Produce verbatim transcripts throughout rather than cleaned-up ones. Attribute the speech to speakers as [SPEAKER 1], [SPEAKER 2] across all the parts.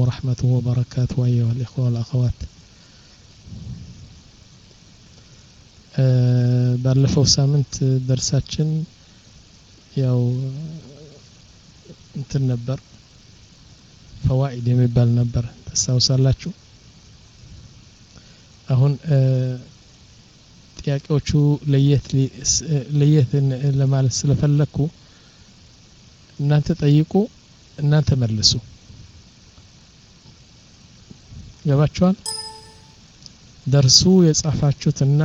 [SPEAKER 1] ورحمته وبركاته أيها الإخوة والأخوات. ባለፈው ሳምንት ደርሳችን ያው እንትን ነበር ፈዋኢድ የሚባል ነበር ታስታውሳላችሁ። አሁን ጥያቄዎቹ ለየት ለየት ለማለት ስለፈለኩ እናንተ ጠይቁ እናንተ መልሱ። ገባችኋል? ደርሱ የጻፋችሁትና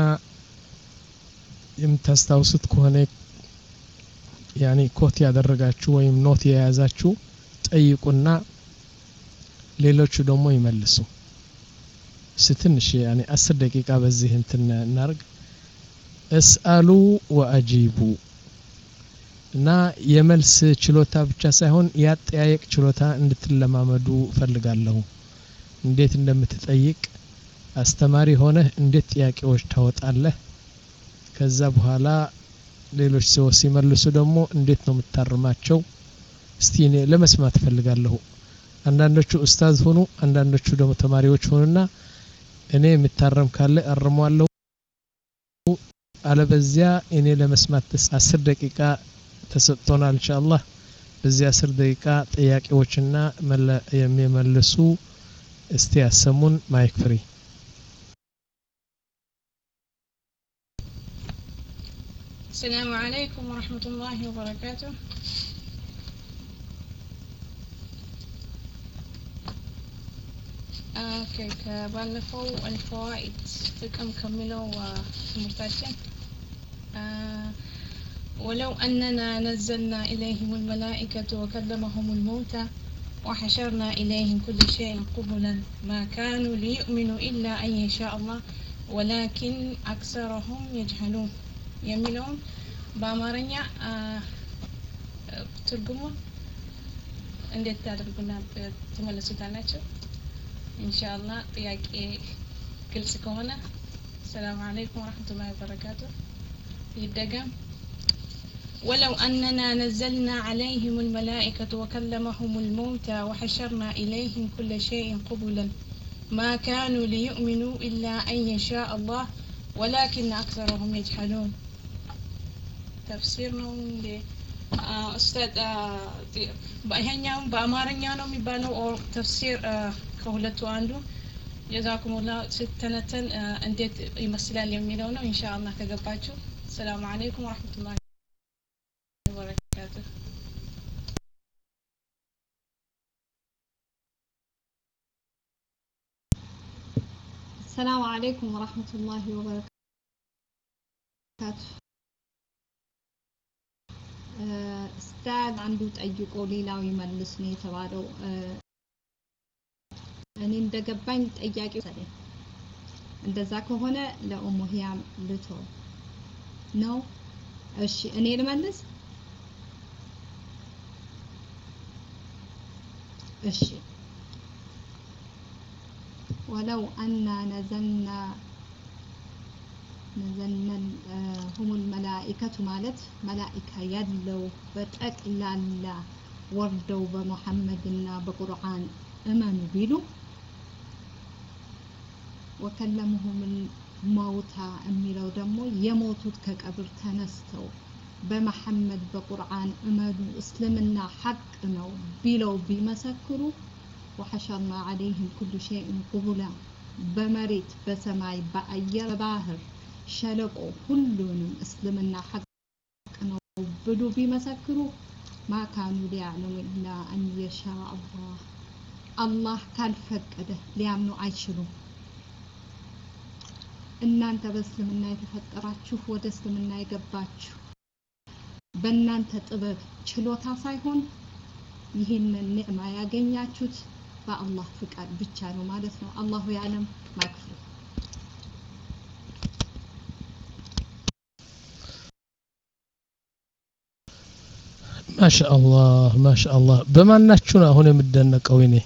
[SPEAKER 1] የምታስታውሱት ከሆነ ያኒ ኮት ያደረጋችሁ ወይም ኖት የያዛችሁ ጠይቁና ሌሎቹ ደግሞ ይመልሱ። ስትንሽ ያኒ አስር ደቂቃ በዚህ እንትን እናርግ። እስአሉ ወአጂቡ እና የመልስ ችሎታ ብቻ ሳይሆን ያጠያየቅ ችሎታ እንድትለማመዱ ፈልጋለሁ። እንዴት እንደምትጠይቅ አስተማሪ ሆነ እንዴት ጥያቄዎች ታወጣለህ። ከዛ በኋላ ሌሎች ሰዎች ሲመልሱ ደግሞ እንዴት ነው የምታርማቸው። እስቲ እኔ ለመስማት ፈልጋለሁ። አንዳንዶቹ ኡስታዝ ሆኑ አንዳንዶቹ ደግሞ ተማሪዎች ሆኑና እኔ የምታረም ካለ አርመዋለሁ። አለበዚያ እኔ ለመስማት አስር ደቂቃ ተሰጥቶናል ኢንሻአላህ። በዚህ አስር ደቂቃ ጥያቄዎችና የሚመልሱ እስቲ ያሰሙን። ማይክ ፍሪ።
[SPEAKER 2] السلام عليكم ورحمة الله وبركاته. اوكي كبالفو الفوائد تكم كملوا ومرتاحين. ولو أننا نزلنا إليهم الملائكة وكلمهم الموتى وحشرنا إليهم كل شيء قبلا ما كانوا ليؤمنوا إلا أن يشاء الله ولكن أكثرهم يجهلون የሚለውን በአማርኛ ትርጉሙን እንዴት ታደርጉና ትመልሱታላችሁ ኢንሻአላህ። ጥያቄ ግልጽ ከሆነ ሰላም አለይኩም ወራህመቱላሂ ወበረካቱ ይደገም። ولو أننا نزلنا عليهم الملائكة وكلمهم الموتى وحشرنا إليهم كل شيء قبلا ما كانوا ليؤمنوا إلا أن يشاء الله ولكن أكثرهم يجهلون. ተፍሲር ነው እንዴ ኡስታዝ? በአይኛው በአማርኛ ነው የሚባለው ኦር ተፍሲር ከሁለቱ አንዱ? ጀዛኩሙላህ ስተነተን እንዴት ይመስላል የሚለው ነው ኢንሻአላህ ከገባችሁ። ሰላም አለይኩም ወራህመቱላሂ ወበረካቱሁ።
[SPEAKER 3] ሰላም አለይኩም ወራህመቱላሂ ወበረካቱሁ። ኡስታዝ አንዱ ጠይቆ ሌላው ይመልስ ነው የተባለው። እኔ እንደገባኝ ጠያቂው ሰለኝ እንደዛ ከሆነ ለኡሙ ሂያም ልቶ ነው። እሺ እኔ ልመልስ። እሺ ولو أننا نزلنا نزلنا هم الملائكة مالت ملائكة يدلو بتقلالا وردوا بمحمدنا بقرآن امنوا بيلو وكلمهم الموتى اميلو دمو يموتوا كقبر تنستو بمحمد بقرآن امنوا اسلمنا حق نو بيلو بيمسكروا وحشرنا عليهم كل شيء قبلا بمريت بسماي بأير باهر شلقوا كلهم اسلمنا حق ነው ብሎ ቢመሰክሩ ما كانوا ليعلموا إلا أن يشاء الله الله ካልፈቀደ ሊያምኑ አይችሉም። እናንተ በእስልምና የተፈጠራችሁ ወደ እስልምና የገባችሁ በእናንተ ጥበብ ችሎታ ሳይሆን ይህንን ኒዕማ ያገኛችሁት በአላህ ፍቃድ ብቻ ነው ማለት ነው። አላሁ ያለም ማክፍሩ
[SPEAKER 1] ማሻአላህ ማሻአላህ። በማናችሁ ነው አሁን የምደነቀው? እኔ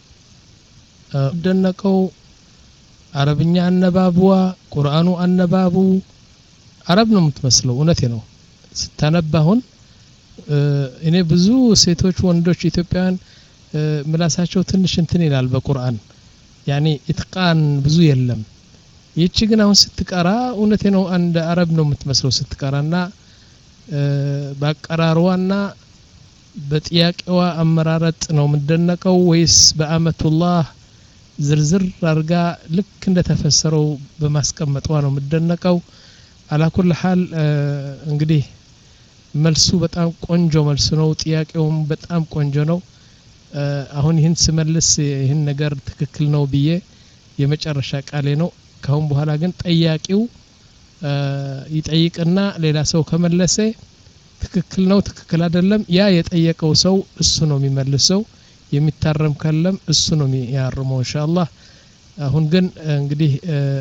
[SPEAKER 1] የምደነቀው አረብኛ አነባቧ ቁርአኑ አነባቡ አረብ ነው የምትመስለው። እውነቴ ነው ስታነብ አሁን እኔ ብዙ ሴቶች ወንዶች ኢትዮጵያውያን ምላሳቸው ትንሽ እንትን ይላል በቁርአን ያኒ ኢትቃን ብዙ የለም ይቺ ግን አሁን ስትቀራ እውነቴ ነው አንድ አረብ ነው የምትመስለው ስትቀራና በአቀራሯና በጥያቄዋ አመራረጥ ነው ምንደነቀው ወይስ በአመቱላህ ዝርዝር አርጋ ልክ እንደተፈሰረው በማስቀመጧ ነው ምደነቀው على كل حال እንግዲህ መልሱ በጣም ቆንጆ መልስ ነው ጥያቄውም በጣም ቆንጆ ነው አሁን ይህን ስመልስ ይህን ነገር ትክክል ነው ብዬ የመጨረሻ ቃሌ ነው ካሁን በኋላ ግን ጠያቂው ይጠይቅና ሌላ ሰው ከመለሰ ትክክል ነው ትክክል አይደለም ያ የጠየቀው ሰው እሱ ነው የሚመልሰው የሚታረም ካለም እሱ ነው የሚያርመው ኢንሻአላህ አሁን ግን እንግዲህ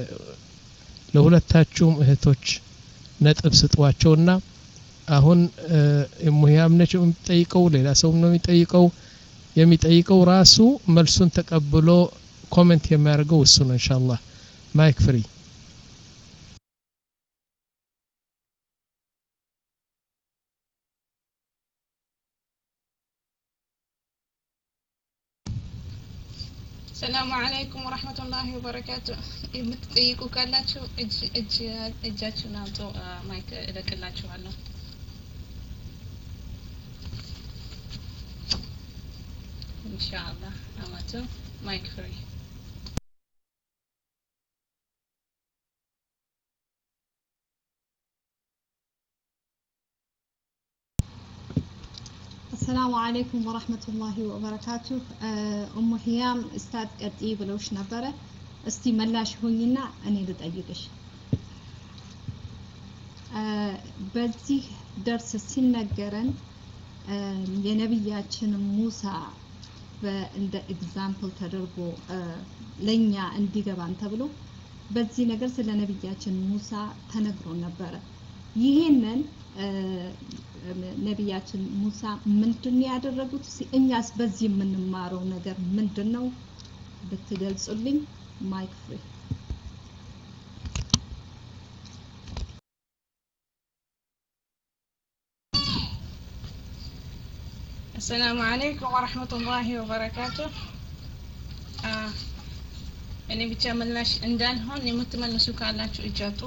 [SPEAKER 1] ለሁለታችሁም እህቶች ነጥብ ስጧቸውና አሁን ሙህያም ነች የሚጠይቀው ሌላ ሰው ነው የሚጠይቀው የሚጠይቀው ራሱ መልሱን ተቀብሎ ኮሜንት የሚያደርገው እሱ ነው ኢንሻአላህ ማይክ ፍሪ
[SPEAKER 2] السلام عليكم ورحمة الله وبركاته የምትጠይቁ ካላችሁ እጅ እጅ እጃችሁን አውጡ ማይክ እለቅላችኋለሁ ኢንሻአላህ አማቱ ማይክ ፍሪ
[SPEAKER 3] السلام عليكم ورحمة الله وبركاته أم هيام استاذ قدي بلوش نبرة استي ملاش هونينا أني لطيقش በዚህ ደርስ ሲነገረን የነብያችን ሙሳ እንደ ኤግዛምፕል ተደርጎ ለኛ እንዲገባን ተብሎ በዚህ ነገር ስለ ነብያችን ሙሳ ተነግሮ ነበር ይሄንን ነብያችን ሙሳ ምንድነው ያደረጉት እኛስ በዚህ የምንማረው ነገር ምንድነው ብትገልጹልኝ ማይክ ፍሪ
[SPEAKER 2] السلام عليكم ورحمة الله وبركاته እኔ ብቻ ምላሽ እንዳልሆን የምትመልሱ ካላችሁ እጃቱ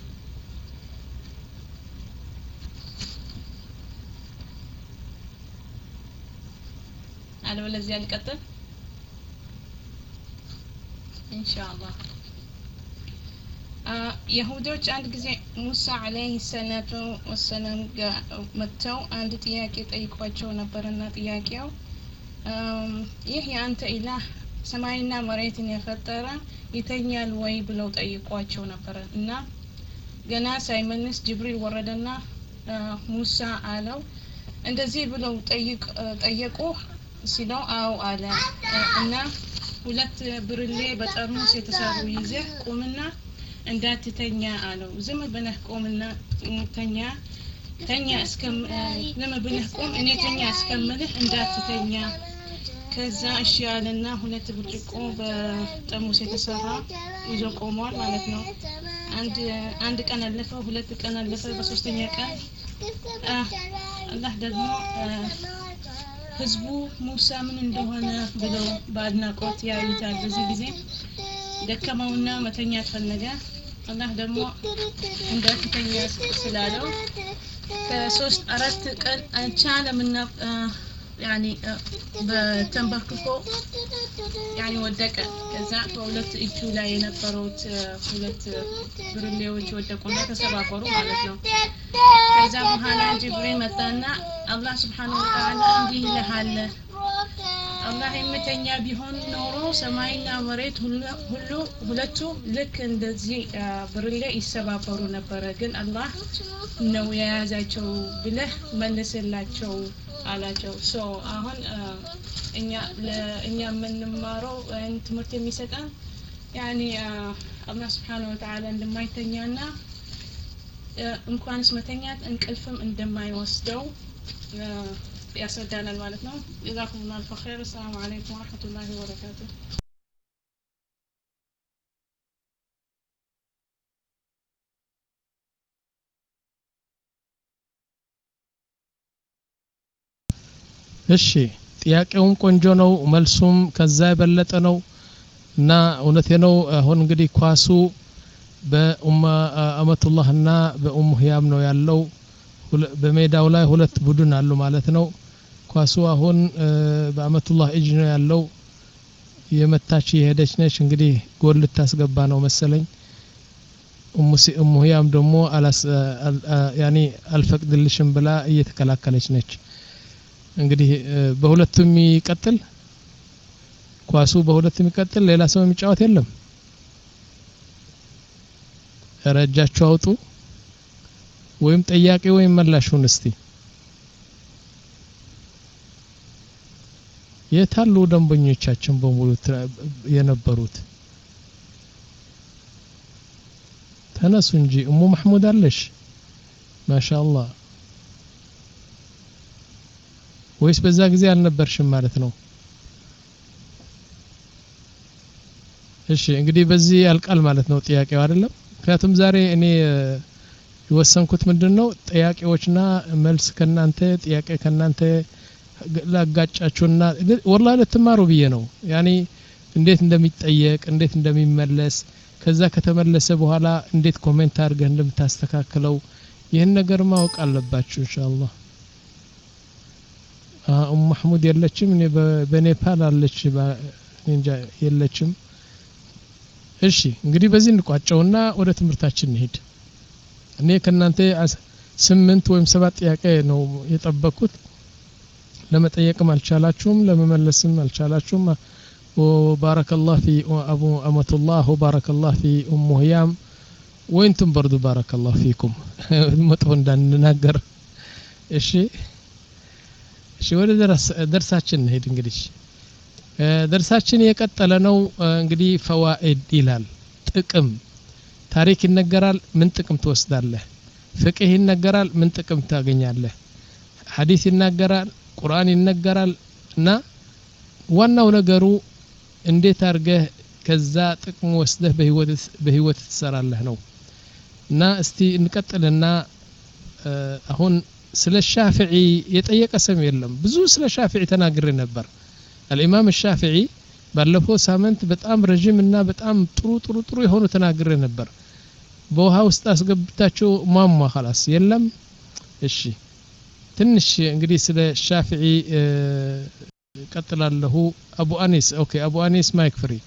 [SPEAKER 2] አለው ለዚህ አልቀጥል ኢንሻአላህ يهودوች አንድ ጊዜ ሙሳ አለይሂ ሰላቱ ወሰለም መተው አንድ ጥያቄ ጠይቋቸው ነበርና ጥያቄው ይህ ያንተ ኢላህ ሰማይና መሬትን የፈጠረ ይተኛል ወይ ብለው ጠይቋቸው ነበር እና ገና ሳይመልስ ጅብሪል ወረደና ሙሳ አለው እንደዚህ ብለው ጠይቅ ጠየቁ ሲለው አው አለ እና ሁለት ብርሌ በጠርሙስ የተሰሩ ይዘህ ቁምና እንዳትተኛ አለው ዝም ብለህ ቆምና ተኛ ተኛ እስከም ዝም ብለህ ቆም እኔ ተኛ እስከምልህ እንዳትተኛ ከዛ እሺ አለና ሁለት ብርጭቆ በጠርሙስ የተሰራ ይዞ ቆሟል ማለት ነው አንድ አንድ ቀን አለፈ ሁለት ቀን አለፈ በሶስተኛ ቀን አላህ ደግሞ ህዝቡ ሙሳ ምን እንደሆነ ብለው ባድናቆት ያዩታል በዚህ ጊዜ ደከመውና መተኛት ፈለገ አላህ ደግሞ እንዳትተኛ ስላለው ከሶስት አራት ቀን አልቻለምና يعني በተንበርክኮ يعني ወደቀ ከዛ በሁለት እጁ ላይ የነበሩት ሁለት ብርሌዎች ወደቁና ተሰባበሩ ማለት ነው ከዛ በኋላ ጅብሪል መጣና አላህ Subhanahu Wa Ta'ala እንዲህ ይልሃል አላህ የምተኛ ቢሆን ኖሮ ሰማይና መሬት ሁሉ ሁለቱ ልክ እንደዚህ ብርሌ ይሰባበሩ ነበር ግን አላህ ነው የያዛቸው ብለህ መልስላቸው አላቸው ሶ አሁን እኛ ለእኛ የምንማረው ትምህርት የሚሰጠን يعني አላህ Subhanahu Wa Ta'ala እንደማይተኛና እንኳንስ መተኛት እንቅልፍም እንደማይወስደው ያስረዳናል ማለት ነው جزاكم الله الخير السلام عليكم ورحمة الله وبركاته
[SPEAKER 1] እሺ ጥያቄውም ቆንጆ ነው መልሱም ከዛ የበለጠ ነው እና እውነቴ ነው አሁን እንግዲህ ኳሱ በኡማ አመቱላህና በኡሙ ህያም ነው ያለው በሜዳው ላይ ሁለት ቡድን አሉ ማለት ነው ኳሱ አሁን በአመቱላህ እጅ ነው ያለው የመታች የሄደች ነች እንግዲህ ጎል ልታስገባ ነው መሰለኝ ኡሙ ኡሙ ህያም ደግሞ አላስ ያኒ አልፈቅድልሽም ብላ እየተከላከለች ነች እንግዲህ በሁለቱም ይቀጥል ኳሱ በሁለቱም ይቀጥል ሌላ ሰው የሚጫወት የለም ረጃቸው አውጡ ወይም ጥያቄ ወይም መላሹን እስቲ የታሉ ደንበኞቻችን በሙሉ የነበሩት ተነሱ እንጂ ኡሙ መሐሙድ አለሽ ማሻአላህ ወይስ በዛ ጊዜ አልነበርሽም ማለት ነው እሺ እንግዲህ በዚህ ያልቃል ማለት ነው ጥያቄው አይደለም ምክንያቱም ዛሬ እኔ የወሰንኩት ምንድነው ጥያቄዎችና መልስ ከናንተ ጥያቄ ከናንተ ላጋጫችሁና ወላሂ ለተማሩ ብዬ ነው ያኒ እንዴት እንደሚጠየቅ እንዴት እንደሚመለስ ከዛ ከተመለሰ በኋላ እንዴት ኮሜንት አድርገህ እንደምታስተካክለው ይሄን ነገር ማወቅ አለባችሁ ኢንሻአላህ ኡም መሐሙድ የለችም እኔ በኔፓል አለች እንጃ የለችም እሺ እንግዲህ በዚህ እንቋጨውና ወደ ትምህርታችን እንሄድ እኔ ከናንተ ስምንት ወይም ሰባት ጥያቄ ነው የጠበቁት ለመጠየቅም አልቻላችሁም ለመመለስም አልቻላችሁም وبارك الله في أبو أمة الله وبارك الله في أم هيام وانتم برضو بارك الله فيكم مطفون دان نناقر እሺ እሺ ወደ ደርሳችን እንሄድ እንግዲህ ደርሳችን የቀጠለ ነው እንግዲህ ፈዋኢድ ይላል ጥቅም ታሪክ ይነገራል ምን ጥቅም ትወስዳለህ ፍቅህ ይነገራል ምን ጥቅም ታገኛለህ ሐዲስ ይነገራል ቁርአን ይነገራል እና ዋናው ነገሩ እንዴት አርገህ ከዛ ጥቅም ወስደህ በህይወት በህይወት ትሰራለህ ነው እና እስቲ እንቀጥልና አሁን ስለ ሻፊዒ የጠየቀ ሰው የለም ብዙ ስለ ሻፊዒ ተናግሬ ነበር الامام الشافعي ባለፈው ሳምንት በጣም ረጅም እና በጣም ጥሩ ጥሩ ጥሩ የሆኑ ተናግሬ ነበር በውሃ ውስጥ አስገብታቸው ማማ خلاص የለም እሺ ትንሽ እንግዲህ ስለ ሻፊዒ ቀጥላለሁ አቡ አኒስ ኦኬ አቡ አኒስ ማይክ ፍሪ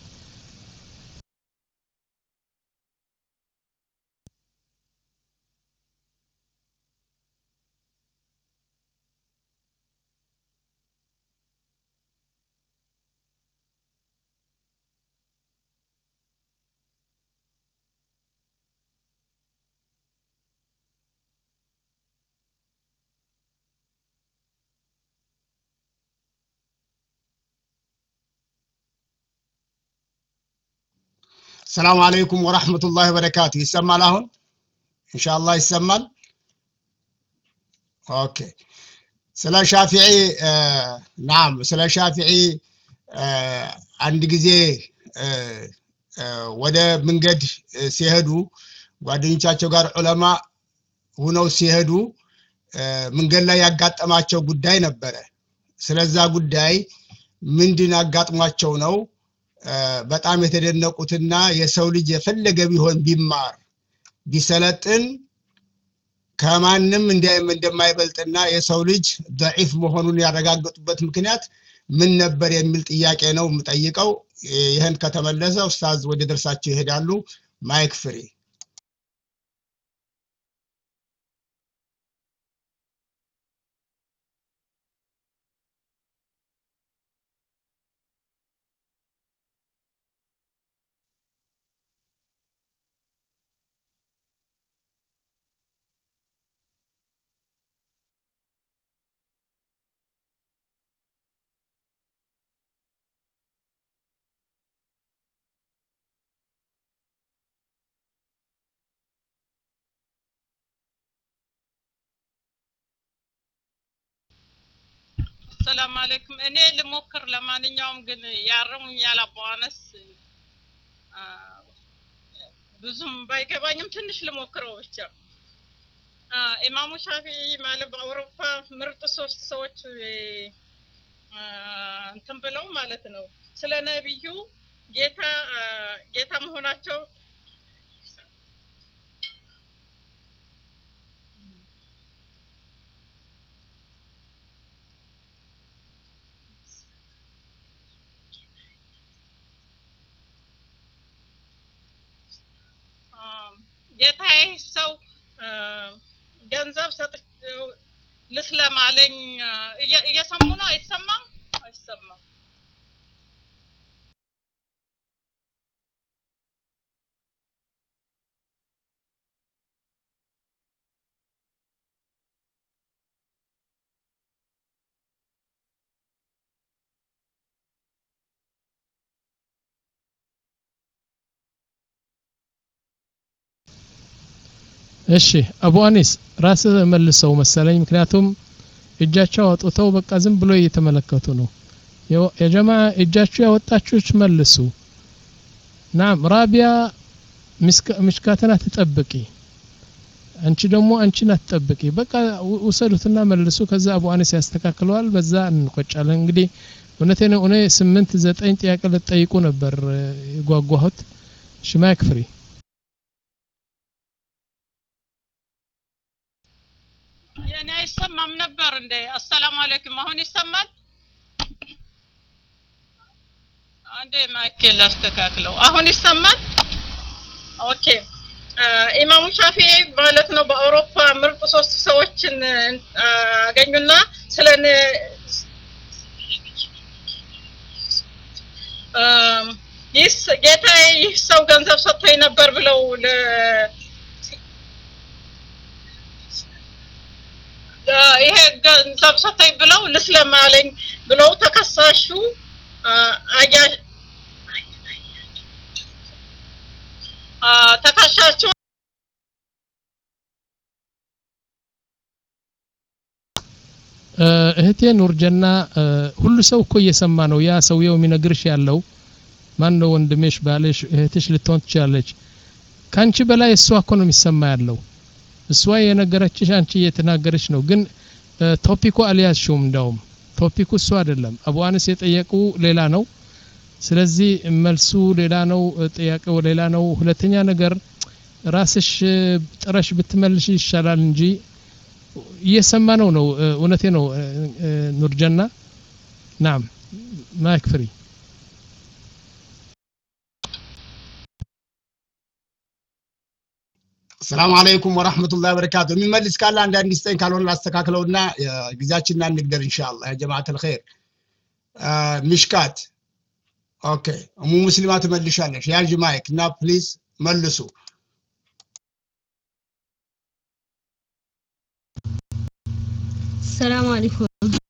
[SPEAKER 4] السلام عليكم ورحمة الله وبركاته يسمى لهون إن شاء الله يسمى أوكي سلا شافعي آه نعم سلا شافعي آه عند جزء آه آه وده من قد سيهدو وبعدين شاشوا قار علماء هنا سيهدو آه من قال لا يقعد ما تشوا قداي نبرة سلا زا قداي من دين قعد ما تشوا نو በጣም የተደነቁትና የሰው ልጅ የፈለገ ቢሆን ቢማር ቢሰለጥን ከማንም እንደማይበልጥና የሰው ልጅ ضعيف መሆኑን ያረጋግጡበት ምክንያት ምን ነበር የሚል ጥያቄ ነው የምጠይቀው ይሄን ከተመለሰ ኡስታዝ ወደ ደርሳቸው ይሄዳሉ ማይክ ፍሪ
[SPEAKER 5] السلام عليكم እኔ ልሞክር ለማንኛውም ግን ያረሙኛል አባዋነስ ብዙም ባይገባኝም ትንሽ ልሞክረው ብቻ ኢማሙ ሻፊዒ ማለት በአውሮፓ ምርጥ ሶስት ሰዎች እንትን ብለው ማለት ነው ስለ ነብዩ ጌታ ጌታ መሆናቸው ጌታዬ ሰው ገንዘብ ሰጥቼው ልስለም አለኝ። እየሰሙ ነው? አይሰማም? አይሰማም።
[SPEAKER 1] እሺ አቡ አኒስ ራስ መልሰው መሰለኝ ምክንያቱም እጃቸው አውጥተው በቃ ዝም ብሎ እየተመለከቱ ነው። የጀማ እጃችሁ ያወጣችሁት መልሱ። ናም ራቢያ ምሽካተና ተጠብቂ አንቺ ደግሞ አንቺን አትጠብቂ። በቃ ወሰዱትና መልሱ። ከዛ አቡ አኒስ ያስተካክለዋል። በዛ እንቆጫለን። እንግዲህ እውነቴ ነው። እኔ ስምንት ዘጠኝ ጥያቄ ልጠይቁ ነበር የጓጓሁት። ሽማይ ክፍሪ
[SPEAKER 5] የኔ አይሰማም ነበር እንዴ? አሰላሙ አለይኩም። አሁን ይሰማል? አንዴ ማይክ ላስተካክለው። አሁን ይሰማል? ኦኬ። ኢማሙ ሻፊዒ ማለት ነው በአውሮፓ ምርጥ ሶስት ሰዎችን አገኙና ስለነ ይስ ጌታዬ ይህ ሰው ገንዘብ ሰጥቶኝ ነበር ብለው ለ ይሄ ገንዘብ ሰጥቶኝ ብለው ልስለም አለኝ ብለው ተከሳሹ አያ ተከሳሹ
[SPEAKER 1] እህቴ ኑርጀና ሁሉ ሰው እኮ እየሰማ ነው። ያ ሰውየው የሚነግርሽ ያለው ማን ነው? ወንድምሽ፣ ባልሽ፣ እህትሽ ልትሆን ትችላለች። ካንቺ በላይ እሷ እኮ ነው የሚሰማ ያለው። እሷ የነገረችሽ አንቺ እየተናገረች ነው። ግን ቶፒኩ አልያዝሽውም። እንደውም ቶፒኩ እሱ አይደለም። አቡ አኒስ የጠየቁ ሌላ ነው። ስለዚህ መልሱ ሌላ ነው፣ ጥያቄው ሌላ ነው። ሁለተኛ ነገር ራስሽ ጥረሽ ብትመልሽ ይሻላል እንጂ እየሰማ ነው ነው እውነቴ ነው ኑርጀና። ናም ማይክ ፍሪ
[SPEAKER 4] ሰላም አለይኩም ወራህመቱላሂ ወበረካቱ። የሚመልስ ካለ አንድ አንድ ይስጠኝ፣ ካልሆነ ላስተካክለውና ጊዜያችንን እንግደር ኢንሻአላህ። ያ ጀማዓተል ኸይር ሚሽካት ኦኬ። እሙ ሙስሊማ ትመልሻለሽ። ያዥ ማይክ እና ፕሊዝ መልሱ።
[SPEAKER 6] ሰላም አለይኩም።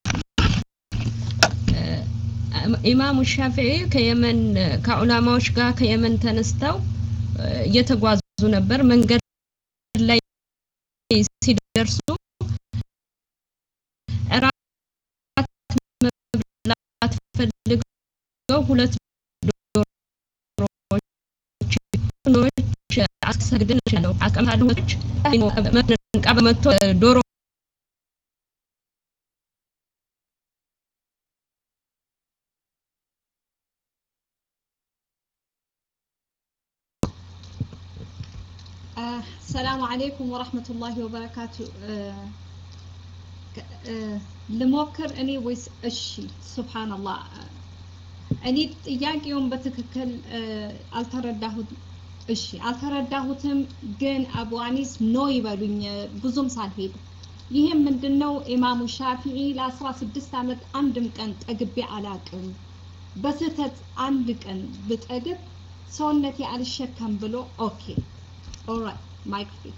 [SPEAKER 6] ኢማሙ ሻፊዒ ከየመን ከዑላማዎች ጋር ከየመን ተነስተው እየተጓዙ ነበር። መንገድ ላይ ሲደርሱ እራት መብላት ፈልገው ሁለት ዶሮዎች ዶሮዎች አስሰግደን ነው አቀማዶች መንቃ በመቶ ዶሮ
[SPEAKER 3] السلام عليكم ورحمة الله وبركاته. لموكر أني ويس أشي سبحان الله. أني إياك يوم بتككل ألترداهوت أشي ألترداهوتم جن أبو أنيس نوي بالدنيا بزوم صالحين. يهم من دنو إمام الشافعي لأسرى سدست عمد عندم كانت أجبي علاقم بس تت عندك أن بتأجب سونتي على الشكم بلو أوكي. All right, mic free.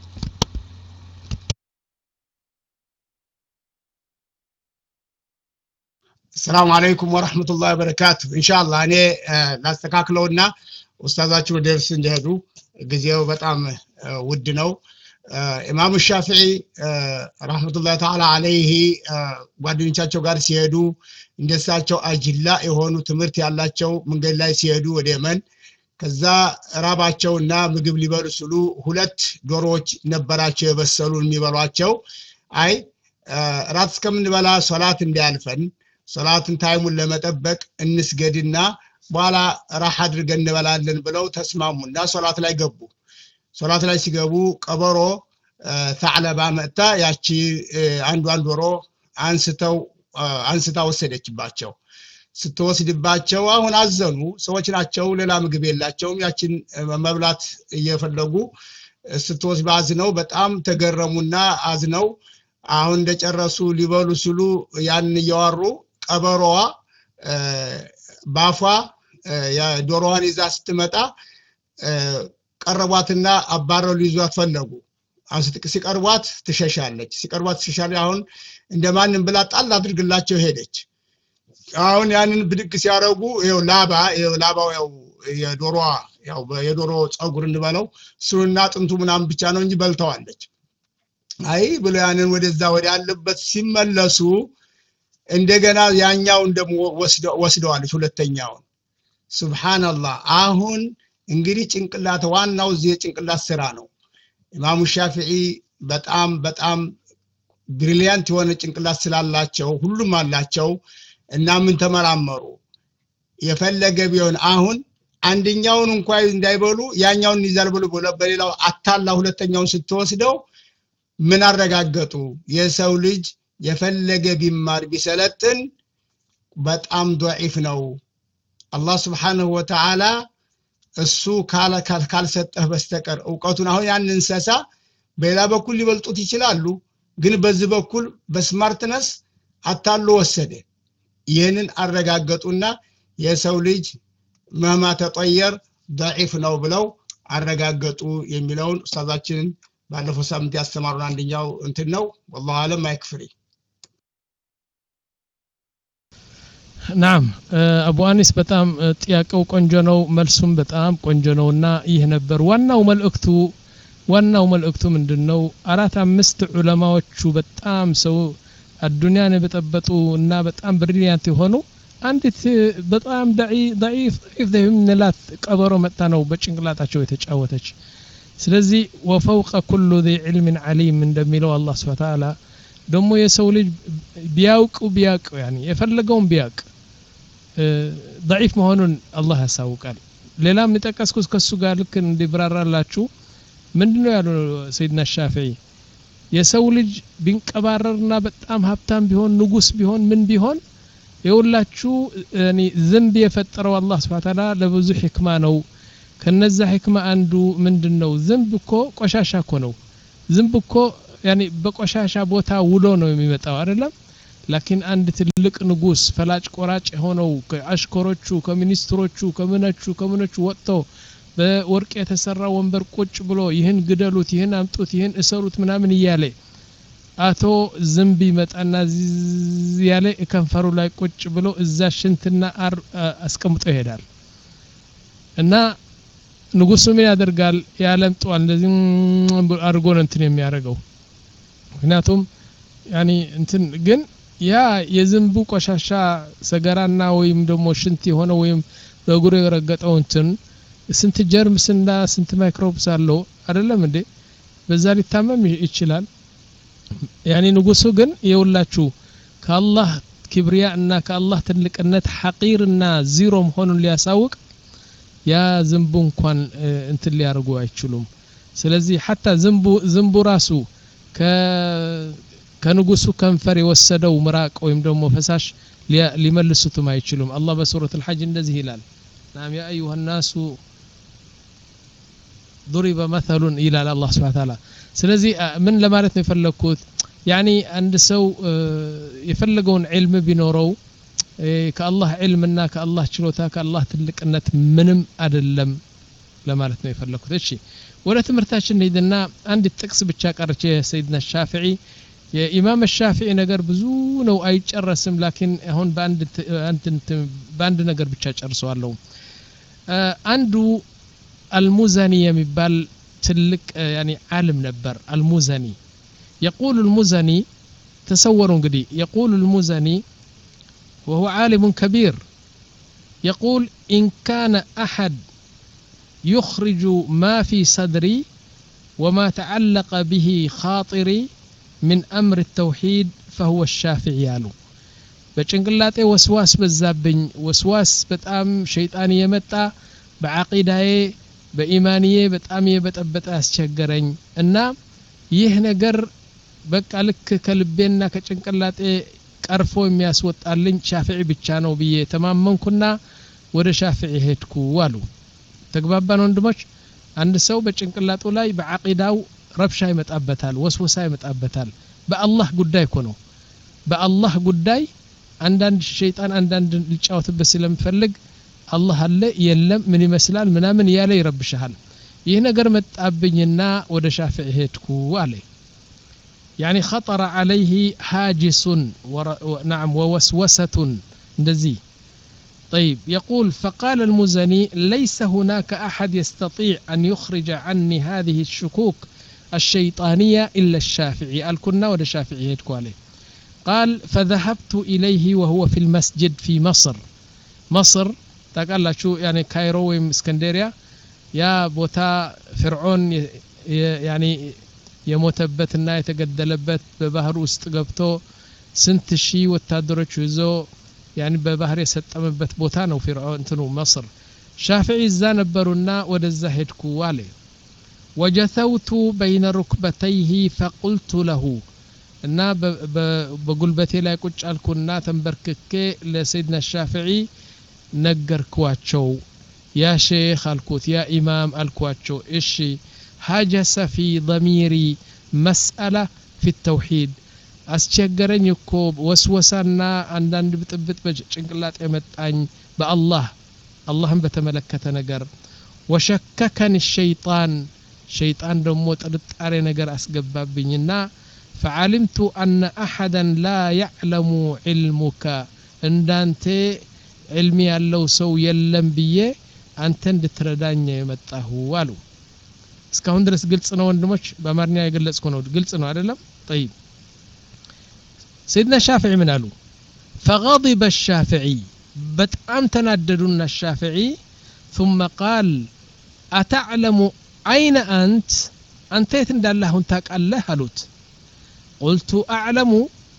[SPEAKER 4] السلام عليكم ورحمة الله وبركاته. إن شاء الله أنا لاستكاكلونا أستاذاتي ودرس እንደሄዱ ጊዜው በጣም ውድ ነው። ኢማሙ ሻፊዒ ረህመቱላሂ ተዓላ ዐለይሂ ጓደኞቻቸው ጋር ሲሄዱ እንደሳቸው አጅላ የሆኑ ትምህርት ያላቸው መንገድ ላይ ሲሄዱ ወደ የመን ከዛ ራባቸውና ምግብ ሊበሉ ሲሉ ሁለት ዶሮዎች ነበራቸው የበሰሉ የሚበሏቸው። አይ ራት እስከምንበላ ሶላት እንዲያልፈን ሶላትን ታይሙን ለመጠበቅ እንስገድና በኋላ ራህ አድርገን እንበላለን ብለው ተስማሙና ሶላት ላይ ገቡ ሶላት ላይ ሲገቡ ቀበሮ ثعلبا መጣ ያቺ አንዱ አንዱ ዶሮ አንስተው አንስታ ወሰደችባቸው ስትወስድባቸው አሁን አዘኑ ሰዎች ናቸው ሌላ ምግብ የላቸውም ያቺን መብላት እየፈለጉ ስትወስድ ባዝነው በጣም ተገረሙና አዝነው አሁን እንደጨረሱ ሊበሉ ሲሉ ያን እያወሩ ቀበሮዋ ባፏ ያ ዶሮዋን ይዛ ስትመጣ ቀረቧትና አባረው ሊይዟት ፈለጉ አሁን ሲቀርቧት ትሸሻለች ሲቀርቧት ትሸሻለች አሁን እንደማንም ብላ ጣል አድርግላቸው ሄደች አሁን ያንን ብድግ ሲያረጉ ይሄው ላባ ይሄው ላባው ያው የዶሮዋ ያው የዶሮ ጸጉር እንበለው ሱና ጥንቱ ምናም ብቻ ነው እንጂ በልተዋለች አይ ብሎ ያንን ወደዛ ወደ ያለበት ሲመለሱ እንደገና ያኛው እንደሞ ወስደዋለች ሁለተኛው ሱብሃንአላህ አሁን እንግዲህ ጭንቅላት ዋናው እዚህ ጭንቅላት ስራ ነው ኢማሙ ሻፊዒ በጣም በጣም ብሪሊያንት የሆነ ጭንቅላት ስላላቸው ሁሉም አላቸው እና ምን ተመራመሩ የፈለገ ቢሆን አሁን አንደኛውን እንኳን እንዳይበሉ ያኛውን ይዛል ብሎ በሌላው አታላ ሁለተኛውን ስትወስደው ምን አረጋገጡ የሰው ልጅ የፈለገ ቢማር ቢሰለጥን በጣም ضعيف ነው አላህ Subhanahu Wa Ta'ala እሱ ካለ ካልሰጠህ በስተቀር ዕውቀቱን አሁን ያን እንሰሳ በሌላ በኩል ሊበልጡት ይችላሉ ግን በዚህ በኩል በስማርትነስ አታሎ ወሰደ ይሄንን አረጋገጡና የሰው ልጅ ማማ ተጠየር ضعيف ነው ብለው አረጋገጡ የሚለውን ኡስታዛችን ባለፈው ሳምንት ያስተማሩን አንደኛው እንትን ነው والله አለም አይክፍሪ
[SPEAKER 1] نعم ابو انس በጣም ጥያቄው ቆንጆ ነው መልሱም በጣም ቆንጆ ነውና ይህ ነበር ዋናው መልእክቱ ዋናው መልእክቱ ምንድነው አራት አምስት ዑለማዎቹ በጣም ሰው አዱንያን በጠበጡ እና በጣም ብሪሊያንት ሆኑ አንዲት በጣም ضعيف ضعيف ምንላት ቀበሮ መጣ ነው በጭንቅላታቸው የተጫወተች ስለዚህ وفوق كل ذي علم عليم እንደሚለው አላህ Subhanahu Wa Ta'ala ደሞ የሰው ልጅ ቢያውቁ ቢያውቁ يعني የፈለገውን ቢያውቅ ضعيف መሆኑን አላህ ያሳውቃል ሌላም ንጠቀስኩስ ከሱ ጋር ልክ እንዲብራራላችሁ ምንድነው ያለው ሰይድና ሻፊዒ የሰው ልጅ ቢንቀባረርና በጣም ሀብታም ቢሆን ንጉስ ቢሆን ምን ቢሆን የውላችሁ يعني ዝንብ የፈጠረው አላህ Subhanahu Wa Ta'ala ለብዙ ህክማ ነው ከነዛ ህክማ አንዱ ምንድነው ዝንብ እኮ ቆሻሻ እኮ ነው ዝንብ እኮ يعني በቆሻሻ ቦታ ውሎ ነው የሚመጣው አይደለም لكن አንድ ትልቅ ንጉስ ፈላጭ ቆራጭ ሆነው ከአሽከሮቹ ከሚኒስትሮቹ ከመነቹ ከመነቹ ወጥተው በወርቅ የተሰራ ወንበር ቁጭ ብሎ ይህን ግደሉት ይህን አምጡት ይህን እሰሩት ምናምን ይያለ አቶ ዝንብ ይመጣና ያለ ከንፈሩ ላይ ቁጭ ብሎ እዛ ሽንትና አር አስቀምጦ ይሄዳል እና ንጉሱ ምን ያደርጋል ያለምጧል እንደዚህ አርጎ ነው እንትን የሚያደርገው ምክንያቱም يعني እንትን ግን ያ የዝንቡ ቆሻሻ ሰገራና ወይም ደሞ ሽንት ሆነ ወይም በእግሩ የረገጠው እንትን ስንት ጀርምስና ስንት ማይክሮብስ አለው አይደለም እንዴ በዛ ሊታመም ይችላል يعني ንጉሱ ግን የውላችሁ ከአላህ ክብሪያ እና ከአላህ ትልቅነት ሐቂርና ዚሮ መሆኑን ሊያሳውቅ ያ ዝንቡ እንኳን እንትን ሊያርጉ አይችሉም ስለዚህ حتى ዝንቡ ዝንቡ ራሱ ከ ከንጉሱ ከንፈር የወሰደው ምራቅ ወይም ደግሞ ፈሳሽ ሊመልሱትም አይችሉም አላህ በሱረቱ الحج እንደዚህ ይላል ናም ያ አዩሃ الناس ضرب مثل الى الله سبحانه وتعالى ስለዚህ ምን ለማለት ነው የፈለኩት يعني አንድ ሰው የፈለገውን علم ቢኖረው ከአላህ علمና ከአላህ ችሎታ ከአላህ ትልቅነት ምንም አይደለም ለማለት ነው የፈለኩት እሺ ወደ ትምርታችን ሄድና አንድ ጥቅስ ብቻ ቀርቼ ሰይድና ሻፊዒ የኢማም ሻፊዒ ነገር ብዙ ነው አይጨረስም لكن አሁን በአንድ በአንድ ነገር ብቻ ጨርሰዋለሁ አንዱ المزني የሚባል ትልቅ يعني عالم ነበር المزني يقول المزني تصوروا እንግዲህ يقول المزني وهو عالم كبير يقول إن كان أحد يخرج ما في صدري وما تعلق به خاطري من أمر التوحيد فهو الشافعي له በጭንቅላቴ ወስዋስ በዛብኝ ወስዋስ በጣም ሸይጣን የመጣ በአቂዳዬ በኢማንዬ በጣም የበጠበጠ አስቸገረኝ እና ይህ ነገር በቃ ልክ ከልቤና ከጭንቅላቴ ቀርፎ የሚያስወጣልኝ ሻፊዒ ብቻ ነው ብዬ ተማመንኩና ወደ ሻፊዒ ሄድኩ አሉ ተግባባን ወንድሞች አንድ ሰው በጭንቅላቱ ላይ በአቂዳው ረብሻ ይመጣበታል ወስወሳ ይመጣበታል በአላህ ጉዳይ እኮ ነው በአላህ ጉዳይ አንዳንድ ሸይጣን አንዳንድ ሊጫወትበት ስለምፈልግ አላህ አለ የለም ምን ይመስላል ምናምን ያለ ይረብሻል ይህ ነገር መጣብኝና ወደ ሻፊዒ ሄድኩ አለ يعني خطر عليه هاجس نعم ووسوسة እንደዚህ طيب يقول فقال المزني ليس هناك أحد يستطيع أن يخرج عني هذه الشكوك الشيطانية إلا الشافعي الكنا ولا الشافعي هيدكو عليه قال فذهبت إليه وهو في المسجد في مصر مصر تقال شو يعني كايرو واسكندريا يا بوتا فرعون يعني የሞተበትና የተገደለበት በባህር ውስጥ ገብቶ ስንት ሺህ ወታደሮች ይዞ يعني በባህር የሰጠመበት ቦታ ነው فرعون እንትኑ مصر ሻፊዒ እዛ ነበሩና ወደዛ ሄድኩ አለ وجثوت بين ركبتيه فقلت له እና በጉልበቴ ላይ ቁጭ አልኩና ተንበርክኬ ለሰይድና ሻፊዒ ነገርኳቸው ያ ሼኽ አልኩት ያ ኢማም አልኳቸው እሺ حاجس في ضميري مسألة في التوحيد أسجرني እኮ ወስወሳና አንዳንድ ብጥብጥ በጭንቅላት የመጣኝ በአላህ አላህን በተመለከተ ነገር وشككني الشيطان شيطان ደሞ ጥርጣሬ ነገር አስገባብኝና فعلمت أن أحدا لا يعلم علمك እንዳንተ علم ያለው ሰው የለም ብዬ አንተ እንድትረዳኝ የመጣሁ አሉ እስካሁን ድረስ ግልጽ ነው ወንድሞች በአማርኛ የገለጽኩ ነው ግልጽ ነው አይደለም طيب سيدنا الشافعي من قالوا فغضب الشافعي بتام تناددنا الشافعي ثم قال أتعلم أين أنت أنت تندله انت قاله قالوت قلت أعلم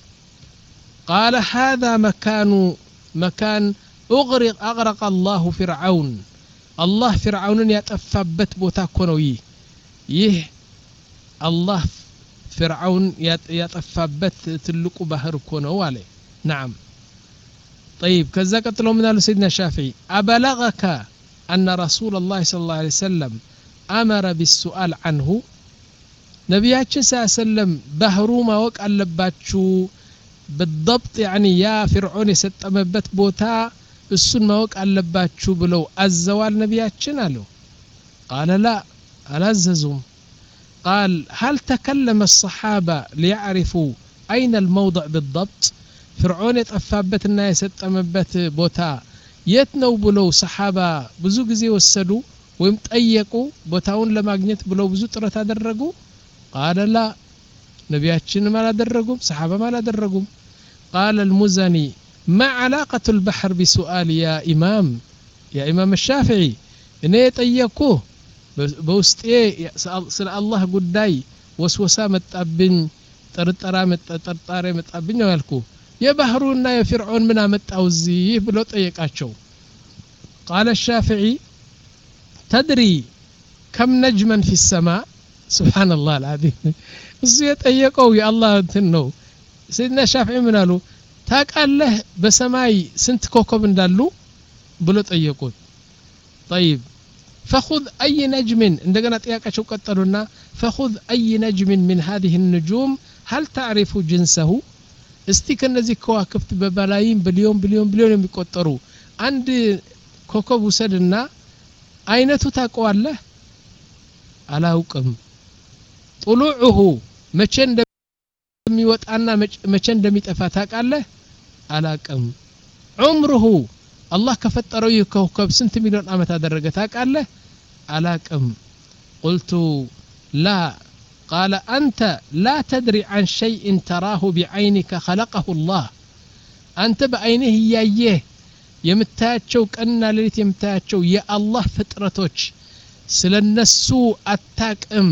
[SPEAKER 1] قال هذا مكان مكان أغرق أغرق الله فرعون الله فرعون يتفبت بوتا كونوي ይህ አላህ فرعون ያጠፋበት ትልቁ ባህር እኮ ነው አለ نعم طيب كذا قتلوا من سيدنا الشافعي أبلغك أن رسول الله صلى الله عليه وسلم أمر بالسؤال عنه نبياتنا صلى الله عليه وسلم بحرو ما وق አለባችሁ بالضبط يعني يا فرعون የሰጠመበት ቦታ እሱን ማወቅ አለባችሁ ብለው አዘዋል ነብያችን አለው قال لا ألززم قال هل تكلم الصحابة ليعرفوا أين الموضع بالضبط فرعون يتأفابتنا يستمبت بوتا يتنو بلو صحابة بزو جزي وسدوا ويمتأيقوا بوتاون لما قنيت بلو بزو ترى تدرقوا قال لا نبياتشن ما لا درقوا صحابة ما لا درقوا قال المزني ما علاقة البحر بسؤال يا إمام يا إمام الشافعي إنه يتأيقوه በውስጤ ስለ አላህ ጉዳይ ወስወሳ መጣብኝ ጥርጣራ መጣጣሬ መጣብኝ ነው ያልኩ የባህሩና የፍርዖን ምን አመጣው እዚህ ብሎ ጠየቃቸው قال الشافعي تدري كم نجما في السماء سبحان الله العظيم እዚህ የጠየቀው የአላህ እንትን ነው سيدنا الشافعي ምን አሉ ታቃለህ በሰማይ ስንት ኮከብ እንዳሉ ብሎ ጠየቁት طيب فخذ أي نجم عندنا طياقة قتلونا فخذ أي نجم من هذه النجوم هل تعرف جنسه استيك النزي كواكب ببلايين بليون بليون بليون يقطروا عند كوكب وسدنا أينته تقوى له على حكم طلوعه مچن እንደሚወጣና መቼ እንደሚጠፋ ታውቃለህ አላቀም عمره الله كفتروا يكوكب سنت مليون عام تدرجه ታውቃለህ አላቀም قلت لا قال أنت لا تدري عن شيء تراه بعينك خلقه الله أنت بعينه يايه يمتاچو ቀንና ሌሊት የምታያቸው የአላህ ፍጥረቶች ስለነሱ አታቅም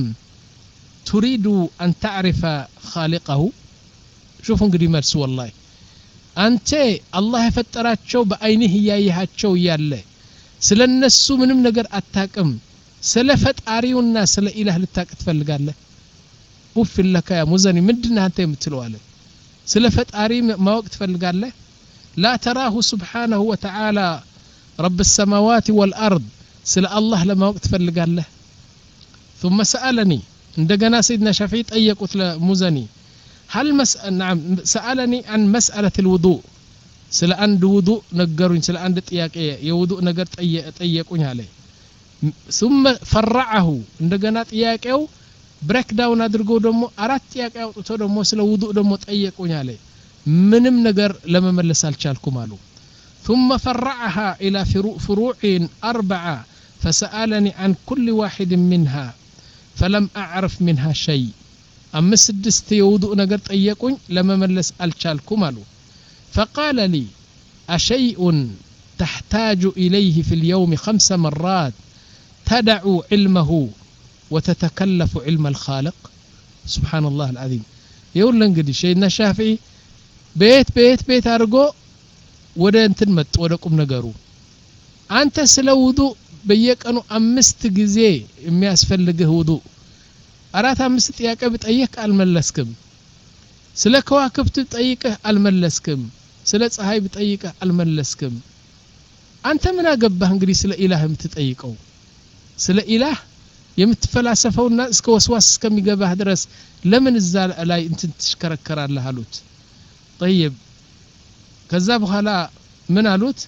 [SPEAKER 1] تريد أن تعرف خالقه شوفوا እንግዲህ መልሱ والله አንተ አላህ የፈጠራቸው በአይንህ ያያያቸው ያለ ስለነሱ ምንም ነገር አታቅም ስለ ፈጣሪውና ስለ ኢላህ ልታቅ ትፈልጋለህ ኡፍ ለካ ያ ሙዘኒ ምንድነው አንተ የምትለው አለ ስለ ፈጣሪ ማወቅ ትፈልጋለህ لا تراه سبحانه وتعالى رب السماوات والأرض سل الله لما وقت فلقاله ثم سألني عندنا سيدنا شافعي طيقت لمزني هل مسأل نعم سألني عن مسألة الوضوء سل عند وضوء نقرون سل عند طياق يوضوء نقر طيقوني عليه ثم فرعه عندنا طياقው ብሬክ ዳውን አድርጎ ደሞ አራት ጥያቄ አውጥቶ ደሞ ስለ ውዱእ ደሞ ጠየቁኝ አለ ምንም ነገር ለመመለስ አልቻልኩም አሉ ثم فرعها الى فروع اربعه فسالني عن كل واحد منها فلم اعرف منها شيء امس سدست የውዱእ ነገር ጠየቁኝ ለመመለስ አልቻልኩም አሉ فقال لي اشيء تحتاج اليه في اليوم خمس مرات تدع علمه وتتكلف علم الخالق سبحان الله العظيم يقول لنقدي شيءنا الشافعي بيت بيت بيت أرجو وده انتن مت وده قم نجارو أنت سلا وضوء بيك أنو أمست جزء مياس فلقه وضوء أرات أمست ياك بتأيك الملسكم سلا كواكب تأيك الملسكم سلا صحي بتأيك الملسكم أنت من أجبه انقدي سلا إله متتأيكو سلا إله የምትፈላሰፈውና እስከ ወስዋስ እስከሚገባህ ድረስ ለምን እዛ ላይ እንትን ትሽከረከራለህ አሉት طيب ከዛ በኋላ ምን አሉት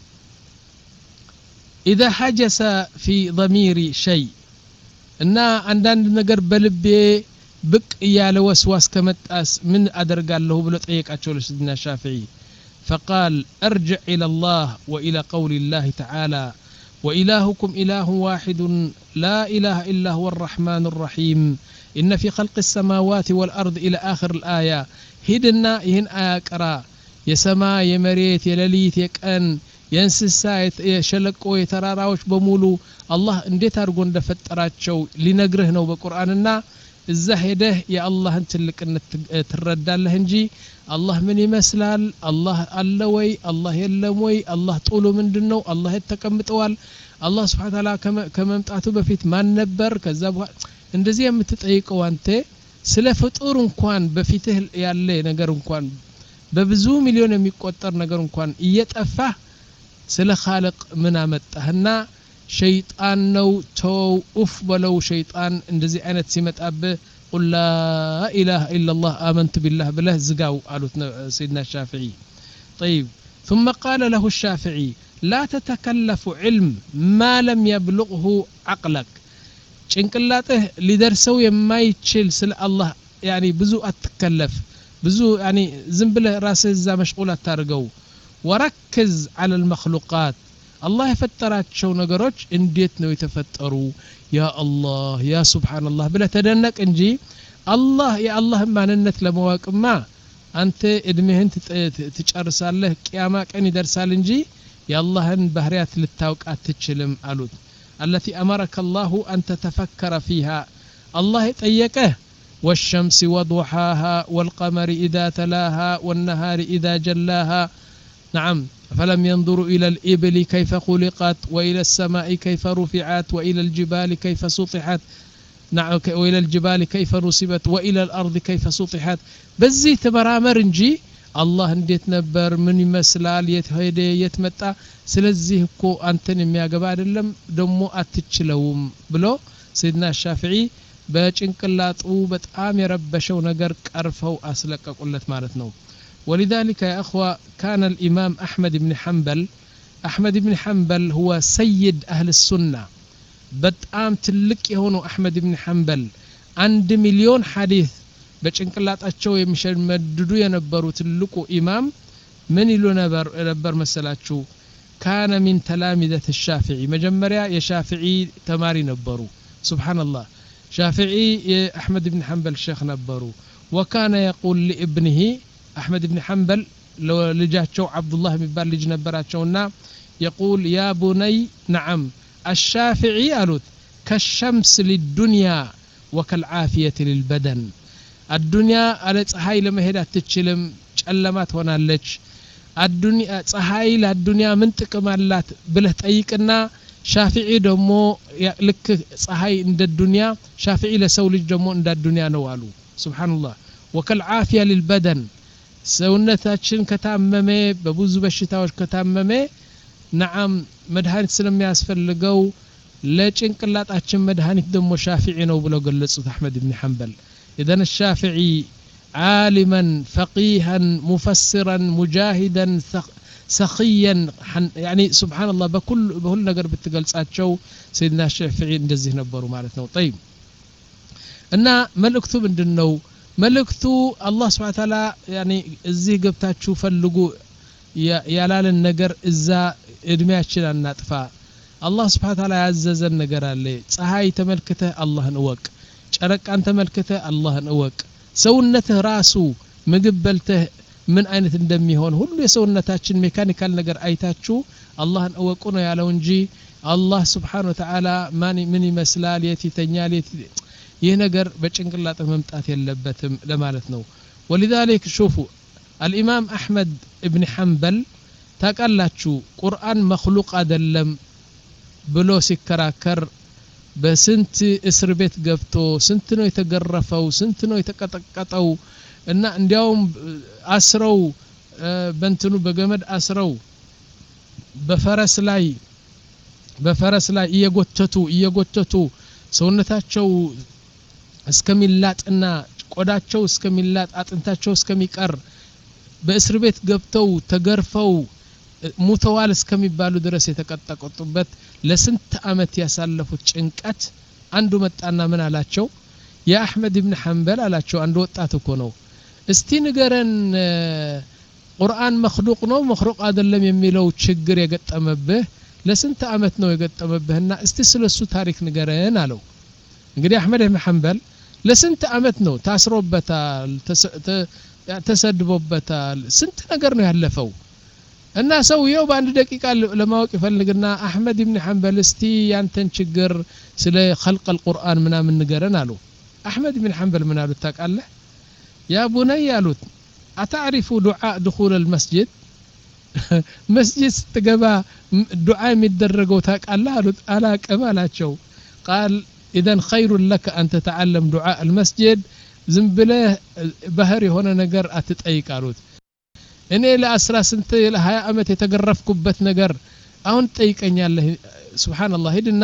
[SPEAKER 1] اذا حجس في ضميري شيء እና አንዳንድ ነገር በልቤ ብቅ ያለ ወስዋስ ከመጣስ ምን አደርጋለሁ ብሎ ጠየቃቸው ለሰይድና ሻፊዒ فقال ارجع الى الله والى قول الله تعالى وإلهكم إله واحد لا إله إلا هو الرحمن الرحيم إن في خلق السماوات والأرض إلى آخر الآية هدنا إهن آية كرا يسما يمريت يلليت يكأن ينسسا يشلقو يتراراوش بمولو الله انديت أرغون دفتراتشو لنقره نو بقرآننا الزهده يا الله انت لك ان تردى له انجي الله من يمسلال الله اللوي الله يلموي الله طولو مندنو الله يتقمطوال الله سبحانه وتعالى كممጣቱ በፊት ማን ነበር ከዛ በኋላ እንደዚህ የምትጠይቀው አንተ ስለ ፍጡር እንኳን በፊትህ ያለ ነገር እንኳን በብዙ ሚሊዮን የሚቆጠር ነገር እንኳን እየጠፋ ስለ خالق ምን አመጣህና شيطان نو تو أف بلو شيطان اندزي عينت سيمت أب قل لا إله إلا الله آمنت بالله بله زقاو قالوا سيدنا الشافعي طيب ثم قال له الشافعي لا تتكلف علم ما لم يبلغه عقلك ጭንቅላትህ ሊደርሰው የማይችል ስለ አላህ يعني ብዙ አትከለፍ ብዙ يعني ዝም ብለህ ራስህ እዛ መሽغول አታርገው وركز على المخلوقات الله يفتراቸው ነገሮች እንዴት ነው የተፈጠሩ ያ አላህ ያ ሱብሃንአላህ ብለ ተደነቅ እንጂ አላህ ያ አላህ ማንነት ለማወቅማ አንተ እድሜህን ትጨርሳለህ ቂያማ ቀን ይደርሳል እንጂ የአላህን ባህሪያት ልታውቅ አትችልም አሉት التي أمرك الله أن تتفكر فيها الله يطيقه والشمس وضحاها والقمر إذا تلاها والنهار إذا جلاها نعم فلم ينظروا إلى الإبل كيف خلقت وإلى السماء كيف رفعت وإلى الجبال كيف سطحت نعم وإلى الجبال كيف نصبت وإلى الأرض كيف سطحت بزي تمرامر እንጂ الله እንዴት ነበር ምን ይመስላል የት ሄደ የት መጣ ስለዚህ እኮ አንተን የሚያገባ አይደለም ደሞ አትችለውም ብሎ ሰይድና ሻፊዒ በጭንቅላጡ በጣም የረበሸው ነገር ቀርፈው አስለቀቁለት ማለት ነው ولذلك يا أخوة كان الإمام أحمد بن حنبل أحمد بن حنبل هو سيد أهل السنة بتأم تلك يهونو أحمد بن حنبل عند مليون حديث بچنقلاطاچو የሚሸመድዱ የነበሩ ትልቁ ኢማም ምን ይሉ ነበር ነበር መሰላችሁ كان من تلامذة الشافعي مجمريا يا شافعي تماري ነበሩ سبحان الله شافعي أحمد بن حنبل شيخ ነበሩ وكان يقول لابنه أحمد بن حنبل لو لجاچو عبد الله የሚባል ልጅ ነበራቸውና يقول يا بني نعم الشافعي قالت كالشمس للدنيا وكالعافية للبدن الدنيا على ፀሐይ ለመሄድ አትችልም ጨለማ ትሆናለች አዱንያ ፀሐይ ለአዱንያ ምን ጥቅም አላት ብለህ ጠይቅና ሻፊዒ ደግሞ ልክ ፀሐይ እንደ ዱንያ ሻፊዒ ለሰው ልጅ ደግሞ እንደ ዱንያ ነው አሉ ሱብሃንአላህ ወከልዓፊያ ለልበደን ሰውነታችን ከታመመ በብዙ በሽታዎች ከታመመ ነዓም መድኃኒት ስለሚያስፈልገው ለጭንቅላታችን መድኃኒት ደግሞ ሻፊዒ ነው ብለው ገለጹት አህመድ ኢብኑ ሐንበል ኢዘን ሻፊዒ عالما فقيها مفسرا مجاهدا سخيا يعني سبحان الله بكل بكل ነገር ብትገልጻቸው سيدنا الشافعي እንደዚህ ነበሩ ማለት ነው طيب እና መልእክቱ ምንድነው መልእክቱ አላህ Subhanahu Wa Ta'ala يعني እዚህ ገብታችሁ ፈልጉ ያላለን ነገር እዛ እድሜያችን አናጥፋ አላህ Subhanahu Wa Ta'ala ያዘዘን ነገር አለ ፀሐይ ተመልክተህ አላህን እወቅ ጨረቃን ተመልክተህ አላህን እወቅ ሰውነትህ ራሱ ምግብ በልተህ ምን አይነት እንደሚሆን ሁሉ የሰውነታችን ሜካኒካል ነገር አይታችሁ አላህን እወቁ ነው ያለው እንጂ አላህ Subhanahu Wa Ta'ala ማን ምን ይመስላል የት ይተኛል ይህ ነገር በጭንቅላት መምጣት የለበትም ለማለት ነው ولذلك شوفوا الامام احمد ابن حنبل ታቃላችሁ ቁርአን መخلوق አይደለም ብሎ ሲከራከር በስንት እስር ቤት ገብቶ ስንት ነው የተገረፈው ስንት ነው የተቀጠቀጠው እና እንዲያውም አስረው በእንትኑ በገመድ አስረው በፈረስ ላይ በፈረስ ላይ እየጎተቱ እየጎተቱ ሰውነታቸው እስከሚላጥና ቆዳቸው እስከሚላጥ አጥንታቸው እስከሚቀር በእስር ቤት ገብተው ተገርፈው ሙተዋል እስከሚባሉ ድረስ የተቀጠቀጡበት ለስንት አመት ያሳለፉት ጭንቀት አንዱ መጣና ምን አላቸው ያ አህመድ ኢብኑ ሐንበል አላቸው አንዱ ወጣት እኮ ነው እስቲ ንገረን ቁርአን መخلوق ነው መخلوق አይደለም የሚለው ችግር የገጠመብህ ለስንት አመት ነው የገጠመብህና እስቲ ስለሱ ታሪክ ንገረን አለው እንግዲህ አህመድ ኢብኑ ሐንበል ለስንት አመት ነው ታስሮበታል ተሰድቦበታል ስንት ነገር ነው ያለፈው እና ሰውየው በአንድ ደቂቃ ለማወቅ ይፈልግና አህመድ ኢብኑ ሐንበል እስቲ ያንተን ችግር ስለ خلق القرآن ምናምን ንገረን አለው አህመድ ኢብኑ ሐንበል ምን አሉት ታውቃለህ ያ ቡነይ አሉት አታሪፉ ዱዓ دخول المسجد መስጂድ ስትገባ ዱዓ የሚደረገው ታውቃለህ አሉት አላቀም አላቸው قال اذا خير لك ان تتعلم دعاء المسجد ዝም ብለህ ባህር የሆነ ነገር አትጠይቅ አሉት እኔ ለአስራ ስንት ለሃያ አመት የተገረፍኩበት ነገር አሁን ጠይቀኛለህ ሱብሃንአላህ ሄድና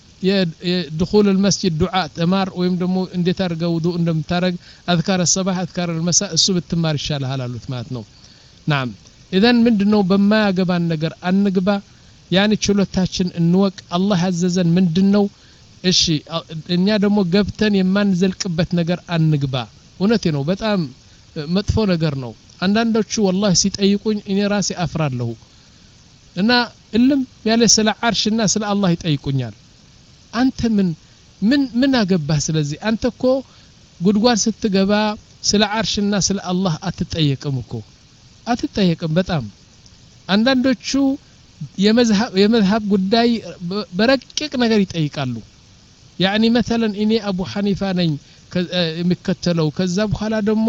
[SPEAKER 1] የدخول المسجد دعاء ተማር ወይም ደግሞ እንዴት አድርገው ውዱእ እንደምታረግ አዝካር الصباح አዝካር المساء እሱ ብትማር ይሻላል አሉት ማለት ነው نعم اذا ምንድነው በማያገባን ነገር አንግባ ያኒ ችሎታችን እንወቅ አላህ ያዘዘን ምንድነው እሺ እኛ ደግሞ ገብተን የማንዘልቅበት ነገር አንግባ እውነቴ ነው በጣም መጥፎ ነገር ነው አንዳንዶቹ والله ሲጠይቁኝ እኔ ራሴ አፍራለሁ እና እልም ያለ ስለ አርሽና ስለ አላህ ይጠይቁኛል አንተ ምን ምን ምን አገባህ ስለዚህ አንተ እኮ ጉድጓድ ስትገባ ስለ አርሽና ስለ አላህ አትጠየቅም እኮ አትጠየቅም በጣም አንዳንዶቹ የመዝሃብ የመዝሃብ ጉዳይ በረቂቅ ነገር ይጠይቃሉ يعني مثلا اني ابو حنيفه ነኝ የሚከተለው ከዛ በኋላ ደግሞ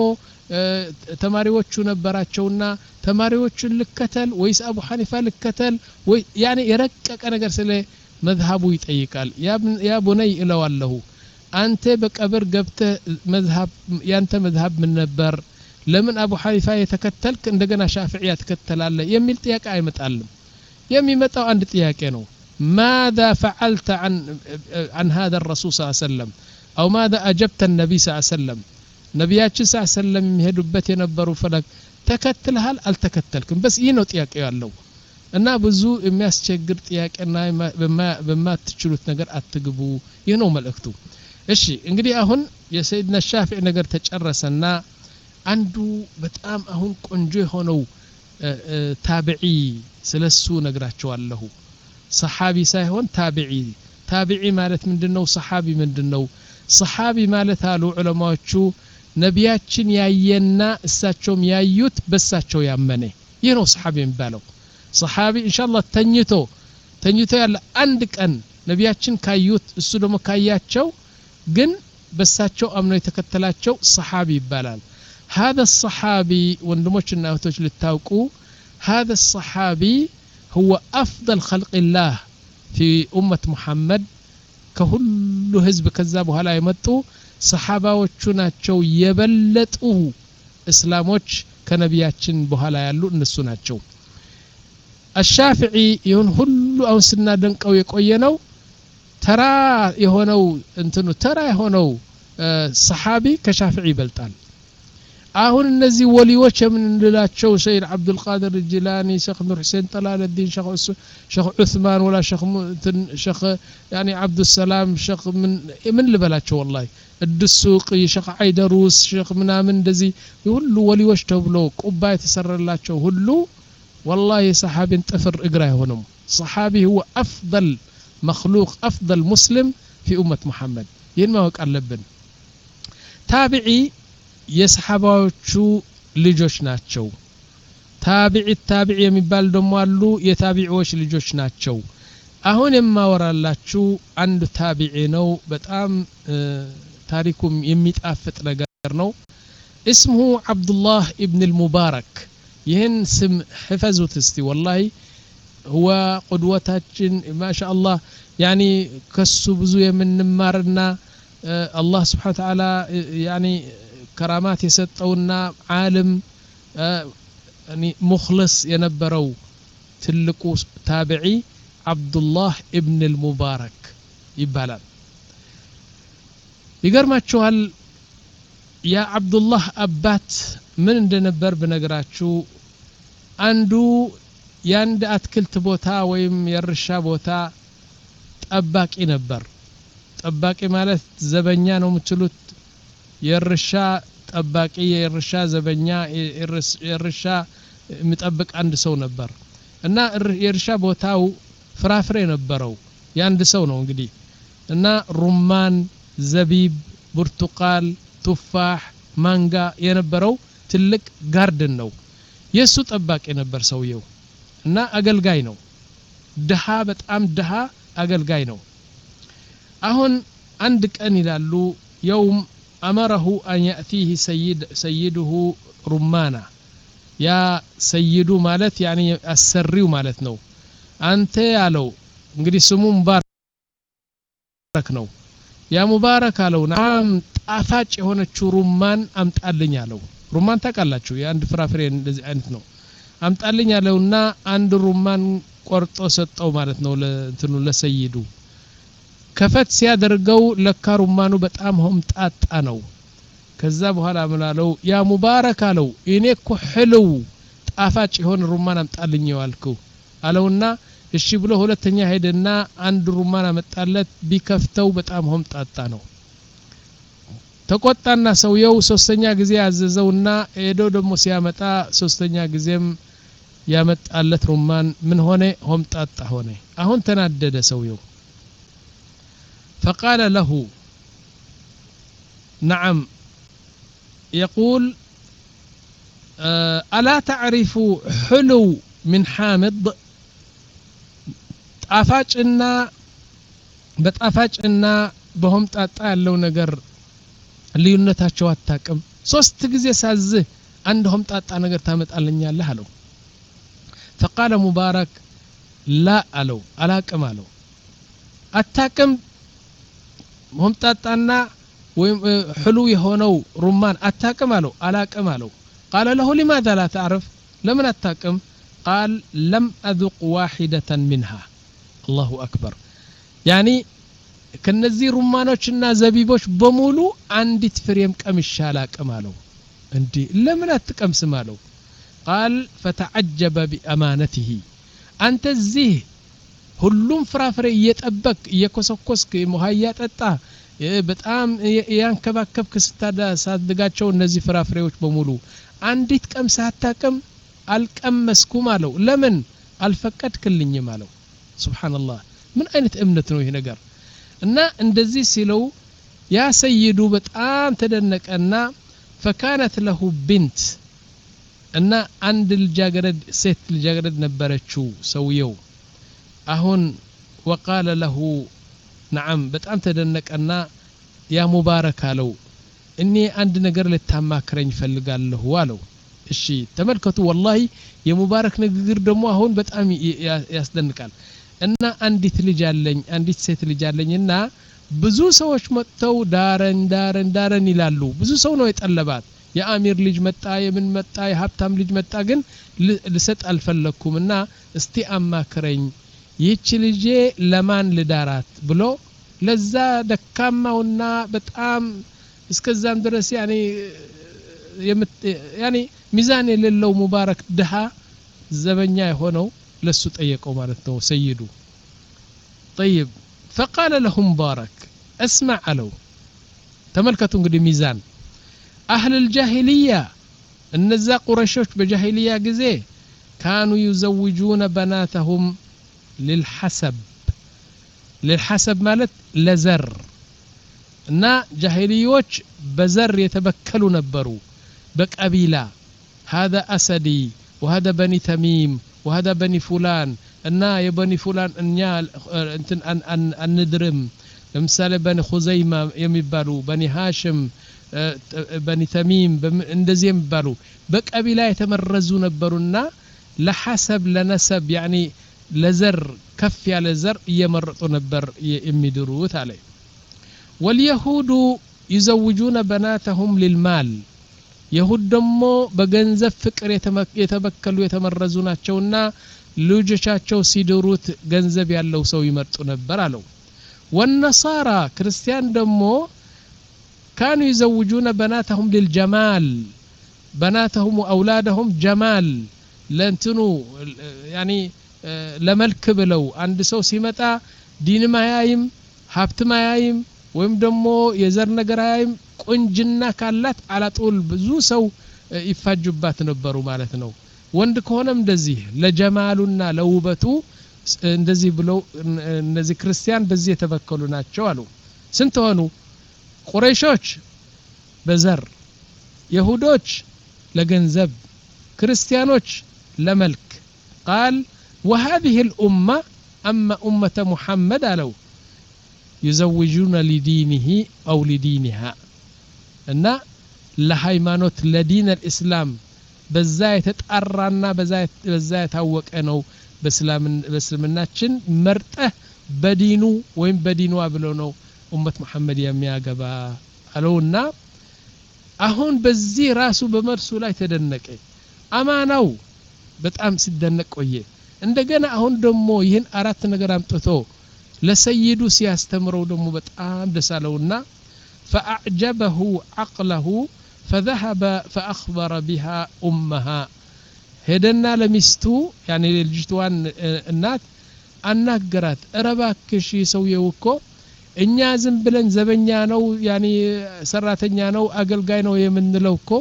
[SPEAKER 1] ተማሪዎቹ ነበራቸውና ተማሪዎቹን ልከተል ወይስ አቡ ሐኒፋ ልከተል ወይ يعني የረቀቀ ነገር ስለ መዝሃቡ ይጠይቃል ያ ያ ቡነይ እለዋለሁ አንተ በቀብር ገብተህ መዝሃብ ያንተ መዝሃብ ምን ነበር ለምን አቡ ሐኒፋ የተከተልክ እንደገና ሻፊዒያ ተከተላለህ የሚል ጥያቄ አይመጣልም የሚመጣው አንድ ጥያቄ ነው ماذا فعلت عن عن هذا الرسول صلى الله عليه وسلم او ماذا اجبت النبي صلى الله عليه وسلم ነብያችን صلى الله عليه وسلم የሚሄዱበት የነበሩ ፈለግ ተከትለሃል አልተከተልክም በስ ይህ ነው ጥያቄው ያለው እና ብዙ የሚያስቸግር ጥያቄና በማትችሉት ነገር አትግቡ ይህ ነው መልእክቱ እሺ እንግዲህ አሁን የሰይድና ሻፊዒ ነገር ተጨረሰና አንዱ በጣም አሁን ቆንጆ የሆነው ታቢዒ ስለሱ ነግራቸዋለሁ ሰሃቢ ሳይሆን ታቢዒ ታቢዒ ማለት ምንድነው ሰሃቢ ምንድነው ሰሃቢ ማለት አሉ ዑለማዎቹ ነቢያችን ያየና እሳቸውም ያዩት በሳቸው ያመነ ይህ ነው ሰሃቢ የሚባለው ሰሃቢ ኢንሻአላህ ተኝቶ ተኝቶ ያለ አንድ ቀን ነቢያችን ካዩት እሱ ደግሞ ካያቸው ግን በሳቸው አምኖ የተከተላቸው ሰሃቢ ይባላል هذا الصحابي ወንድሞችና እህቶች ልታውቁ هذا الصحابي هو أفضل خلق الله في أمة محمد كل حزب كذابوا هلا يمطوا صحابة وچناچو يبلطوا اسلاموች ከነቢያችን በኋላ ያሉ እነሱ ናቸው الشافعي ይሁን ሁሉ አሁን ስናደንቀው የቆየነው ተራ የሆነው እንትኑ ተራ የሆነው ሰሃቢ ከሻፊዒ ይበልጣል አሁን እነዚህ ወሊዎች የምንላቸው ሰይድ አብዱል ቃድር الجيلاني ሸኽ ኑር ሁሴን ጠላለዲን ሸኽ ሸኽ ዑስማን ወላ ሸኽ ሸኽ ያኒ አብዱል ሰላም ሸኽ ምን ምን ልበላቸው والله الدسوق ሸኽ አይደሩስ ሸኽ ምናምን እንደዚህ ሁሉ ወሊዎች ተብሎ ቁባ የተሰራላቸው ሁሉ والله صحابي طفر اقرا يهونم صحابي هو افضل مخلوق افضل مسلم في امه محمد ይህን ማወቅ አለብን ታቢዒ የሰሃባዎቹ ልጆች ናቸው ታቢዒ ታቢዒ የሚባል ደሞ አሉ የታቢዒዎች ልጆች ናቸው አሁን የማወራላችሁ አንድ ታቢዒ ነው በጣም ታሪኩም የሚጣፍጥ ነገር ነው اسمه عبد الله ابن المبارك ይህን ስም حفظوት እስቲ والله هو قدوتاችን ما شاء الله يعني ከሱ ብዙ የምንማርና الله سبحانه وتعالى يعني كرامات يسطونا عالم يعني مخلص ينبرو تلقو تابعي عبد الله ابن المبارك يبالال يغرماچوال يا عبد الله ابات من እንደነበር በነገራችሁ አንዱ ያንድ አትክልት ቦታ ወይም የርሻ ቦታ ጠባቂ ነበር ጠባቂ ማለት ዘበኛ ነው የምትሉት የርሻ ጠባቂ የርሻ ዘበኛ የርሻ የሚጠብቅ አንድ ሰው ነበር እና የርሻ ቦታው ፍራፍሬ ነበረው ያንድ ሰው ነው እንግዲህ እና ሩማን ዘቢብ ብርቱቃል ቱፋህ ማንጋ የነበረው ትልቅ ጋርደን ነው የሱ ጠባቂ ነበር ሰውየው እና አገልጋይ ነው ደሃ በጣም ደሃ አገልጋይ ነው አሁን አንድ ቀን ይላሉ يوم أمره أن يأتيه سيد سيده رمانا يا سيدو مالت يعني السريو مالت نو أنت يالو እንግዲህ ስሙ ሙባረክ ነው ያ ሙባረክ አለው ናም ጣፋጭ የሆነችው ሩማን አምጣልኝ አለው ሩማን ታውቃላችሁ የአንድ ፍራፍሬ እንደዚህ አይነት ነው አምጣልኝ አለውና አንድ ሩማን ቆርጦ ሰጠው ማለት ነው ለእንትኑ ለሰይዱ ከፈት ሲያደርገው ለካ ሩማኑ በጣም ሆምጣጣ ነው ከዛ በኋላ ምናለው ያ ሙባረክ አለው እኔ እኮ ህልው ጣፋጭ የሆነ ሩማን አምጣልኝ ያልኩ አለውና እሺ ብሎ ሁለተኛ ሄደና አንድ ሩማን አመጣለት ቢከፍተው በጣም ሆምጣጣ ነው ተቆጣና ሰውየው ሶስተኛ ጊዜ አዘዘውና ሄዶ ደሞ ሲያመጣ ሶስተኛ ጊዜም ያመጣለት ሩማን ምን ሆነ ሆምጣጣ ሆነ አሁን ተናደደ ሰውየው فقال له نعم يقول ألا تعرف حلو من حامض طافاጭና በጣፋጭና በሆምጣጣ ያለው ነገር ልዩነታቸው አታቀም ሶስት ጊዜ ሳዝህ አንድ ሆምጣጣ ነገር ታመጣልኛለህ አለው فقال مبارك لا አለው አላቀም አለው አታቀም ሆምጣጣና ወይም حلو የሆነው ሩማን አታቀም አለው አላቀም አለው قال له لماذا لا تعرف لمن አታቀም قال لم أذق واحدة منها الله أكبر يعني ከነዚህ ሩማኖችና ዘቢቦች በሙሉ አንዲት ፍሬም ቀምሻ አላቀም አለው እንዴ ለምን አትቀምስም አለው قال فتعجب بأمانته أنت زيه ሁሉም ፍራፍሬ እየጠበቅ እየኮሰኮስክ ሙሃያ ጠጣ በጣም ያንከባከብክ ስታሳድጋቸው እነዚህ ፍራፍሬዎች በሙሉ አንዲት ቀምሳ አታቀም አልቀመስኩም አለው ለምን አልፈቀድክልኝም አለው ሱብሃንአላህ ምን አይነት እምነት ነው ይሄ ነገር እና እንደዚህ ሲለው ያ ሰይዱ በጣም ተደነቀና فكانت له بنت እና አንድ ልጃገረድ ሴት ልጃገረድ ነበረችው ሰውየው አሁን وقال له نعم በጣም ተደነቀና ያ ሙባረክ አለው እኔ አንድ ነገር ልታማክረኝ ፈልጋለሁ አለው እሺ ተመልከቱ ወላሂ የሙባረክ ንግግር ደግሞ አሁን በጣም ያስደንቃል እና አንዲት ልጅ አለኝ አንዲት ሴት ልጅ አለኝና ብዙ ሰዎች መጥተው ዳረን ዳረን ዳረን ይላሉ ብዙ ሰው ነው የጠለባት የአሚር ልጅ መጣ የምን መጣ የሀብታም ልጅ መጣ ግን ልሰጥ አልፈለኩምና እስቲ አማክረኝ ይህች ልጄ ለማን ልዳራት ብሎ ለዛ ደካማውና በጣም እስከዛም ድረስ ያኔ ያኔ ሚዛን የሌለው ሙባረክ ድሃ ዘበኛ የሆነው ለሱ ጠየቀው ማለት ነው ሰይዱ طيب فقال له مبارك اسمع له ተመልከቱ እንግዲህ ሚዛን اهل الجاهليه እነዛ ቁረይሾች በጃሂልያ ጊዜ كانوا يزوجون بناتهم للحسب للحسب ማለት ለዘር እና ጃሂልዮች በዘር የተበከሉ ነበሩ بقبيلة هذا أسدي وهذا بني تميم وهذا بني فلان እና የበኒ ፉላን እኛ እንትን አንድርም ለምሳሌ በኒ ኹዘይማ የሚባሉ በኒ ሃሽም በኒ ተሚም እንደዚህ የሚባሉ በቀቢላ የተመረዙ ነበሩና ለሐሰብ ለነሰብ ያኒ ለዘር ከፍ ያለ ዘር እየመረጡ ነበር የሚድሩት አለ واليهود يزوجون بناتهم للمال يهود ደሞ በገንዘብ ፍቅር የተበከሉ የተመረዙ ናቸውና ልጆቻቸው ሲድሩት ገንዘብ ያለው ሰው ይመርጡ ነበር አለው والنصارى ክርስቲያን ደሞ كانوا يزوجون بناتهم للجمال بناتهم واولادهم جمال ለንትኑ يعني ለመልክ ብለው አንድ ሰው ሲመጣ ዲን ማያይም ሀብት ማያይም ወይም ደሞ የዘር ነገር አያይም ቁንጅና ካላት አላጦል ብዙ ሰው ይፋጁባት ነበሩ ማለት ነው ወንድ ከሆነም እንደዚህ ለጀማሉና ለውበቱ እንደዚህ ብለው እነዚህ ክርስቲያን በዚህ የተበከሉ ናቸው አሉ ስንት ሆኑ ቁረይሾች በዘር ይሁዶች ለገንዘብ ክርስቲያኖች ለመልክ قال وهذه الامه اما امه محمد አለው يزوجون لدينه او لدينها እና ለሃይማኖት ለዲን الاسلام በዛ የተጣራና በዛ በዛ የታወቀ ነው በእስላም በእስልምናችን መርጠህ በዲኑ ወይም በዲኗ ብሎ ነው ኡመት መሐመድ የሚያገባ አለውና አሁን በዚህ ራሱ በመርሱ ላይ ተደነቀ አማናው በጣም ሲደነቅ ቆየ እንደገና አሁን ደሞ ይህን አራት ነገር አምጥቶ ለሰይዱ ሲያስተምረው ደሞ በጣም ደሳለውና فاعجبه عقله فذهب فاخبر بها امها هدنا لمستو يعني للجتوان እናት አናገራት ረባክሽ ሰውየው እኮ እኛ ዝም ብለን ዘበኛ ነው ያኒ ሰራተኛ ነው አገልጋይ ነው የምንለው እኮ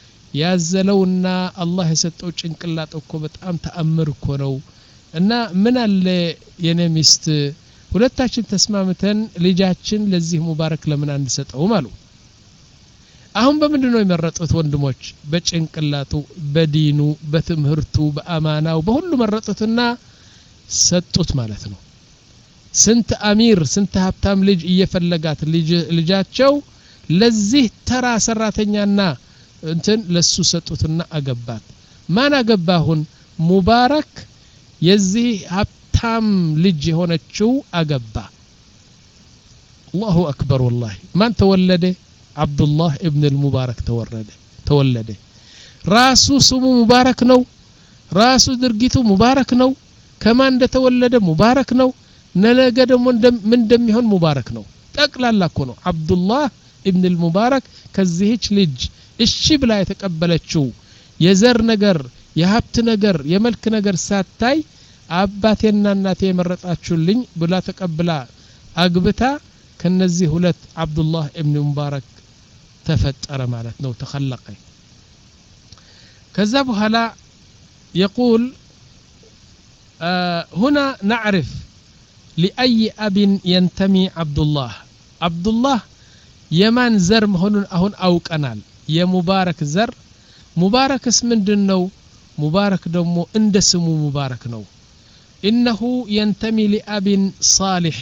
[SPEAKER 1] ያዘለውና አላህ የሰጠው ጭንቅላት እኮ በጣም ተአምር እኮ ነው እና ምን አለ የኔ ሚስት ሁለታችን ተስማምተን ልጃችን ለዚህ ሙባረክ ለምን አንሰጠው ማሉ አሁን በምንድነው የመረጡት ወንድሞች በጭንቅላቱ በዲኑ በትምህርቱ በአማናው በሁሉ መረጡትና ሰጡት ማለት ነው ስንት አሚር ስንት ሀብታም ልጅ እየፈለጋት ልጃቸው ለዚህ ተራ ሰራተኛና እንትን ለሱ ሰጡትና አገባት ማን አገባሁን ሙባረክ የዚህ ሀብታም ልጅ የሆነችው አገባ الله اكبر والله ማን ተወለደ عبد الله ابن المبارك ተወረደ ተወለደ ራሱ ስሙ ሙባረክ ነው ራሱ ድርጊቱ ሙባረክ ነው ከማን እንደተወለደ ሙባረክ ነው ነገ ደግሞ ምን እንደሚሆን ሙባረክ ነው ጠቅላላ እኮ ነው አብዱላህ ኢብኑ አልሙባረክ ከዚህች ልጅ እሺ ብላ የተቀበለችው የዘር ነገር የሀብት ነገር የመልክ ነገር ሳታይ አባቴና እናቴ የመረጣችሁልኝ ብላ ተቀብላ አግብታ ከነዚህ ሁለት አብዱላህ ኢብኑ ሙባረክ ተፈጠረ ማለት ነው ተخلቀ ከዛ በኋላ يقول آه هنا نعرف لأي أب ينتمي عبد الله عبد الله يمان زر مهون أهون أو كنال يا مبارك زر مبارك اسم دنو مبارك دمو اند اسمه مبارك نو إنه ينتمي لأب صالح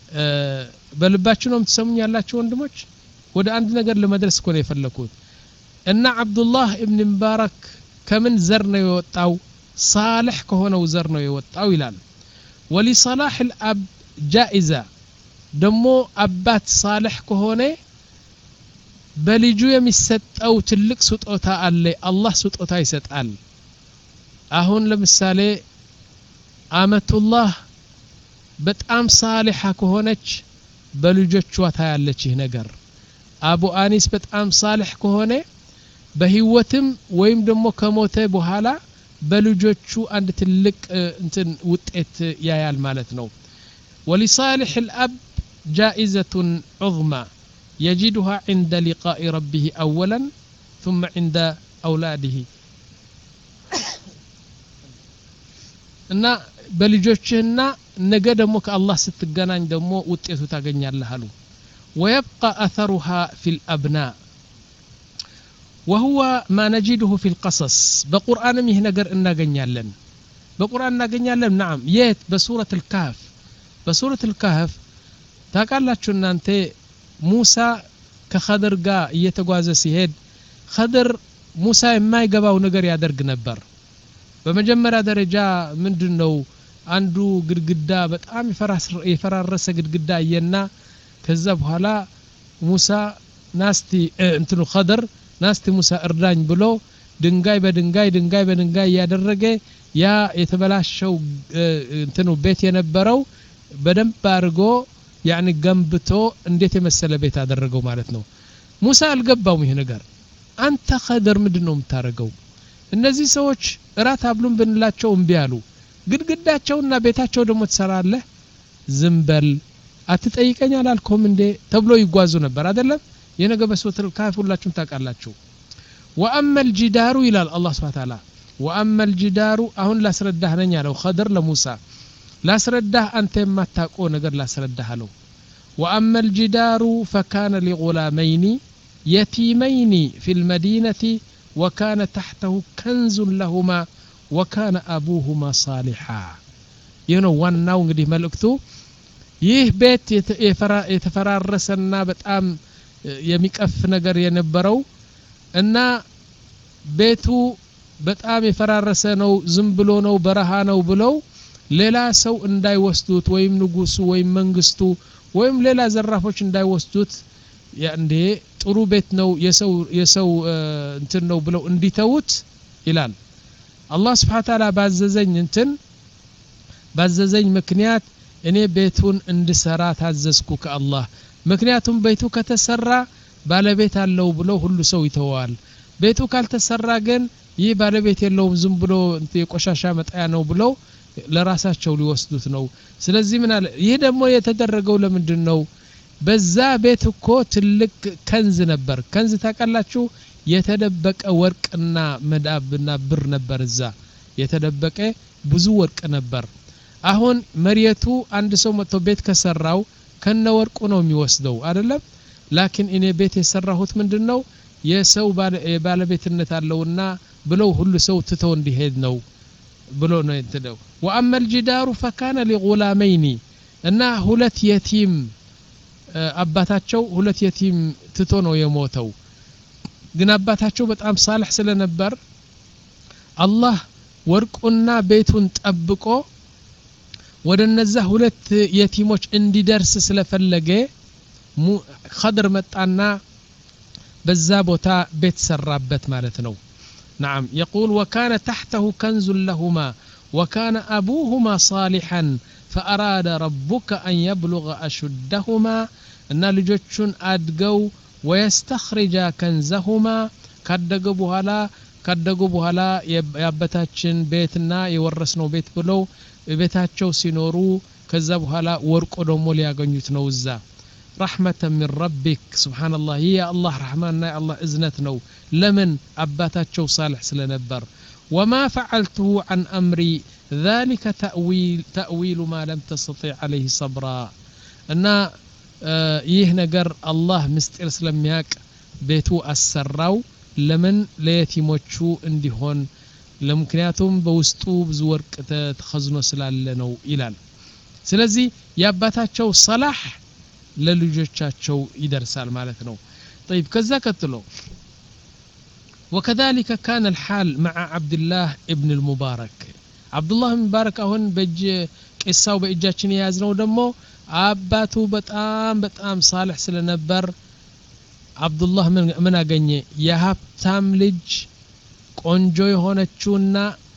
[SPEAKER 1] آه بلباتشنهم تسمون يالاتشو وندموش وده عند نجر لمدرسة كون يفلكون እና አብዱላህ ኢብኑ ሙባረክ ከምን ዘር ነው የወጣው صالح ከሆነው ዘር ነው የወጣው ይላል ولصلاح الاب جائزة ደሞ አባት صالح ከሆነ በልጁ የሚሰጠው ትልቅ ስጦታ አለ አላህ ስጦታ ይሰጣል አሁን ለምሳሌ አመቱላህ በጣም ሳሊሃ ከሆነች በልጆቿ ታያለች ይህ ነገር አቡ አኒስ በጣም ሳሊህ ከሆነ በህይወትም ወይም ደግሞ ከሞተ በኋላ በልጆቹ አንድ ትልቅ እንትን ውጤት ያያል ማለት ነው ولصالح الاب جائزة عظمى يجدها عند لقاء ربه اولا ثم عند اولاده እና በልጆችና ነገ ደግሞ ከአላህ ስትገናኝ ደግሞ ውጤቱ ታገኛለህ አሉ ويبقى اثرها في الابناء وهو ما نجده في القصص بقرآن ይህ ነገር እናገኛለን በቁርአን እናገኛለን نعم የት በሱረة الكهف በሱረة الكهف ታውቃላችሁ እናንተ ሙሳ ከኸድር ጋር እየተጓዘ ሲሄድ ኸድር ሙሳ የማይገባው ነገር ያደርግ ነበር በመጀመሪያ ደረጃ ምንድነው አንዱ ግድግዳ በጣም የፈራረሰ ግድግዳ አየና ከዛ በኋላ ሙሳ ናስቲ እንትኑ ኸድር ናስቲ ሙሳ እርዳኝ ብሎ ድንጋይ በድንጋይ ድንጋይ በድንጋይ ያደረገ ያ የተበላሸው እንትኑ ቤት የነበረው በደንብ አድርጎ ያኒ ገንብቶ እንዴት የመሰለ ቤት አደረገው ማለት ነው ሙሳ አልገባውም ይሄ ነገር አንተ ኸድር ምንድነው የምታረገው እነዚህ ሰዎች እራት አብሉን ብንላቸው እምቢ አሉ ግድግዳቸውና ቤታቸው ደግሞ ተሰራለህ ዝምበል አትጠይቀኝ አላልኩም እንዴ ተብሎ ይጓዙ ነበር አይደለም የነገ በሱረቱል ካፍ ሁላችሁም ታውቃላችሁ وأما الجدار إلى الله سبحانه وتعالى وأما الجدار አሁን ላስረዳህ ነኝ አለው ኸድር ለሙሳ ላስረዳህ አንተ የማታውቀው ነገር ላስረዳህ አለው وأما الجدار فكان لغلامين يتيمين في المدينة وكان تحته كنز لهما وكان أبوهما صالحا ينو ዋናው እንግዲህ መልእክቱ ይህ ቤት የተፈራረሰና በጣም የሚቀፍ ነገር የነበረው እና ቤቱ በጣም የፈራረሰ ነው ዝም ብሎ ነው በረሃ ነው ብለው ሌላ ሰው እንዳይወስዱት ወይም ንጉሱ ወይም መንግስቱ ወይም ሌላ ዘራፎች እንዳይወስዱት ያንዴ ጥሩ ቤት ነው የሰው የሰው እንትን ነው ብለው እንዲተውት ይላል አላህ Subhanahu Wa Ta'ala ባዘዘኝ እንትን ባዘዘኝ ምክንያት እኔ ቤቱን እንድሰራ ታዘዝኩ ከአላህ ምክንያቱም ቤቱ ከተሰራ ባለቤት አለው ብሎ ሁሉ ሰው ይተዋል ቤቱ ካልተሰራ ግን ይህ ባለቤት የለውም ዝም ብሎ የቆሻሻ መጣያ ነው ብሎ ለራሳቸው ሊወስዱት ነው ስለዚህ ምን አለ ይህ ደግሞ የተደረገው ለምንድን ነው በዛ ቤት እኮ ትልቅ ከንዝ ነበር ከንዝ ታውቃላችሁ የተደበቀ ወርቅና መዳብና ብር ነበር እዛ የተደበቀ ብዙ ወርቅ ነበር አሁን መሪየቱ አንድ ሰው መጥቶ ቤት ከሰራው ከነ ወርቁ ነው የሚወስደው አይደለም ላኪን እኔ ቤት የሰራሁት ምንድነው የሰው ባለቤትነት አለውና ብለው ሁሉ ሰው ትተው እንዲሄድ ነው ብሎ ነው እንትደው وأما الجدار فكان لغلامين እና ሁለት የቲም አባታቸው ሁለት የቲም ትቶ ነው የሞተው ግን አባታቸው በጣም ሳልህ ስለነበር አላህ ወርቁና ቤቱን ጠብቆ ወደነዛ ሁለት የቲሞች እንዲደርስ ስለፈለገ ኸድር መጣና በዛ ቦታ ቤት ሰራበት ማለት ነው نعم يقول وكان تحته كنز لهما وكان أبوهما صالحا فأراد ربك أن يبلغ أشدهما أن لجوتشون أدقوا ويستخرج كنزهما كدقوا بهلا كدقوا بهلا يبتاتشن بيتنا يورسنو بيت بلو بيتاتشو سينورو كذا بهلا ورقو دمو لياغنيوت نوزا رحمة من ربك سبحان الله هي الله رحمن الله إذنتنا لمن أباتاتشو صالح سلنبر وما فعلته عن أمري ذلك تأويل تأويل ما لم تستطيع عليه صبرا أن ይህ ነገር አላህ ምስጢር ስለሚያቅ ቤቱ አሰራው ለምን ለየቲሞቹ እንዲሆን ለምክንያቱም በውስጡ ብዙ ወርቅ ተخزኖ ስላለ ነው ይላል ስለዚህ ያባታቸው ሰላህ ለልጆቻቸው ይደርሳል ማለት ነው طيب ከዛ ቀጥሎ وكذلك كان الحال مع عبد الله ابن المبارك عبد الله بن المبارك አሁን በእጅ ቂሳው በእጃችን ያዝነው ደግሞ አባቱ በጣም በጣም ሳልህ ስለነበር አብዱላህ ምን ምን አገኘ የሀብታም ልጅ ቆንጆ የሆነችውና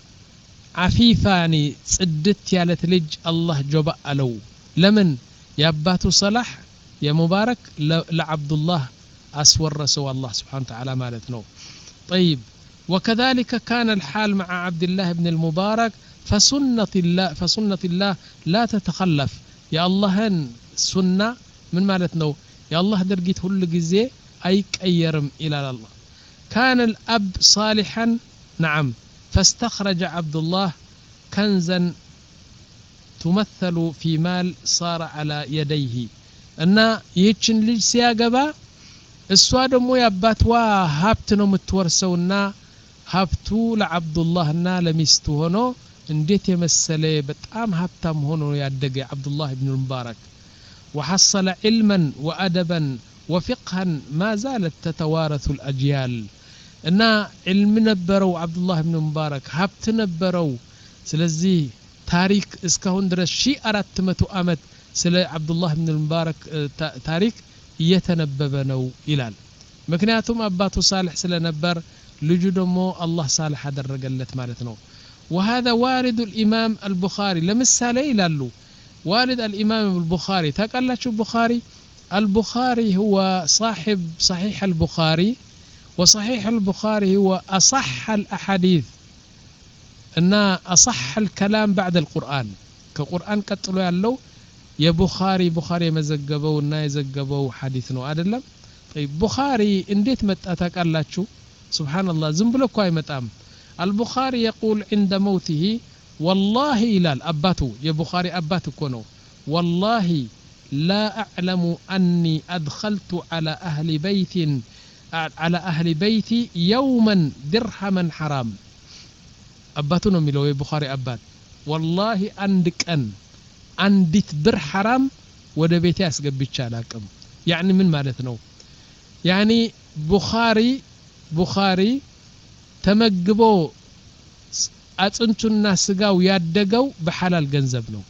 [SPEAKER 1] አፊፋኒ ጽድት ያለት ልጅ አላህ ጆባ አለው ለምን ያባቱ ሰላህ የሙባረክ ለአብዱላህ አስወረሰው አላህ Subhanahu Wa Ta'ala ማለት ነው طيب وكذلك كان الحال مع عبد الله بن المبارك فسنة الله فسنة الله لا تتخلف يا الله سنة من مالتنا يا الله درجت كل جزء أي كيرم إلى الله كان الأب صالحا نعم فاستخرج عبد الله كنزا تمثل في مال صار على يديه أن يتشن لج سياقبا السوا دمو ياباتوا هابت ነው የምትወርሰውና ሀብቱ ለአብዱላህና ለሚስቱ ሆኖ እንዴት የመሰለ በጣም ሀብታም ሆኖ ያደገ አብዱላህ ኢብኑ ሙባረክ وحصل علما وادبا وفقها ما زالت تتوارث الاجيال እና علم ነበረው አብዱላህ ኢብኑ ሙባረክ ሀብት ነበረው ስለዚህ ታሪክ እስካሁን ድረስ ሺህ አራት መቶ አመት ስለ አብዱላህ ኢብኑ ሙባረክ ታሪክ እየተነበበ ነው ይላል ምክንያቱም አባቱ ሳልህ ስለነበር ልጁ ደግሞ አላህ ሳልህ አደረገለት ማለት ነው وهذا وارد الامام البخاري لمثال ይላሉ والد الامام البخاري تقلاችሁ البخاري البخاري هو صاحب صحيح البخاري وصحيح البخاري هو اصح الاحاديث ان اصح الكلام بعد القرآن كقرآن ቀጥሎ ያለው የቡኻሪ ቡኻሪ የመዘገበውና የዘገበው ሐዲስ ነው አይደለም طيب ቡኻሪ እንዴት መጣ ታውቃላችሁ سبحان الله ዝም ብሎ እኮ አይመጣም البخاري يقول عند موته والله الى الاباتو يا بخاري ابات እኮ ነው والله لا اعلم اني ادخلت على اهل بيت على اهل بيتي يوما درهما حرام اباتو ነው የሚለው የቡኻሪ አባት والله አንድ ቀን አንዲት ብር حرام ወደ ቤቴ ያስገብቻ አላቅም يعني ምን ማለት ነው يعني ቡኻሪ ቡኻሪ ተመግቦ አጥንቱና ስጋው ያደገው በሐላል ገንዘብ ነው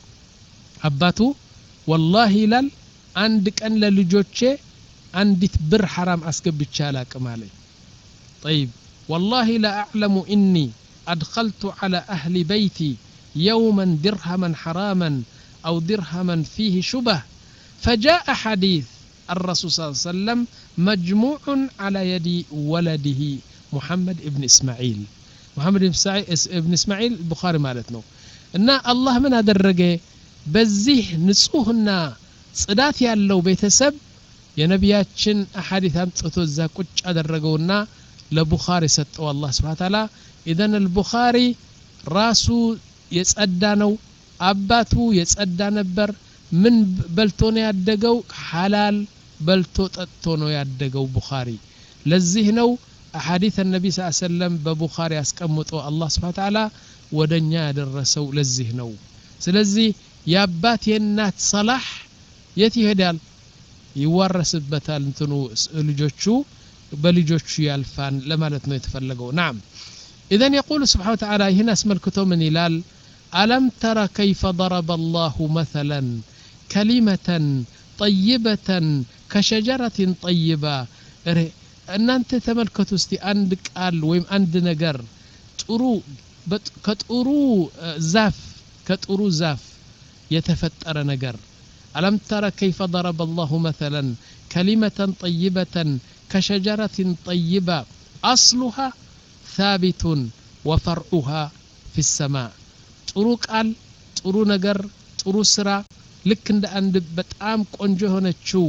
[SPEAKER 1] አባቱ والله ይላል አንድ ቀን ለልጆቼ አንዲት ብር حرام አስገብቻ አላቅም አለኝ طيب والله لا اعلم اني ادخلت على اهل بيتي يوما درهما حراما او درهما فيه شبه فجاء حديث الرسول صلى الله عليه وسلم مجموع على يد ولده محمد ابن اسماعيل محمد ابن اسماعيل البخاري مالتنا ان الله من ادرجه በዚህ ንጹህና ጽዳት ያለው ቤተሰብ የነቢያችን አሐዲስ አምጥቶ እዛ ቁጭ አደረገውና ለቡኻሪ ሰጠው አላህ Subhanahu Wa Ta'ala اذا البخاري ራሱ የጸዳ ነው አባቱ የጸዳ ነበር ምን በልቶ ነው ያደገው ሐላል በልቶ ጠጥቶ ነው ያደገው ቡኻሪ ለዚህ ነው አሐዲስ النبي صلى الله عليه وسلم በቡኻሪ አስቀምጦ አላህ Subhanahu Wa Ta'ala ወደኛ ያደረሰው ለዚህ ነው ስለዚህ ያባት የናት ሰላህ የት ይሄዳል ይወረስበታል እንትኑ ልጆቹ በልጆቹ ያልፋን ለማለት ነው የተፈለገው نعم اذا يقول سبحانه وتعالى هنا اسملكتو من ይላል ألم ترى كيف ضرب الله مثلا كلمة طيبة كشجرة طيبة እናንተ ተመልከቱ እስቲ አንድ ቃል ወይም አንድ ነገር ጥሩ ከጥሩ ዛፍ ከጥሩ ዛፍ የተፈጠረ ነገር ألم ترى كيف ضرب الله مثلا كلمة طيبة كشجرة طيبة أصلها ثابت وفرعها في السماء ጥሩ ቃል ጥሩ ነገር ጥሩ ስራ ልክ እንደ አንድ በጣም ቆንጆ ሆነችው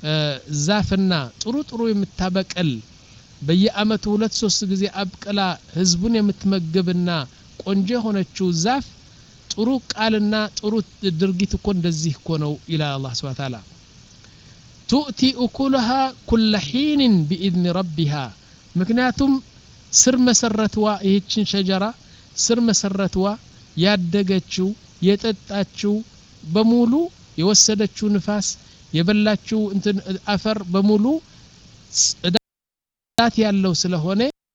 [SPEAKER 1] ዛፍና ጥሩ ጥሩ የምታበቀል በየአመቱ ሁለት ሶስት ጊዜ አብቀላ ህዝቡን የምትመገብና ቆንጆ ሆነችው ዛፍ ጥሩ ቃልና ጥሩ ድርጊት እኮ እንደዚህ እኮ ነው ኢላ አላህ Subhanahu Wa Ta'ala تؤتي أكلها كل حين بإذن ربها ምክንያቱም ስር መሰረትዋ ይህችን ሸጀራ ስር መሰረትዋ ያደገችው የጠጣችው በሙሉ የወሰደችው ንፋስ የበላችው እንትን አፈር በሙሉ ጽዳት ያለው ስለሆነ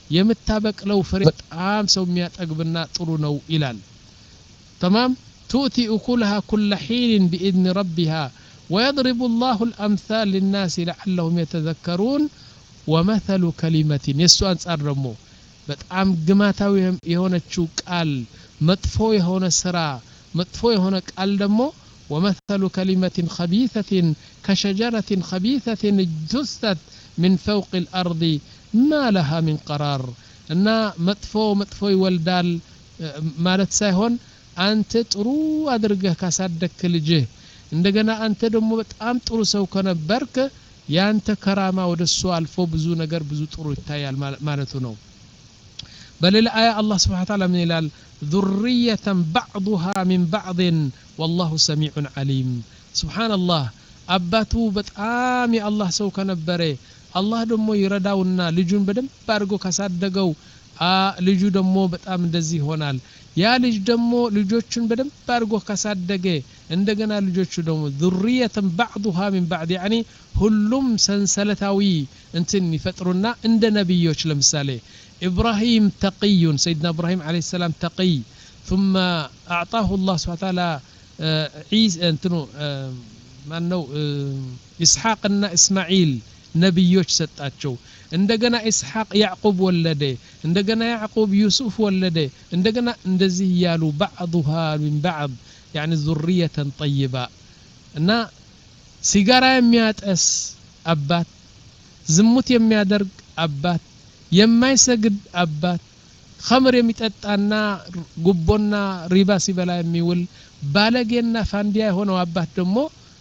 [SPEAKER 1] የምታበቅለው ፍሬ በጣም ሰው የሚያጠግብና ጥሩ ነው ይላል تمام تؤتي أكلها كل حين بإذن ربها ويضرب الله الأمثال للناس لعلهم يتذكرون ومثل كلمة يسوع አንጻር ደግሞ በጣም ግማታዊ የሆነችው ቃል መጥፎ የሆነ ስራ መጥፎ የሆነ ቃል ደግሞ ومثل كلمة خبيثة كشجرة خبيثة اجتثت من فوق الأرض ما لها من قرار እና መጥፎ መጥፎ ይወልዳል ማለት ሳይሆን አንተ ጥሩ አድርገህ ካሳደግክ ልጅህ እንደገና አንተ ደግሞ በጣም ጥሩ ሰው ከነበርክ ያንተ ከራማ ወደሱ አልፎ ብዙ ነገር ብዙ ጥሩ ይታያል ማለቱ ነው በሌላ አያ አላህ Subhanahu Wa Ta'ala ምን ይላል ذرية بعضها من بعض والله سميع عليم سبحان الله አባቱ በጣም የአላህ ሰው ከነበረ አላህ ደግሞ ይረዳውና ልጁን በደንብ አድርጎ ካሳደገው ልጁ ደግሞ በጣም እንደዚህ ይሆናል ያ ልጅ ደግሞ ልጆቹን በደንብ አድርጎ ካሳደገ እንደገና ልጆቹ ደግሞ ذرية بعضها من بعض يعني ሁሉም ሰንሰለታዊ እንትን ይፈጥሩና እንደ ነብዮች ለምሳሌ إبراهيم تقي سيدنا إبراهيم عليه السلام تقي ثم أعطاه الله سبحانه وتعالى عيسى انتنو ማነው ኢስሐቅና እስማኤል ነብዮች ሰጣቸው እንደገና ኢስሐቅ ያዕቆብ ወለደ እንደገና ያዕቆብ ዩሱፍ ወለደ እንደገና እንደዚህ ያሉ بعضها من بعض يعني ذرية طيبة እና ሲጋራ የሚያጠስ አባት ዝሙት የሚያደርግ አባት የማይሰግድ አባት ኸምር የሚጠጣና ጉቦና ሪባ ሲበላ የሚውል ባለጌና ፋንዲያ የሆነው አባት ደግሞ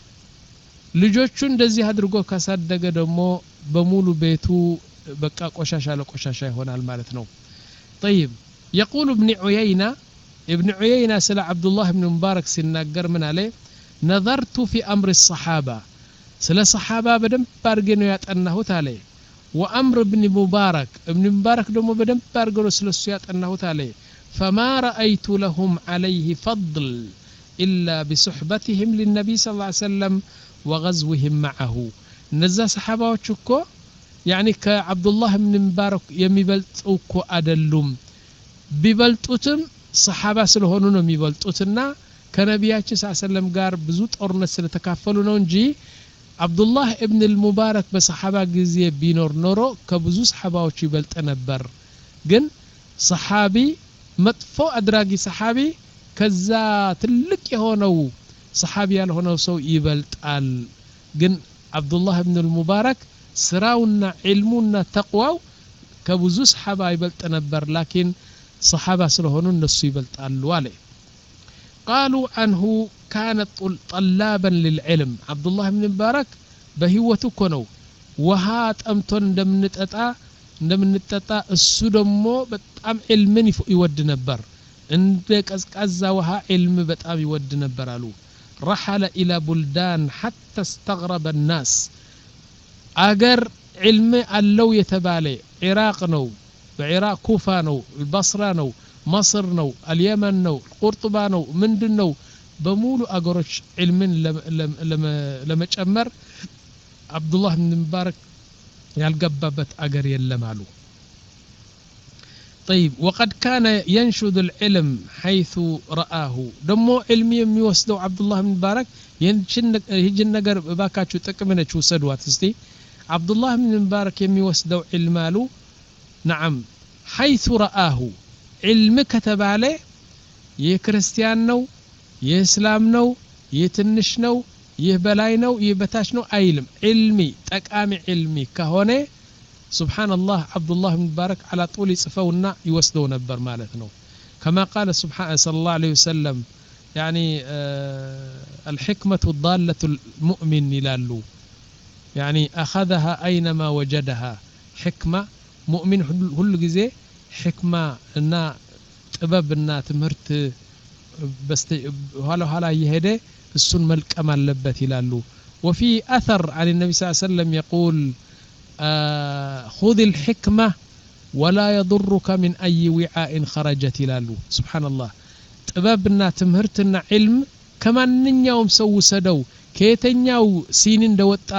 [SPEAKER 1] ልጆቹ እንደዚህ አድርጎ ካሳደገ ደግሞ በሙሉ ቤቱ በቃ ቆሻሻ ለቆሻሻ ይሆናል ማለት ነው طيب يقول ابن عيينة ابن عيينة سلا عبد الله بن مبارك ሲናገር ምን አለ نظرت في أمر الصحابة سلا صحابة بدم ባርገው ያጠናሁት አለ وأمر ابن مبارك ابن مبارك ደግሞ بدم ባርገው ስለሱ ያጠናሁት አለ فما رأيت لهم عليه فضل إلا بصحبتهم للنبي صلى الله عليه وسلم وغزوهم معه نزا صحاباዎች እኮ يعني كعبد الله بن مبارك የሚበልጡ እኮ አይደሉም ቢበልጡትም صحابه ስለሆኑ ነው የሚበልጡትና ከነቢያችን ሰለላሁ ዐለይሂ ወሰለም ጋር ብዙ ጦርነት ስለተካፈሉ ነው እንጂ አብዱላህ ኢብኑ አልሙባረክ በሰሃባ ጊዜ ቢኖር ኖሮ ከብዙ ሰሃባዎች ይበልጥ ነበር ግን ሰሃቢ መጥፎ አድራጊ ሰሃቢ ከዛ ትልቅ የሆነው ሰሃቢ ያልሆነው ሰው ይበልጣል ግን አብዱላህ ኢብኑ አልሙባረክ ስራውና ዒልሙና ተቅዋው ከብዙ ሰሃባ ይበልጥ ነበር ላኪን ሰሃባ ስለሆኑ እነሱ ይበልጣሉ አለ قالوا عنه كان طلابا للعلم عبد الله بن مبارك بهيوته كنو وها طمتون እንደምንጠጣ እንደምንጠጣ እሱ ደግሞ በጣም ዒልምን ይወድ ነበር እንደ ቀዝቃዛ ውሃ ዒልም በጣም ይወድ ነበር አሉ رحل الى بلدان حتى استغرب الناس አገር ዒልም አለው የተባለ ኢራቅ ነው በኢራቅ ኩፋ ነው البصره ነው مصر ነው اليمن ነው ቁርጡባ ነው ምንድነው በሙሉ አገሮች ዒልምን ለመጨመር አብዱላህ ኢብኑ ሙባረክ ያልገባበት አገር የለም አሉ طيب وقد كان ينشد العلم حيث رآه دمو علمي የሚወስደው አብዱላህ ኢብኑ ሙባረክ ይህን ነገር ባካችሁ ጥቅምነች ወሰዷት እስቲ አብዱላህ ኢብኑ ሙባረክ የሚወስደው ዒልማሉ نعم حيث رآه علم ከተባለ የክርስቲያን ነው የእስላም ነው የትንሽ ነው የበላይ ነው የበታች ነው አይልም علمي ጠቃሚ علمي ከሆነ سبحان الله عبد الله بن مبارك على طول يصفونا يوسدو نبر مالتنا كما قال سبحانه صلى الله عليه وسلم يعني آه الحكمة ضالة المؤمن يلالو يعني أخذها أينما وجدها حكمة مؤمن كل جزء حكمة إننا طببنا تمرت بس هلا هلا يهدي السن ملك أمال لبت يلالو وفي أثر عن النبي صلى الله عليه وسلم يقول آه خذ الحكمة ولا يضرك من أي وعاء خرجت يلالو سبحان الله طببنا تمرتنا علم كمان نياوم سو سدو كيتنياو سينين دوتا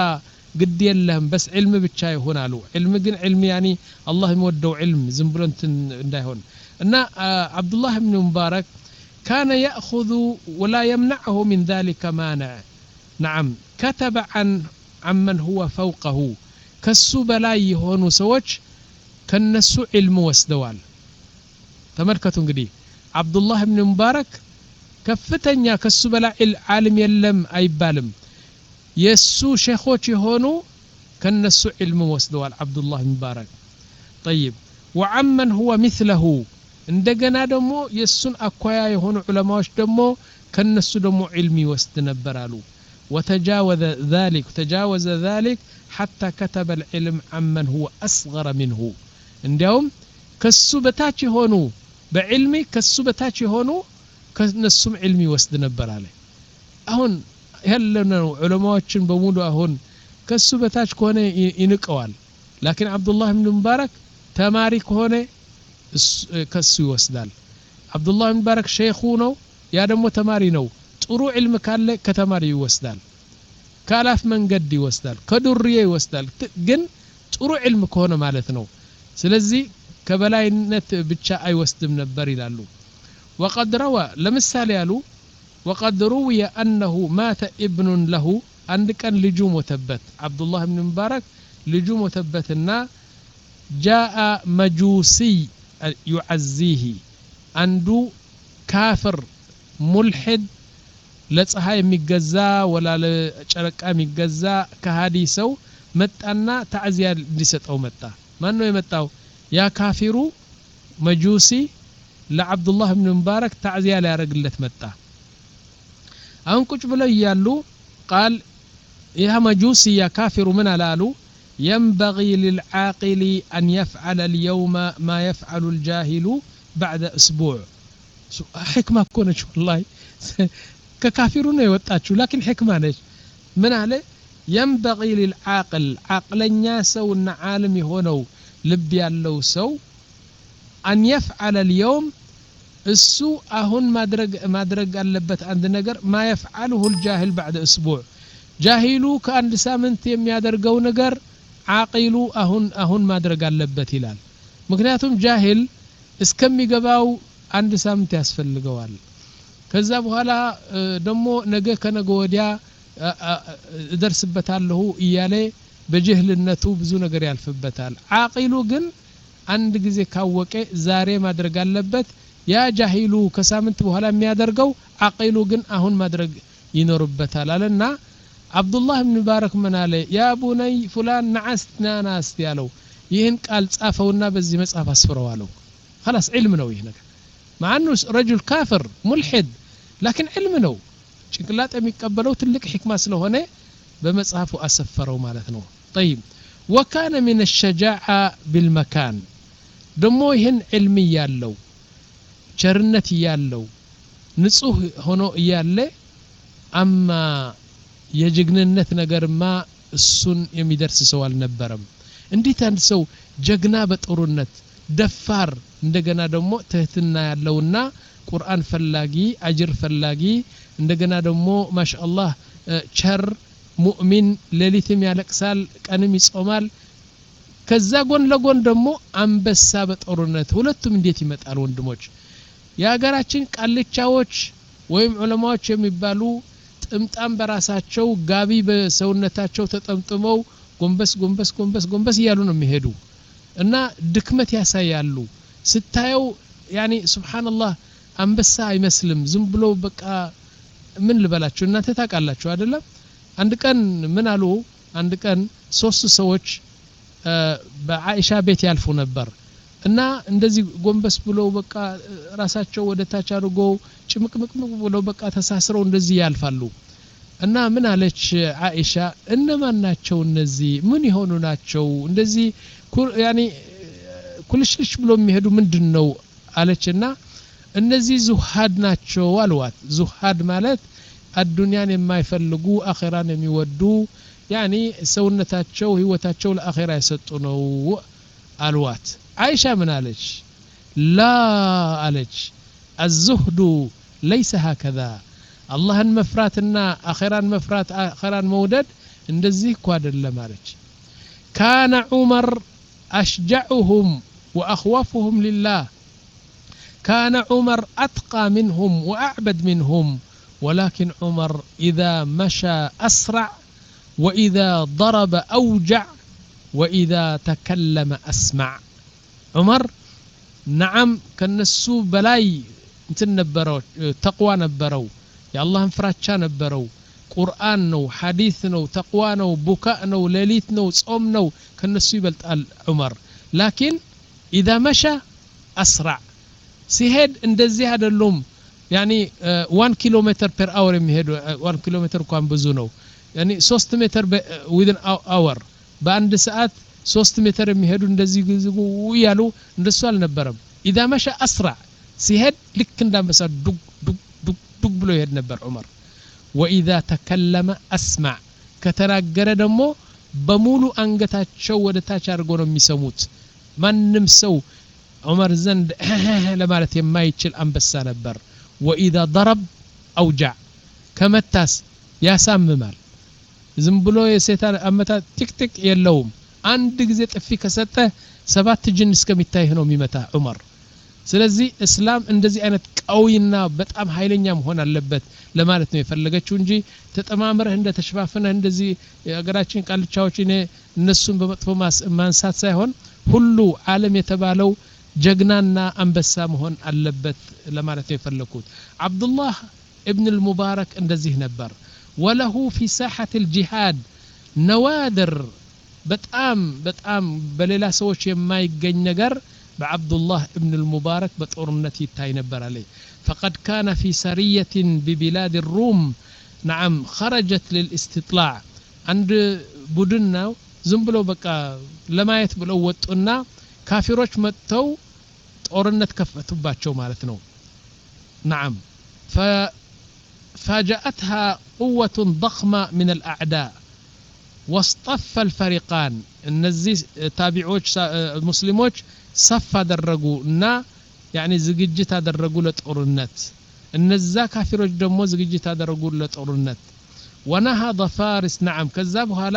[SPEAKER 1] قد يلهم بس علم بتشاي هنا له علم جن علم يعني الله يمودوا علم زنبلنت انداهون ان عبد الله بن مبارك كان يأخذ ولا يمنعه من ذلك مانع نعم كتب عن عمن هو فوقه كسو بلاي يهونوا سوچ كنسو علم وسدوال تملكتوا እንግዲህ عبد الله بن مبارك ከፍተኛ ከሱ በላይ ዓለም የለም አይባልም የሱ ሼኾች የሆኑ ከነሱ علم ወስደዋል عبد الله بن مبارك طيب وعمن هو مثله እንደገና ደግሞ የሱን አኳያ የሆኑ ዑለማዎች ደግሞ ከነሱ ደግሞ علم ይወስድ ነበራሉ وتجاوز ذلك تجاوز ذلك حتى كتب العلم عمن هو أصغر منه እንዲያውም ከሱ በታች የሆኑ በዕልሚ ከሱ በታች የሆኑ ከነሱም علم ይወስድ ነበር አለ አሁን ያለነው ዑለማዎችን በሙሉ አሁን ከሱ በታች ከሆነ ይንቀዋል لكن عبد الله بن مبارك ተማሪ ከሆነ ከሱ ይወስዳል عبد الله بن مبارك ሼኹ ነው ያ ደግሞ ተማሪ ነው ጥሩ علم ካለ ከተማሪ ይወስዳል ካላፍ መንገድ ይወስዳል ከዱርዬ ይወስዳል ግን ጥሩ علم ከሆነ ማለት ነው ስለዚህ ከበላይነት ብቻ አይወስድም ነበር ይላሉ وقد روى لمثال ያሉ وقد روي أنه مات ابن له عند كان لجوم وتبت عبد الله بن مبارك لجوم وتبتنا جاء مجوسي يعزيه عنده كافر ملحد ለፀሐይ የሚገዛ ወላ ለጨረቃ የሚገዛ ከሃዲ ሰው መጣና ታዕዚያ እንዲሰጠው መጣ ማን ነው የመጣው ያ ካፊሩ መጁሲ ለዓብድ الله بن مبارك تعزيه لا ያረግለት መጣ አሁን ቁጭ ብለው ይያሉ قال يا مجوسي يا كافر من አላሉ ينبغي للعاقل أن يفعل اليوم ما يفعل الجاهل بعد أسبوع حكمة كونش والله ككافرون يوطاچو لكن حكمة نش من عليه ينبغي للعاقل عقلنا سونا عالم يهونو لب ያለው ሰው أن يفعل اليوم እሱ አሁን ማድረግ ማድረግ አለበት አንድ ነገር ما يفعله الجاهل بعد اسبوع ጃሂሉ ከአንድ ሳምንት የሚያደርገው ነገር ዓቂሉ አሁን አሁን ማድረግ አለበት ይላል ምክንያቱም ጃሂል እስከሚገባው አንድ ሳምንት ያስፈልገዋል ከዛ በኋላ ደግሞ ነገ ከነገ ወዲያ ደርስበታለሁ እያለ በጅህልነቱ ብዙ ነገር ያልፍበታል ዓቂሉ ግን አንድ ጊዜ ካወቀ ዛሬ ማድረግ አለበት ያ ጃሂሉ ከሳምንት በኋላ የሚያደርገው ዓቂሉ ግን አሁን ማድረግ ይኖርበታል አለና አብዱላህ ኢብኑ ሙባረክ ምን አለ ያ ቡነይ ፉላን ነዓስና ናስ ያለው ይህን ቃል ጻፈውና በዚህ መጽሐፍ አስፍረዋለው خلاص علم ነው ይሄ ነገር مع انه رجل كافر ملحد لكن علم ነው ጭንቅላት የሚቀበለው ትልቅ ህክማ ስለሆነ በመጽሐፉ አሰፈረው ማለት ነው طيب وكان من الشجاعة بالمكان ደሞ ይሄን علم ያለው ቸርነት ያለው ንጹህ ሆኖ ያለ አማ የጀግንነት ነገርማ እሱን የሚደርስ ሰው አልነበረም እንዴት አንድ ሰው ጀግና በጥሩነት ደፋር እንደገና ደግሞ ትህትና ያለውና ቁርአን ፈላጊ አጅር ፈላጊ እንደገና ደግሞ ማሻአላህ ቸር ሙእሚን ሌሊትም ያለቅሳል ቀንም ይጾማል ከዛ ጎን ለጎን ደግሞ አንበሳ በጥሩነት ሁለቱም እንዴት ይመጣል ወንድሞች ያገራችን ቃልቻዎች ወይም ዑለማዎች የሚባሉ ጥምጣም በራሳቸው ጋቢ በሰውነታቸው ተጠምጥመው ጎንበስ ጎንበስ ጎንበስ ጎንበስ ይያሉ ነው የሚሄዱ እና ድክመት ያሳያሉ ስታየው ያኒ ሱብሃንአላህ አንበሳ አይመስልም ዝም ብሎ በቃ ምን ልበላችሁ እናንተ ታውቃላችሁ አይደለም አንድ ቀን ምን አሉ አንድ ቀን ሶስት ሰዎች በአኢሻ ቤት ያልፉ ነበር እና እንደዚህ ጎንበስ ብሎ በቃ ራሳቸው ወደ ታች አድርጎ ጭምቅምቅምቅ ብሎ በቃ ተሳስረው እንደዚህ ያልፋሉ እና ምን አለች አኢሻ እነማን ናቸው እነዚህ ምን ይሆኑ ናቸው እንደዚህ ያኒ ኩልሽልሽ ብሎ የሚሄዱ ምንድነው አለችና እነዚህ ዙሃድ ናቸው አልዋት ዙሃድ ማለት አዱንያን የማይፈልጉ አኺራን የሚወዱ ያኒ ሰውነታቸው ህይወታቸው ለአኺራ ያሰጡ ነው አልዋት አይሻ ምን አለች ላ አለች الزهد ليس هكذا اللهን መፍራትና አኺራን መፍራት አኺራን መውደድ እንደዚህ እኮ አይደለም አለች كان عمر أشجعهم وأخوفهم لله كان عمر أتقى منهم وأعبد منهم ولكن عمر إذا مشى أسرع وإذا ضرب أوجع وإذا تكلم أسمع عمر نعم كنسو بلاي انتن نبرو تقوى نبرو يا الله انفراتشا نبرو قرآن نو حديث نو تقوى نو بكاء نو ليليت نو صوم نو كنسو يبلت عمر لكن إذا مشى أسرع سيهد اندزي هذا اللوم يعني واحد كيلومتر بير اور يمهدو واحد كيلومتر كان بزو نو يعني ሶስት ሜትር within hour በአንድ ሰዓት ሶስት ሜትር የሚሄዱ እንደዚህ ያሉ እንደሱ አልነበረም اذا مشى اسرع ሲሄድ ልክ እንዳንበሳ ዱግ ዱግ ዱግ ዱግ ብሎ ይሄድ ነበር ዑመር واذا تكلم اسمع ከተናገረ ደግሞ በሙሉ አንገታቸው ወደ ታች አድርጎ ነው የሚሰሙት ማንንም ሰው ዑመር ዘንድ ለማለት የማይችል አንበሳ ነበር واذا ضرب اوجع ከመታስ ያሳምማል ዝም ብሎ የሰይጣን አመታ ቲክቲክ የለውም አንድ ጊዜ ጥፊ ከሰጠ ሰባት ጅን እስከሚታይ ነው የሚመታ ዑመር ስለዚህ እስላም እንደዚህ አይነት ቀውይና በጣም ኃይለኛ መሆን አለበት ለማለት ነው የፈለገችው እንጂ ተጠማምረህ እንደ ተሽፋፍነህ እንደዚህ የሀገራችን ቃልቻዎች እኔ እነሱን በመጥፎ ማንሳት ሳይሆን ሁሉ ዓለም የተባለው ጀግናና አንበሳ መሆን አለበት ለማለት ነው የፈለኩት አብዱላህ ابن المبارك እንደዚህ ነበር وله في ساحة الجهاد نوادر በጣም በጣም በሌላ ሰዎች የማይገኝ ነገር بعبد الله ابن المبارك بطورنت يتاي نبر عليه فقد كان في سرية ببلاد الروم نعم خرجت للاستطلاع عند بودنا زنبلو بقى لما يتبلو وطنا كافروች መጥተው ጦርነት ከፈቱባቸው ማለት ነው نعم ففاجأتها قوة ضخمة من الأعداء واصطف الفريقان النزي تابعوش المسلموش صف درجوا نا يعني زججت درجوا لطورنت النزا كافروች ደግሞ ዝግጅት አደረጉ ለጦርነት ونهض فارس نعم ከዛ በኋላ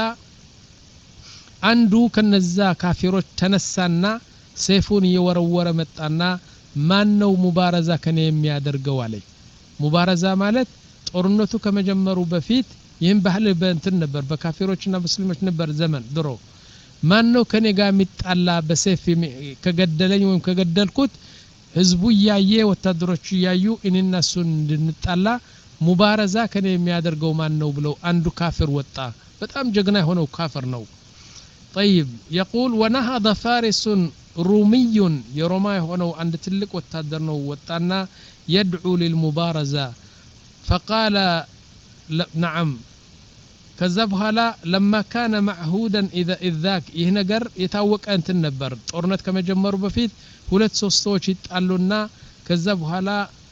[SPEAKER 1] አንዱ ከነዛ ካፊሮች ተነሳና ሰይፉን እየወረወረ መጣና ማን ነው ሙባረዛ ከኔ የሚያደርገው አለኝ ሙባረዛ ማለት ጦርነቱ ከመጀመሩ በፊት ይህን ባህል በእንትን ነበር በካፊሮችና ሙስሊሞች ነበር ዘመን ድሮ ማን ነው ከኔ ጋር የሚጣላ በሰይፍ ከገደለኝ ወይም ከገደልኩት ህዝቡ ያየ ወታደሮቹ ያዩ እኔና እሱን እንድንጣላ ሙባረዛ ከኔ የሚያደርገው ማን ነው ብለው አንዱ ካፊር ወጣ በጣም ጀግና የሆነው ካፊር ነው طيب يقول ونهض فارس رومي يروما هنا عند تلك وتادرنا وطانا يدعو للمبارزة فقال نعم كذبها لا لما كان معهودا إذا إذ ذاك يهنجر يتوق أنت النبر ጦርነት ከመጀመሩ በፊት ሁለት ሶስት ሰዎች ይጣሉና ከዛ በኋላ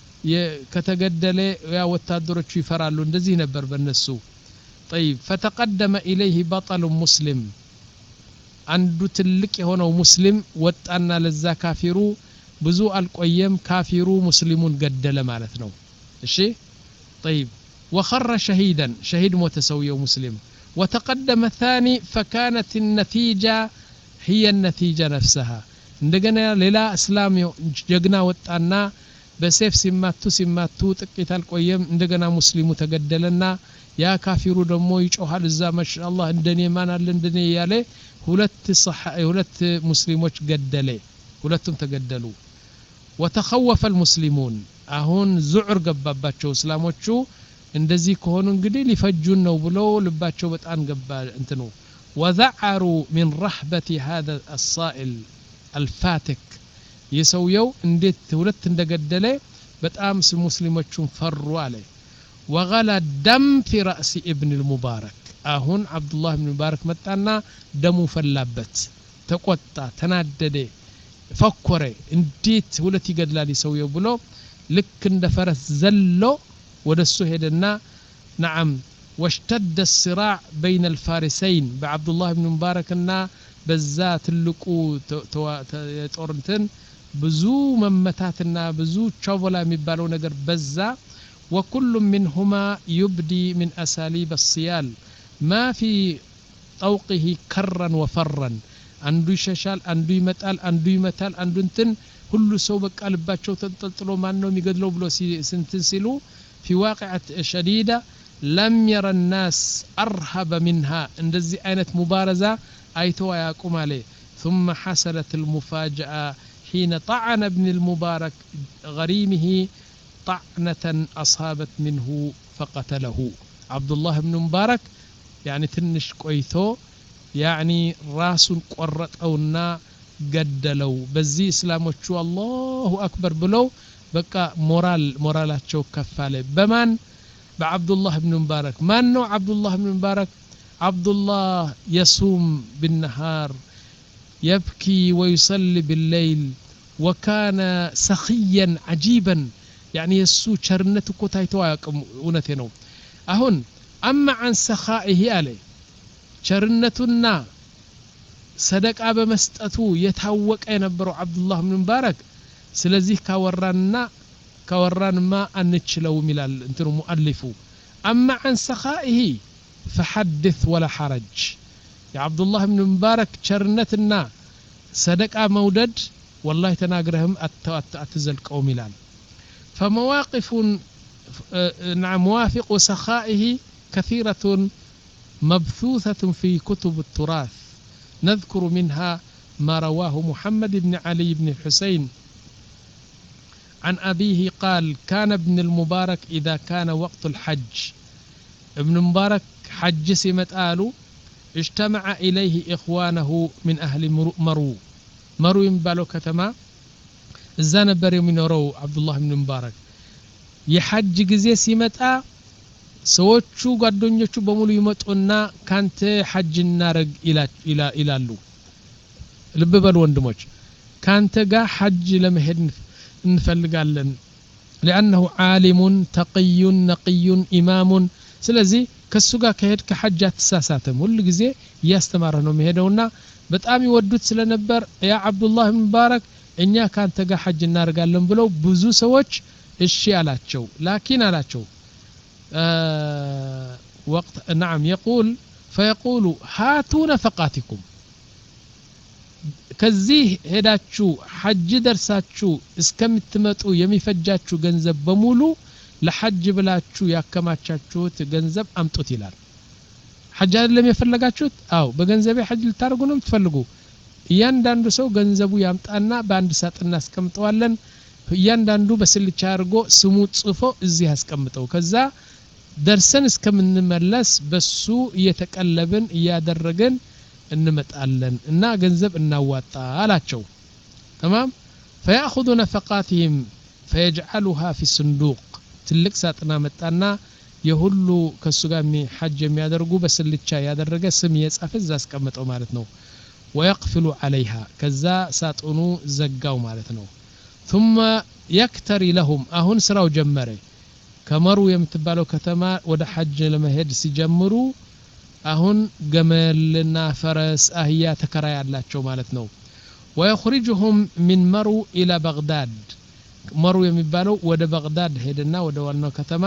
[SPEAKER 1] ከተገደለ ያ ወታደሮቹ ይፈራሉ እንደዚህ ነበር በእነሱ طيب فتقدم إليه بطل مسلم አንዱ ትልቅ የሆነው ሙስሊም ወጣና ለዛ ካፊሩ ብዙ አልቆየም ካፊሩ ሙስሊሙን ገደለ ማለት ነው እሺ طيب وخر شهيدا شهيد متسوي مسلم وتقدم الثاني فكانت النتيجة هي النتيجة نفسها እንደገና ሌላ እስላም ጀግና ወጣና በሰይፍ ሲማቱ ሲማቱ ጥቂት አልቆየም እንደገና ሙስሊሙ ተገደለና ያ ካፊሩ ደግሞ ይጮሃል እዛ ማሻአላህ እንደኔ ማን አለ እንደኔ ያለ ሁለት صح ሁለት ሙስሊሞች ገደለ ሁለቱም ተገደሉ وتخوف المسلمون አሁን ዙዕር ገባባቸው እስላሞቹ እንደዚህ ከሆኑ እንግዲህ ሊፈጁን ነው ብለው ልባቸው በጣም ገባ እንትኑ وذعروا من رهبة هذا الصائل الفاتك يسويو እንዴት ሁለት እንደገደለ በጣም ሙስሊሞቹን ፈሩ አለ وغلى الدم في رأس ابن المبارك አሁን አብዱላህ ኢብኑ ሙባረክ መጣና ደሙ ፈላበት ተቆጣ ተናደደ ፈኮረ እንዴት ሁለት ይገድላል ይሰውየው ብሎ ልክ እንደ ፈረስ ዘሎ ወደሱ ሄደና نعم واشتد الصراع بين الفارسين بعبد الله بن مباركنا በዛ ትልቁ ጦርነትን ብዙ መመታትና ብዙ ቻቮላ የሚባለው ነገር በዛ وكل منهما يبدي من اساليب الصيال ما في طوقه كرا وفرا አንዱ ይሸሻል አንዱ ይመጣል አንዱ ይመታል አንዱ እንትን ሁሉ ሰው በቃ ልባቸው ተንጠልጥሎ ማን ነው የሚገድለው ብሎ ስንትን ሲሉ في واقعة شديدة لم يرى الناس أرهب منها እንደዚህ አይነት مبارزة አይተው ያቁም አለ ثم حصلت المفاجأة حين طعن ابن المبارك غريمه طعنة أصابت منه فقتله عبد الله بن مبارك يعني تنش ቆይቶ يعني راسن ቆረጠውና ገደለው በዚህ እስላሞቹ አላሁ አክበር ብለው በቃ ሞራል ሞራላቸው ከፋለ በማን በአብዱላህ ኢብኑ ሙባረክ ማን ነው አብዱላህ ኢብኑ ሙባረክ አብዱላህ يصوم بالنهار يبكي ويصلي بالليل وكان سخيا عجيبا يعني يسو ቸርነት እኮ ታይተው አያውቅም እውነቴ ነው አሁን اما عن سخائه عليه ቸርነቱና ሰደቃ በመስጠቱ የታወቀ የነበረው አብዱላህ ኢብኑ ሙባረክ ስለዚህ ካወራንና ካወራንማ አንችለውም ይላል እንትኑ ሙአሊፉ اما عن سخائه فحدث ولا حرج يا عبد الله بن مبارك ቸርነትና ሰደቃ መውደድ والله ተናግረህም አትዘልቀውም ይላል فمواقف نعم موافق سخائه كثيرة مبثوثة في كتب التراث نذكر منها ما رواه محمد بن علي بن الحسين عن أبيه قال كان ابن المبارك إذا كان وقت الحج ابن المبارك حج سمت آلو اجتمع إليه إخوانه من أهل مرو مرو ينبالو كتما الزانبر من رو عبد الله بن المبارك يحج جزي سمت آ ሰዎቹ ጓደኞቹ በሙሉ ይመጡና ካንተ ሐጅ እናረግ ይላሉ ልብ በሉ ወንድሞች ካንተ ጋር ሐጅ ለመሄድ እንፈልጋለን لانه عالم تقي نقي امام ስለዚህ ከሱ ጋር ከሄድ ከሐጅ አትሳሳተም ሁሉ ጊዜ ያስተማረ ነው የሚሄደውና በጣም ይወዱት ስለነበር ያ አብዱላህ ሙባረክ እኛ ካንተ ጋር ሐጅ እናረጋለን ብለው ብዙ ሰዎች እሺ አላቸው ላኪን አላቸው آه وقت نعم يقول فيقول هاتوا نفقاتكم كزيه هداتشو حج درساتشو اسكمتمطو يميفجاتشو ገንዘብ በሙሉ ለሐጅ ብላችሁ ያከማቻችሁት ገንዘብ አምጡት ይላል ሐጅ አይደለም የፈለጋችሁት አው በገንዘቤ ሐጅ ልታርጉ ነው የምትፈልጉ እያንዳንዱ ሰው ገንዘቡ ያምጣና በአንድ ሳጥን አስቀምጠዋለን እያንዳንዱ በስልቻ አርጎ ስሙ ጽፎ እዚህ አስቀምጠው ከዛ ደርሰን እስከምንመለስ በሱ እየተቀለብን እያደረገን እንመጣለን እና ገንዘብ እናዋጣ አላቸው تمام فياخذ نفقاتهم فيجعلها في الصندوق ትልቅ ሳጥና መጣና የሁሉ ከሱ ጋር ሐጅ የሚያደርጉ በስልቻ ያደረገ ስም የጻፈ እዛ አስቀምጠው ማለት ነው ويقفل عليها ከዛ ሳጥኑ ዘጋው ማለት ነው ثم يكتري لهم አሁን ስራው ጀመረ ከመሩ የምትባለው ከተማ ወደ ሐጅ ለመሄድ ሲጀምሩ አሁን ገመልና ፈረስ አህያ ተከራያላቸው ማለት ነው ويخرجهم من مرو الى بغداد መሩ የሚባለው ወደ በግዳድ ሄደና ወደ ዋናው ከተማ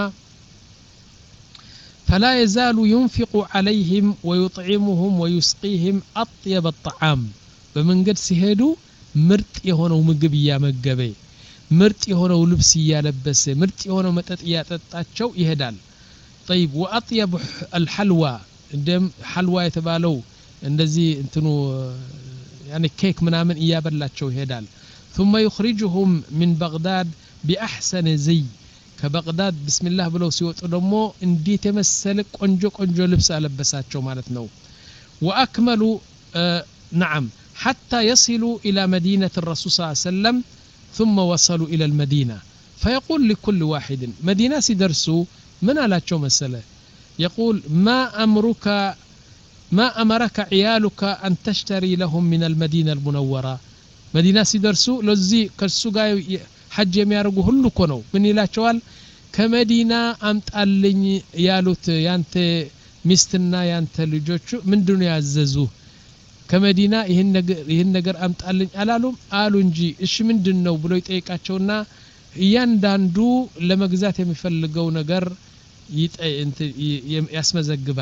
[SPEAKER 1] فلا يزال ينفق عليهم ويطعمهم ويسقيهم اطيب الطعام በመንገድ ሲሄዱ ምርጥ የሆነው ምግብ ያመገበ ምርጥ የሆነው ልብስ ያለበሰ ምርጥ የሆነው መጠጥ ያጠጣቸው ይሄዳል طيب واطيب الحلوى እንደም حلوى የተባለው እንደዚህ እንትኑ يعني ኬክ ምናምን ያበላቸው ይሄዳል ثم يخرجهم من بغداد باحسن زي كبغداد بسم الله ብለው ሲወጡ ደግሞ እንዴት የመሰለ ቆንጆ ቆንጆ ልብስ አለበሳቸው ማለት ነው واكملوا آه نعم حتى يصلوا الى مدينه الرسول صلى الله عليه وسلم ثم وصلوا الى المدينه فيقول لكل واحد مدينه سيدرسوا من አላቸው መሰለ يقول ما امرك ما امرك عيالك ان تشتري لهم من المدينه المنوره مدينه سيدرسوا لذي ከሱ ጋር ሐጅ የሚያርጉ ሁሉ እኮ ነው ምን ይላቸዋል ከመዲና አምጣልኝ ያሉት ያንተ ሚስትና ያንተ ልጆቹ ምንድነው ያዘዙ ከመዲና ይሄን ነገር ይሄን ነገር አምጣልኝ አላሉም አሉ እንጂ እሺ ምንድነው ብሎ ይጠይቃቸውና እያንዳንዱ ለመግዛት የሚፈልገው ነገር ያስመዘግባል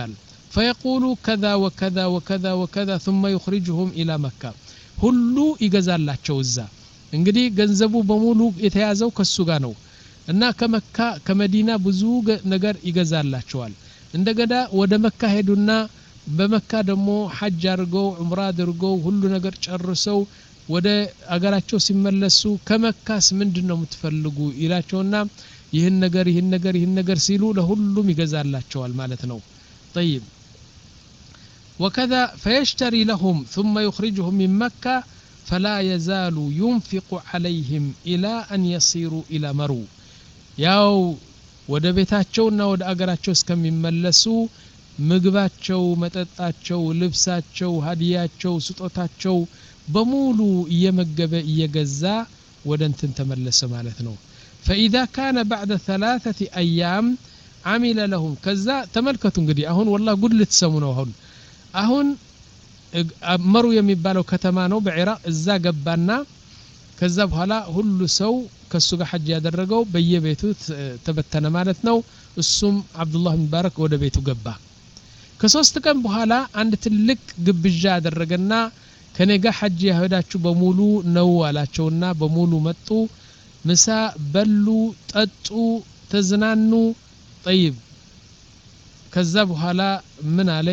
[SPEAKER 1] فيقول كذا وكذا وكذا وكذا ثم يخرجهم إلى مكة ሁሉ ይገዛላቸው እዛ እንግዲህ ገንዘቡ በሙሉ የተያዘው ከሱ ጋር ነው እና ከመካ ከመዲና ብዙ ነገር ይገዛላቸዋል እንደገና ወደ መካ ሄዱና በመካ ደግሞ ሐጅ አድርገው ዑምራ አድርገው ሁሉ ነገር ጨርሰው ወደ አገራቸው ሲመለሱ ከመካስ ምንድነው የምትፈልጉ ይላቸውና ይህን ነገር ይህን ነገር ይህን ነገር ሲሉ ለሁሉም ይገዛላቸዋል ማለት ነው طيب وكذا فيشتري لهم ثم يخرجهم من مكة فلا يزال ينفق عليهم إلى أن يصيروا إلى مرو ያው ወደ ቤታቸውና ወደ አገራቸው እስከሚመለሱ ምግባቸው መጠጣቸው ልብሳቸው ሀዲያቸው ስጦታቸው በሙሉ እየመገበ እየገዛ ወደ እንትን ተመለሰ ማለት ነው فإذا كان بعد ثلاثة أيام عمل لهم ከዛ ተመልከቱ እንግዲህ አሁን والله ጉድ ልትሰሙ ነው አሁን አሁን መሩ የሚባለው ከተማ ነው በኢራቅ እዛ ገባና ከዛ በኋላ ሁሉ ሰው ከሱ ጋር ሐጅ ያደረገው በየቤቱ ተበተነ ማለት ነው እሱም አብዱላህ ሙባረክ ወደ ቤቱ ገባ ከሶስት ቀን በኋላ አንድ ትልቅ ግብዣ አደረገና ከኔ ጋር ሐጅ ያሄዳችሁ በሙሉ ነው አላቸውና በሙሉ መጡ ምሳ በሉ ጠጡ ተዝናኑ طيب ከዛ በኋላ ምን አለ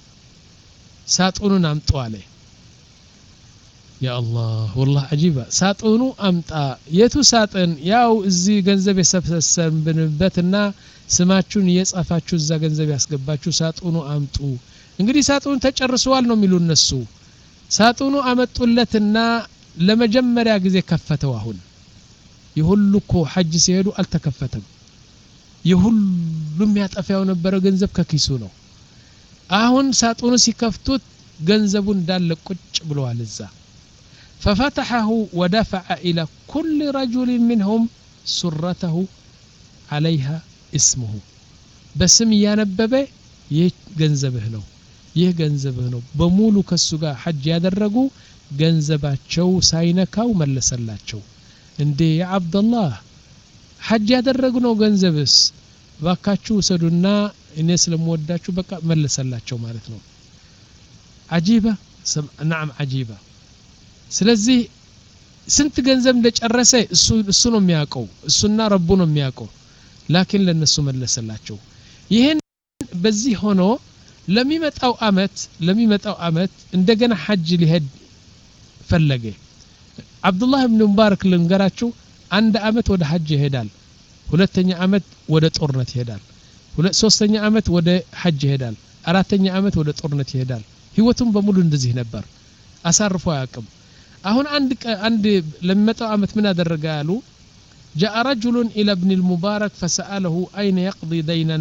[SPEAKER 1] ሳጥኑን አምጡ አለ ያ አላህ والله عجيبه ሳጥኑ አምጣ የቱ ሳጥን ያው እዚህ ገንዘብ የሰበሰብንበትና ስማችሁን የጻፋችሁ እዛ ገንዘብ ያስገባችሁ ሳጥኑ አምጡ እንግዲህ ሳጥኑ ተጨርሷል ነው የሚሉ እነሱ ሳጥኑ አመጡለትና ለመጀመሪያ ጊዜ ከፈተው አሁን ይሁሉኮ ሐጅ ሲሄዱ አልተከፈተም ይሁሉም ያጠፋው ነበር ገንዘብ ከኪሱ ነው አሁን ሳጥኑ ሲከፍቱት ገንዘቡ እንዳለ ቁጭ ብለዋል እዛ ففتحه ودفع إلى كل رجل منهم سرته عليها اسمه بسم ያነበበ ይህ ገንዘብህ ነው ይህ ገንዘብህ ነው በሙሉ ከሱ ጋር ሐጅ ያደረጉ ገንዘባቸው ሳይነካው መለሰላቸው እንዴ አብዱላህ ሐጅ ያደረጉ ነው ገንዘብስ ባካችሁ ሰዱና እኔ ስለምወዳችሁ በቃ መለሰላቸው ማለት ነው عجيبه نعم عجيبه ስለዚህ ስንት ገንዘብ እንደጨረሰ እሱ እሱ ነው የሚያውቀው እሱና ረቡ ነው የሚያውቀው ላኪን ለነሱ መለሰላቸው ይሄን በዚህ ሆኖ ለሚመጣው አመት ለሚመጣው አመት እንደገና ሐጅ ሊሄድ ፈለገ አብዱላህ ኢብኑ ሙባረክ ልንገራችሁ አንድ አመት ወደ ሐጅ ይሄዳል ሁለተኛ አመት ወደ ጦርነት ይሄዳል ሁለት ሶስተኛ አመት ወደ ሐጅ ይሄዳል አራተኛ አመት ወደ ጦርነት ይሄዳል ህይወቱም በሙሉ እንደዚህ ነበር አሳርፎ አያውቅም አሁን አንድ አንድ ለሚመጣው አመት ምን አደረገ ያሉ جاء رجل الى ابن المبارك فساله اين يقضي دينا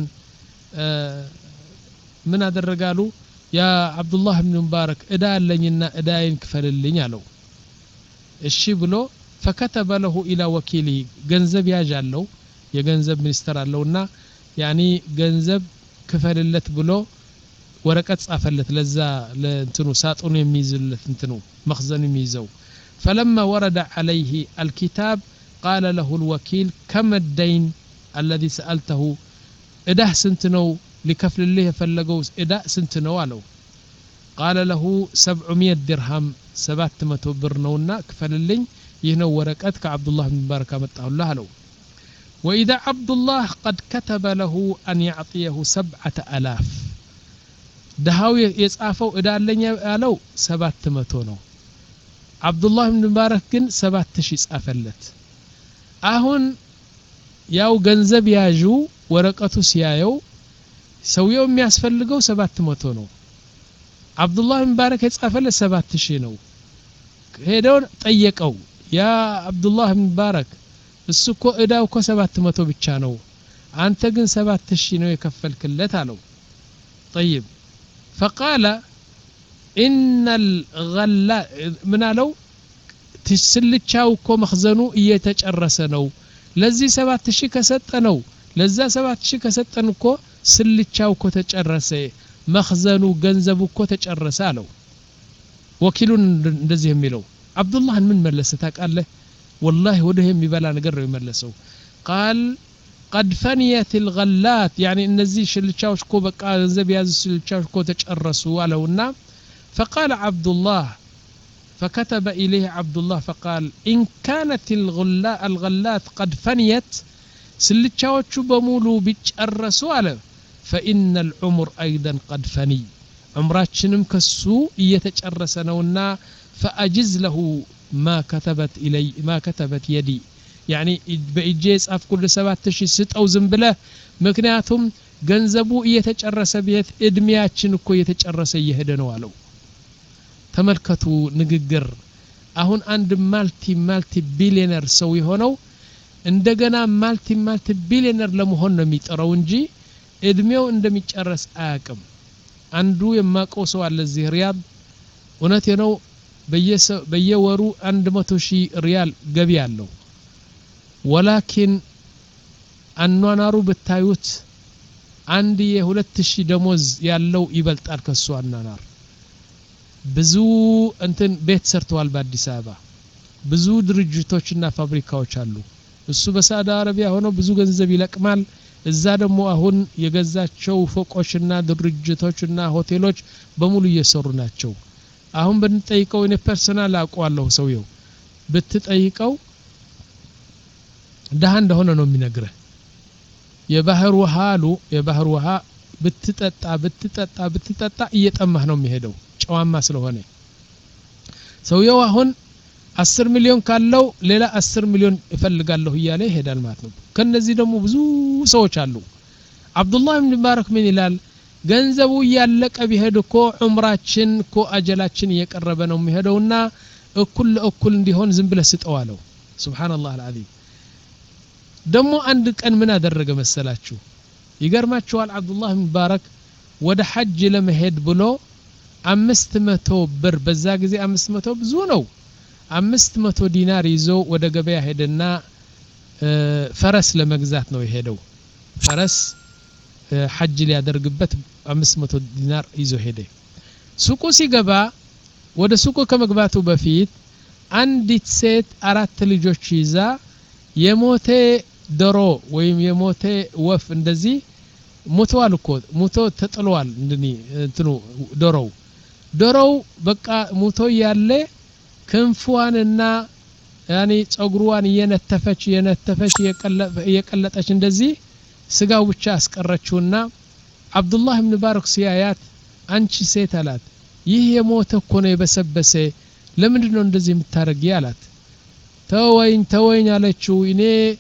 [SPEAKER 1] من አደረገ ያሉ يا عبد الله بن مبارك እዳ አለኝና እዳዬን ክፈልልኝ አለው እሺ ብሎ فكتب له الى وكيله ገንዘብ ያዣለው የገንዘብ ሚኒስተር አለውና ያኒ ገንዘብ ክፈልለት ብሎ ወረቀት ጻፈለት ለዛ ለእንትኑ ሳጥኑ የሚይዝለት እንትኑ مخزن የሚይዘው فلما ورد عليه الكتاب قال له الوكيل كم الدين الذي سألته እዳህ ስንት ነው ሊከፍልልህ የፈለገው እዳ ስንት ነው አለው قال له سبعمائة درهم سبعة مئة ብር ነውና ክፈልልኝ ይህ ነው ወረቀት ከአብዱላህ ኢብኑ ሙባረክ አመጣሁልህ አለው وإذا عبد الله قد كتب له أن يعطيه سبعة آلاف دهاو يصافو ادالኝ ያለው ሰባት መቶ ነው አብዱላህ ኢብኑ ሙባረክ ግን ሰባት ሺህ ጻፈለት አሁን ያው ገንዘብ ያዡ ወረቀቱ ሲያየው ሰውየው የሚያስፈልገው ሰባት መቶ ነው አብዱላህ ኢብኑ ሙባረክ የጻፈለት ሰባት ሺህ ነው ሄደው ጠየቀው ያ አብዱላህ ኢብኑ ሙባረክ እሱኮ እዳው እኮ ሰባት መቶ ብቻ ነው አንተ ግን ሰባት ሺህ ነው የከፈልክለት አለው طيب فقال ان الغلا من አለው ትስልቻው እኮ መخزኑ እየተጨረሰ ነው ለዚህ ሰባት ሺህ ከሰጠነው ለዛ ሰባት ሺህ ከሰጠን እኮ ስልቻው እኮ ተጨረሰ መخزኑ ገንዘቡ እኮ ተጨረሰ አለው ወኪሉን እንደዚህ የሚለው አብዱላህ ምን መለሰ ታውቃለህ والله ወደ የሚበላ ነገር ነው የመለሰው قال قد فنيت الغلات يعني እነዚህ ሽልቻዎች እኮ በቃ ገንዘብ ያዙ ሽልቻዎች እኮ ተጨረሱ አለውና فقال عبد الله فكتب إليه عبد الله فقال إن كانت الغلا الغلات قد فنيت ስልቻዎቹ በሙሉ ቢጨረሱ አለ فإن العمر أيضا قد فني عمراتشنم كسو እየተጨረሰ ነውና فأجز له ما كتبت إلي ما كتبت يدي يعني بإجي صاف كل سبعة شي ستው ዝም ብለ ምክንያቱም ገንዘቡ እየተጨረሰ ቤት እድሜያችን እኮ እየተጨረሰ እየሄደ ነው አለው ተመልከቱ ንግግር አሁን አንድ ማልቲ ማልቲ ቢሊየነር ሰው የሆነው እንደገና ማልቲ ማልቲ ቢሊየነር ለመሆን ነው የሚጠራው እንጂ እድሜው እንደሚጨረስ አያውቅም አንዱ የማቀው ሰው አለ እዚህ ሪያድ እውነት ነው በየወሩ መቶ ሺህ ሪያል ገቢ አለው ወላኪን አኗናሩ በታዩት አንድ የሁለት ሺህ ደሞዝ ያለው ይበልጣል ከሱ አኗናር ብዙ እንትን ቤት ሰርተዋል በአዲስ አበባ ብዙ ድርጅቶችና ፋብሪካዎች አሉ እሱ በሳውዲ አረቢያ ሆኖ ብዙ ገንዘብ ይለቅማል እዛ ደግሞ አሁን የገዛቸው ፎቆችና ድርጅቶችና ሆቴሎች በሙሉ እየሰሩ ናቸው አሁን ብንጠይቀው እኔ ፐርሰናል አቋለሁ ሰውየው ብትጠይቀው ደሃ እንደሆነ ነው የሚነግረው የባህር ውሃ አሉ የባህር ውሃ ብትጠጣ ብትጠጣ ብትጠጣ እየጠማህ ነው የሚሄደው ጨዋማ ስለሆነ ሰውየው አሁን አስር ሚሊዮን ካለው ሌላ አስር ሚሊዮን ይፈልጋለሁ እያለ ይሄዳል ማለት ነው ከነዚህ ደግሞ ብዙ ሰዎች አሉ አብዱላህ ኢብኑ ሙባረክ ምን ይላል ገንዘቡ ያለቀ ቢሄድ እኮ ዑምራችን እኮ አጀላችን እየቀረበ ነው የሚሄደውና እኩል እኩል እንዲሆን ዝም ብለ ስጠዋለው ሱብሃንአላህ አልዓዚም ደሞ አንድ ቀን ምን አደረገ መሰላችሁ ይገርማችኋል አብዱላህ ኢብኑ ሙባረክ ወደ ሐጅ ለመሄድ ብሎ አምስት መቶ ብር በዛ ጊዜ አምስት መቶ ብዙ ነው አምስት መቶ ዲናር ይዞ ወደ ገበያ ሄደና ፈረስ ለመግዛት ነው የሄደው ፈረስ ሐጅ ሊያደርግበት አምስት መቶ ዲናር ይዞ ሄደ ሱቁ ሲገባ ወደ ሱቁ ከመግባቱ በፊት አንዲት ሴት አራት ልጆች ይዛ የሞተ ዶሮ ወይም የሞተ ወፍ እንደዚህ ሞተዋል እኮ ሞቶ ተጥሏል እንደኒ እንትኑ ዶሮው ዶሮው በቃ ሞቶ ያለ ክንፏንና ያኒ ጸጉሯን የነተፈች የነተፈች የቀለጠች እንደዚህ ስጋው ብቻ አስቀረችውና አብዱላህ ኢብኑ ሙባረክ ሲያያት አንቺ ሴት አላት ይህ የሞተ እኮ ነው የበሰበሰ ለምንድን ነው እንደዚህ የምታረጊ አላት ተወኝ ተወኝ አለችው እኔ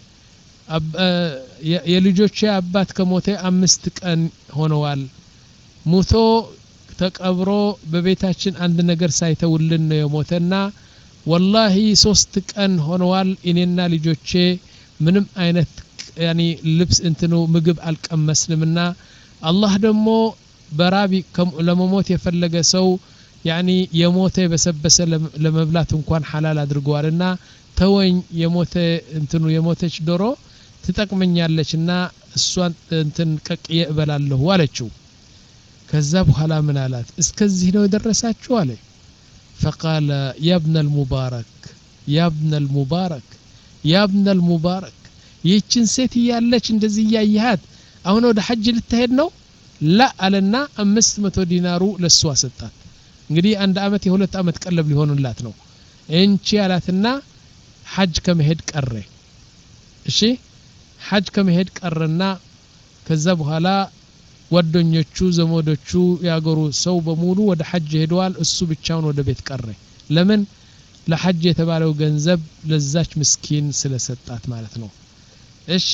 [SPEAKER 1] የልጆቼ አባት ከሞተ አምስት ቀን ሆነዋል ሞቶ ተቀብሮ በቤታችን አንድ ነገር ሳይተውልን ነው የሞተና ወላሂ ሶስት ቀን ሆነዋል እኔና ልጆቼ ምንም አይነት ያኒ ልብስ እንትኑ ምግብ አልቀመስንምና አላህ ደግሞ በራቢ ለመሞት የፈለገ ሰው ያኒ የሞተ በሰበሰ ለመብላት እንኳን ሐላል አድርጓልና ተወኝ የሞተ እንትኑ የሞተች ዶሮ ትጠቅመኛለችና እሷን እንትን ቀቅየ እበላለሁ አለችው ከዛ በኋላ ምን አላት እስከዚህ ነው የደረሳችሁ አለ فقال يا ابن المبارك يا ابن المبارك يا ابن المبارك ይችን ሴት ያለች እንደዚህ ያያያት አሁን ወደ ሐጅ ልትሄድ ነው لا አለና አምስት መቶ ዲናሩ ለሷ ሰጣት እንግዲህ አንድ አመት የሁለት አመት ቀለብ ሊሆንላት ነው እንቺ ያላትና ሐጅ ከመሄድ ቀረ እሺ ሐጅ ከመሄድ ቀረና ከዛ በኋላ ጓደኞቹ ዘመዶቹ ያገሩ ሰው በሙሉ ወደ ሐጅ ሄደዋል እሱ ብቻውን ወደ ቤት ቀረ ለምን ለሐጅ የተባለው ገንዘብ ለዛች ምስኪን ስለሰጣት ማለት ነው እሺ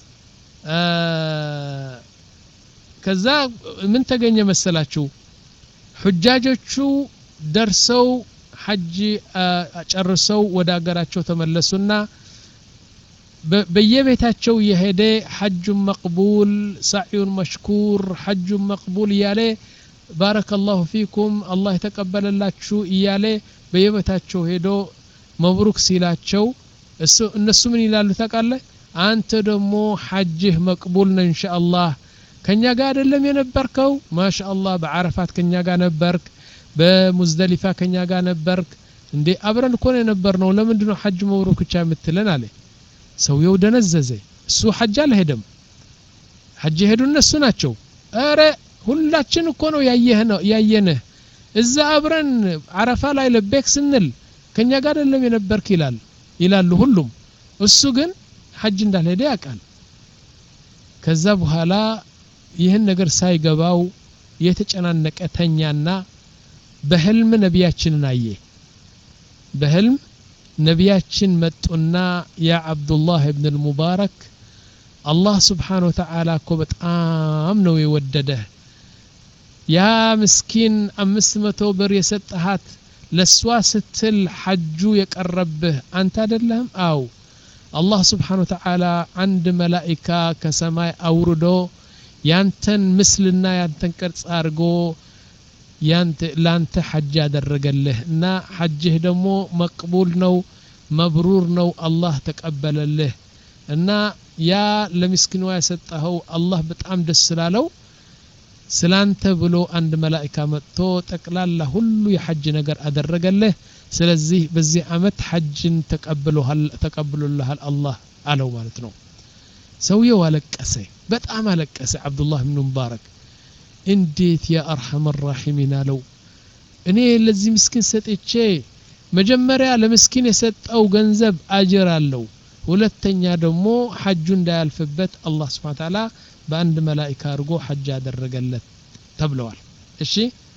[SPEAKER 1] ከዛ ምን ተገኘ መሰላችሁ ሁጃጆቹ ደርሰው ሐጅ ጨርሰው ወደ አገራቸው ተመለሱና በየቤታቸው የሄደ ሐጅ መቅቡል ሰዒው መሽኩር ሐጅ መቅቡል ያለ ባረከላሁ ፊኩም አላህ የተቀበለላችሁ ይያለ በየቤታቸው ሄዶ መብሩክ ሲላቸው እሱ እነሱ ምን ይላሉ ታውቃለህ አንተ ደግሞ ሐጅህ መቅቡል ነው ኢንሻአላህ ከኛ ጋር አይደለም የነበርከው ማሻአላህ በዓረፋት ከኛ ጋር ነበርክ በሙዝደሊፋ ከኛ ጋር ነበርክ እንዴ አብረን እኮ ነው የነበርነው ለምንድን ነው ሐጅ መብሩክ ብቻ የምትለን አለ ሰውየው ደነዘዘ እሱ ሐጅ አልሄደም ሐጅ ሄዱ እነሱ ናቸው አረ ሁላችን እኮ ነው ያየህ ነው ያየነህ እዛ አብረን አረፋ ላይ ለበክ ስንል ከኛ ጋር አይደለም የነበርክ ይላል ይላሉ ሁሉም እሱ ግን ሐጅ እንዳልሄደ ያውቃል ከዛ በኋላ ይህን ነገር ሳይገባው የተጨናነቀ ተኛና በህልም ነቢያችንን አየ በህልም ነቢያችን መጡና ያ አብዱላህ ኢብኑ አልሙባረክ አላህ Subhanahu Wa Ta'ala እኮ በጣም ነው የወደደህ ያ ምስኪን አምስት መቶ ብር የሰጠሃት ለሷ ስትል ሐጁ የቀረብህ አንተ አይደለህም አው አላህ Subhanahu Wa Ta'ala አንድ መላእክት ከሰማይ አውርዶ ያንተን ምስልና ያንተን ቅርጽ አርጎ ያንተ ላንተ ሐጅ ያደረገልህ እና ሐጅህ ደግሞ መቅቡል ነው መብሩር ነው አላህ ተቀበለልህ እና ያ ለምስኪኑ ያሰጣው አላህ በጣም ደስ ስላለው ስላንተ ብሎ አንድ መላእክት መጥቶ ጠቅላላ ሁሉ የሐጅ ነገር አደረገልህ ስለዚህ በዚህ አመት ሐጅን ተቀብሎሃል ተቀብሎልሃል አላህ አለው ማለት ነው ሰውየው አለቀሰ በጣም አለቀሰ አብዱላህ ኢብኑ ሙባረክ እንዴት ያ አርሐም الراحمين አለው እኔ ለዚህ ምስኪን ሰጥቼ መጀመሪያ ለምስኪን የሰጠው ገንዘብ አጅር አለው ሁለተኛ ደግሞ ሐጁ እንዳያልፍበት አላህ Subhanahu Wa Ta'ala በአንድ መላእክት አድርጎ ሐጅ ያደረገለት ተብለዋል እሺ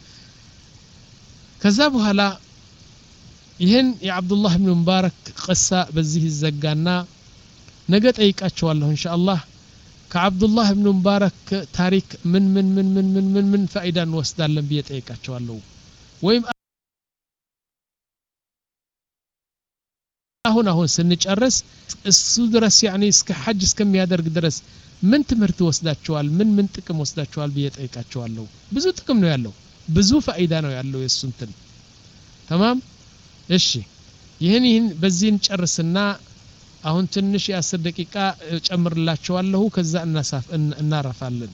[SPEAKER 1] ከዛ በኋላ ይሄን የአብዱላህ ኢብኑ ሙባረክ ቅሳ በዚህ ይዘጋና ነገ ጠይቃቸዋለሁ ኢንሻአላህ ከአብዱላህ ኢብኑ ሙባረክ ታሪክ ምን ምን ምን ምን ምን ምን ምን ፋይዳ እንወስዳለን ብዬ ጠይቃቸዋለሁ ወይም አሁን አሁን ስንጨርስ እሱ ድረስ يعني እስከ ሐጅ እስከሚያደርግ ድረስ ምን ትምህርት ወስዳቸዋል ምን ምን ጥቅም ወስዳቸዋል ብዬ ጠይቃቸዋለሁ ብዙ ጥቅም ነው ያለው ብዙ ፋይዳ ነው ያለው የሱንትን تمام እሺ ይሄን ይሄን በዚህን ጨርስና አሁን ትንሽ የ10 ደቂቃ ጨምርላችኋለሁ ከዛ እናሳፍ እናራፋለን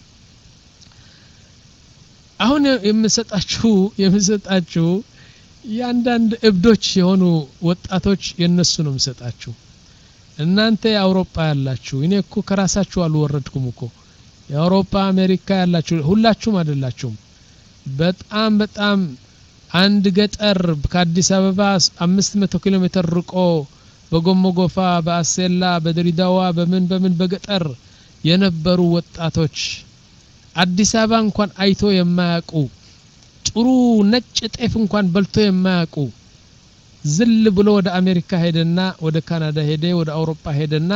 [SPEAKER 1] አሁን የምሰጣችሁ የምሰጣችሁ ያንዳንድ እብዶች የሆኑ ወጣቶች የነሱ ነው የምሰጣችሁ እናንተ የአውሮፓ ያላችሁ እኔ እኮ ከራሳችሁ አልወረድኩም እኮ የአውሮፓ አሜሪካ ያላችሁ ሁላችሁም አይደላችሁም በጣም በጣም አንድ ገጠር ከአዲስ አበባ አምስት መቶ ኪሎ ሜትር ርቆ በጎሞጎፋ በአሴላ በድሪዳዋ በምን በምን በገጠር የነበሩ ወጣቶች አዲስ አበባ እንኳን አይቶ የማያውቁ ጥሩ ነጭ ጤፍ እንኳን በልቶ የማያውቁ ዝል ብሎ ወደ አሜሪካ ሄደና ወደ ካናዳ ሄደ ወደ አውሮፓ ሄደና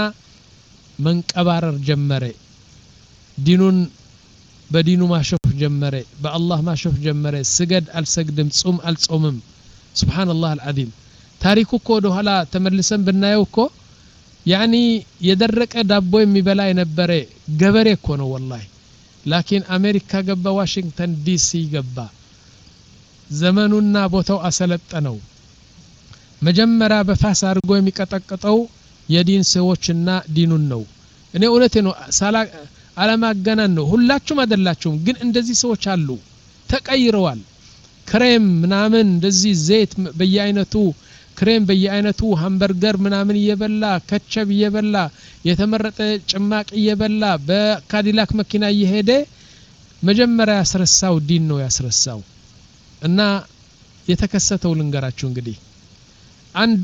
[SPEAKER 1] መንቀባረር ጀመረ ዲኑን በዲኑ ማሸፍ ጀመረ በአላህ ማሸፍ ጀመረ ስገድ አልሰግድም ጾም አልጾምም ሱብሃንአላህ አልዓዚም ታሪኩ እኮ ወደ ኋላ ተመልሰን ብናየው እኮ ያኒ የደረቀ ዳቦ የሚበላ የነበረ ገበሬ እኮ ነው ወላሂ ላኪን አሜሪካ ገባ ዋሽንግተን ዲሲ ገባ ዘመኑና ቦታው አሰለጠነው መጀመሪያ በፋስ አድርጎ የሚቀጠቅጠው የዲን ሰዎችና ዲኑን ነው እኔ እውነቴ ነው ሳላ አለማገናን ነው ሁላችሁም አይደላችሁም ግን እንደዚህ ሰዎች አሉ ተቀይረዋል ክሬም ምናምን እንደዚህ ዘይት በየአይነቱ ክሬም በየአይነቱ ሃምበርገር ምናምን እየበላ ከቸብ እየበላ የተመረጠ ጭማቅ እየበላ በካዲላክ መኪና እየሄደ መጀመሪያ ያስረሳው ዲን ነው ያስረሳው እና የተከሰተው ልንገራችሁ እንግዲህ አንዱ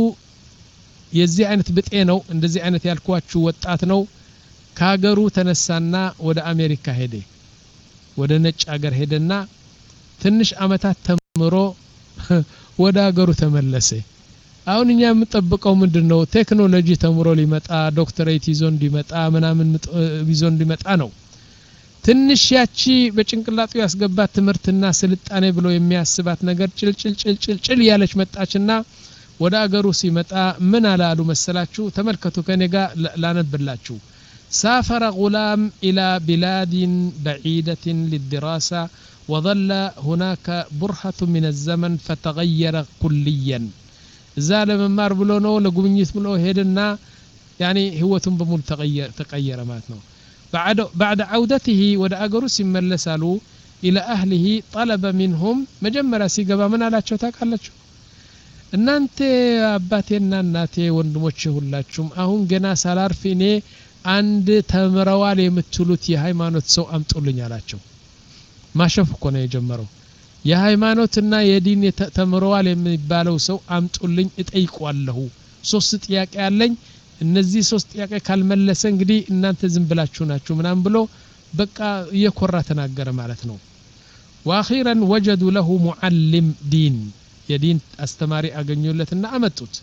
[SPEAKER 1] የዚህ አይነት ብጤ ነው እንደዚህ አይነት ያልኳችሁ ወጣት ነው ካገሩ ተነሳና ወደ አሜሪካ ሄደ ወደ ነጭ አገር ሄደና ትንሽ አመታት ተምሮ ወደ አገሩ ተመለሰ አሁን እኛ የምንጠብቀው ምንድነው ቴክኖሎጂ ተምሮ ሊመጣ ዶክተሬት ይዞ እንዲመጣ ምናምን ይዞ እንዲመጣ ነው ትንሽ ያቺ በጭንቅላቱ ያስገባት ትምርትና ስልጣኔ ብሎ የሚያስባት ነገር ጭልጭል ጭልጭል ጭል ያለች መጣችና ወደ አገሩ ሲመጣ ምን አላሉ መሰላችሁ ተመልከቱ ከኔ ጋር ላነብላችሁ سافر غلام إلى بلاد بعيدة للدراسة وظل هناك برهة من الزمن فتغير كليا زال من مار بلونو لقومنيس بلو هيدنا يعني هو تنبمول تغير تغير ماتنو بعد بعد عودته ود أجرس ملسالو إلى أهله طلب منهم مجمرة سيجبا من على شو تاكلتشو እናንተ አባቴና እናቴ ወንድሞቼ ሁላችሁም አሁን ገና ሳላርፍ እኔ አንድ ተምረዋል የምትሉት የሃይማኖት ሰው አምጡልኝ አላቸው ማሸፍ እኮ ነው የጀመረው የሃይማኖትና የዲን ተምረዋል የሚባለው ሰው አምጡልኝ እጠይቀዋለሁ ሶስት ጥያቄ አለኝ እነዚህ ሶስት ጥያቄ ካልመለሰ እንግዲህ እናንተ ዝም ብላችሁ ናችሁ ምናምን ብሎ በቃ የኮራ ተናገረ ማለት ነው واخيرا وجدوا له معلم دين يدين استماري اغنيولتنا امطوت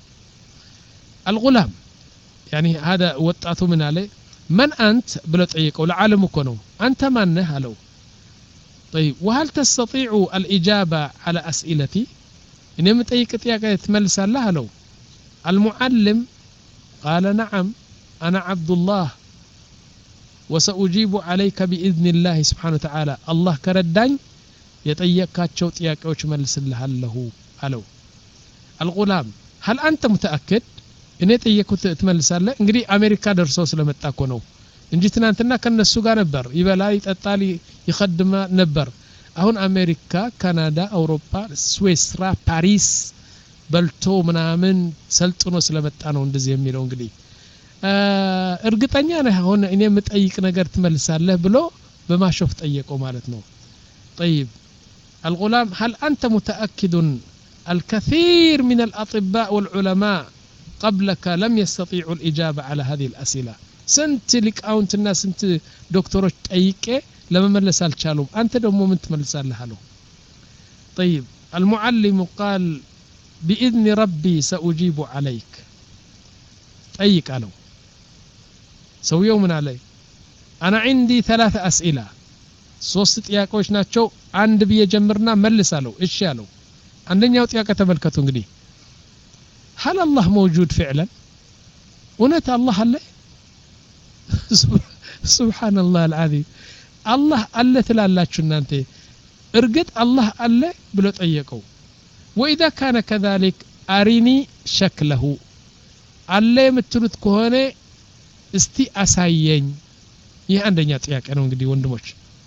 [SPEAKER 1] الغلام يعني هذا وطاته من عليه من انت بلو طيقوا العالم كنو انت من هلو طيب وهل تستطيع الاجابه على اسئلتي اني مطيق طيقه تملسالها هلو المعلم قال نعم انا عبد الله وساجيب عليك باذن الله سبحانه وتعالى الله كرداኝ የጠየቃቸው ጥያቄዎች መልስልሃለሁ አለው الغلام هل انت متاكد እኔ ጠየቁት ትመልሳለህ እንግዲህ አሜሪካ ደርሶ ስለመጣ እኮ ነው እንጂ ትናንትና ከነሱ ጋር ነበር ይበላ ይጠጣል ይخدም ነበር አሁን አሜሪካ ካናዳ አውሮፓ ስዊስራ ፓሪስ በልቶ ምናምን ሰልጥኖ ስለመጣ ነው እንደዚህ የሚለው እንግዲህ እርግጠኛ ነህ አሁን እኔ የምጠይቅ ነገር ትመልሳለህ ብሎ በማሾፍ ጠየቀው ማለት ነው طيب الغلام هل أنت متأكد الكثير من الأطباء والعلماء قبلك لم يستطيعوا الإجابة على هذه الأسئلة سنت لك أو أنت الناس أنت دكتور تأيك لما ملس الشالوم أنت دمو من تملس له طيب المعلم قال بإذن ربي سأجيب عليك أيك له سو يوم علي أنا عندي ثلاث أسئلة ሶስት ጥያቄዎች ናቸው አንድ ብዬ ጀምርና መልሳለሁ እሺ ያለው አንደኛው ጥያቄ ተመልከቱ እንግዲህ هل الله موجود فعلا እውነት አላህ አለ سبحان الله العظيم الله አለ ትላላችሁ እናንተ እርግጥ አላህ አለ ብሎ ጠየቀው واذا كان كذلك اريني شكله አለ የምትሉት ከሆነ እስቲ አሳየኝ ይህ አንደኛ ጥያቄ ነው እንግዲህ ወንድሞች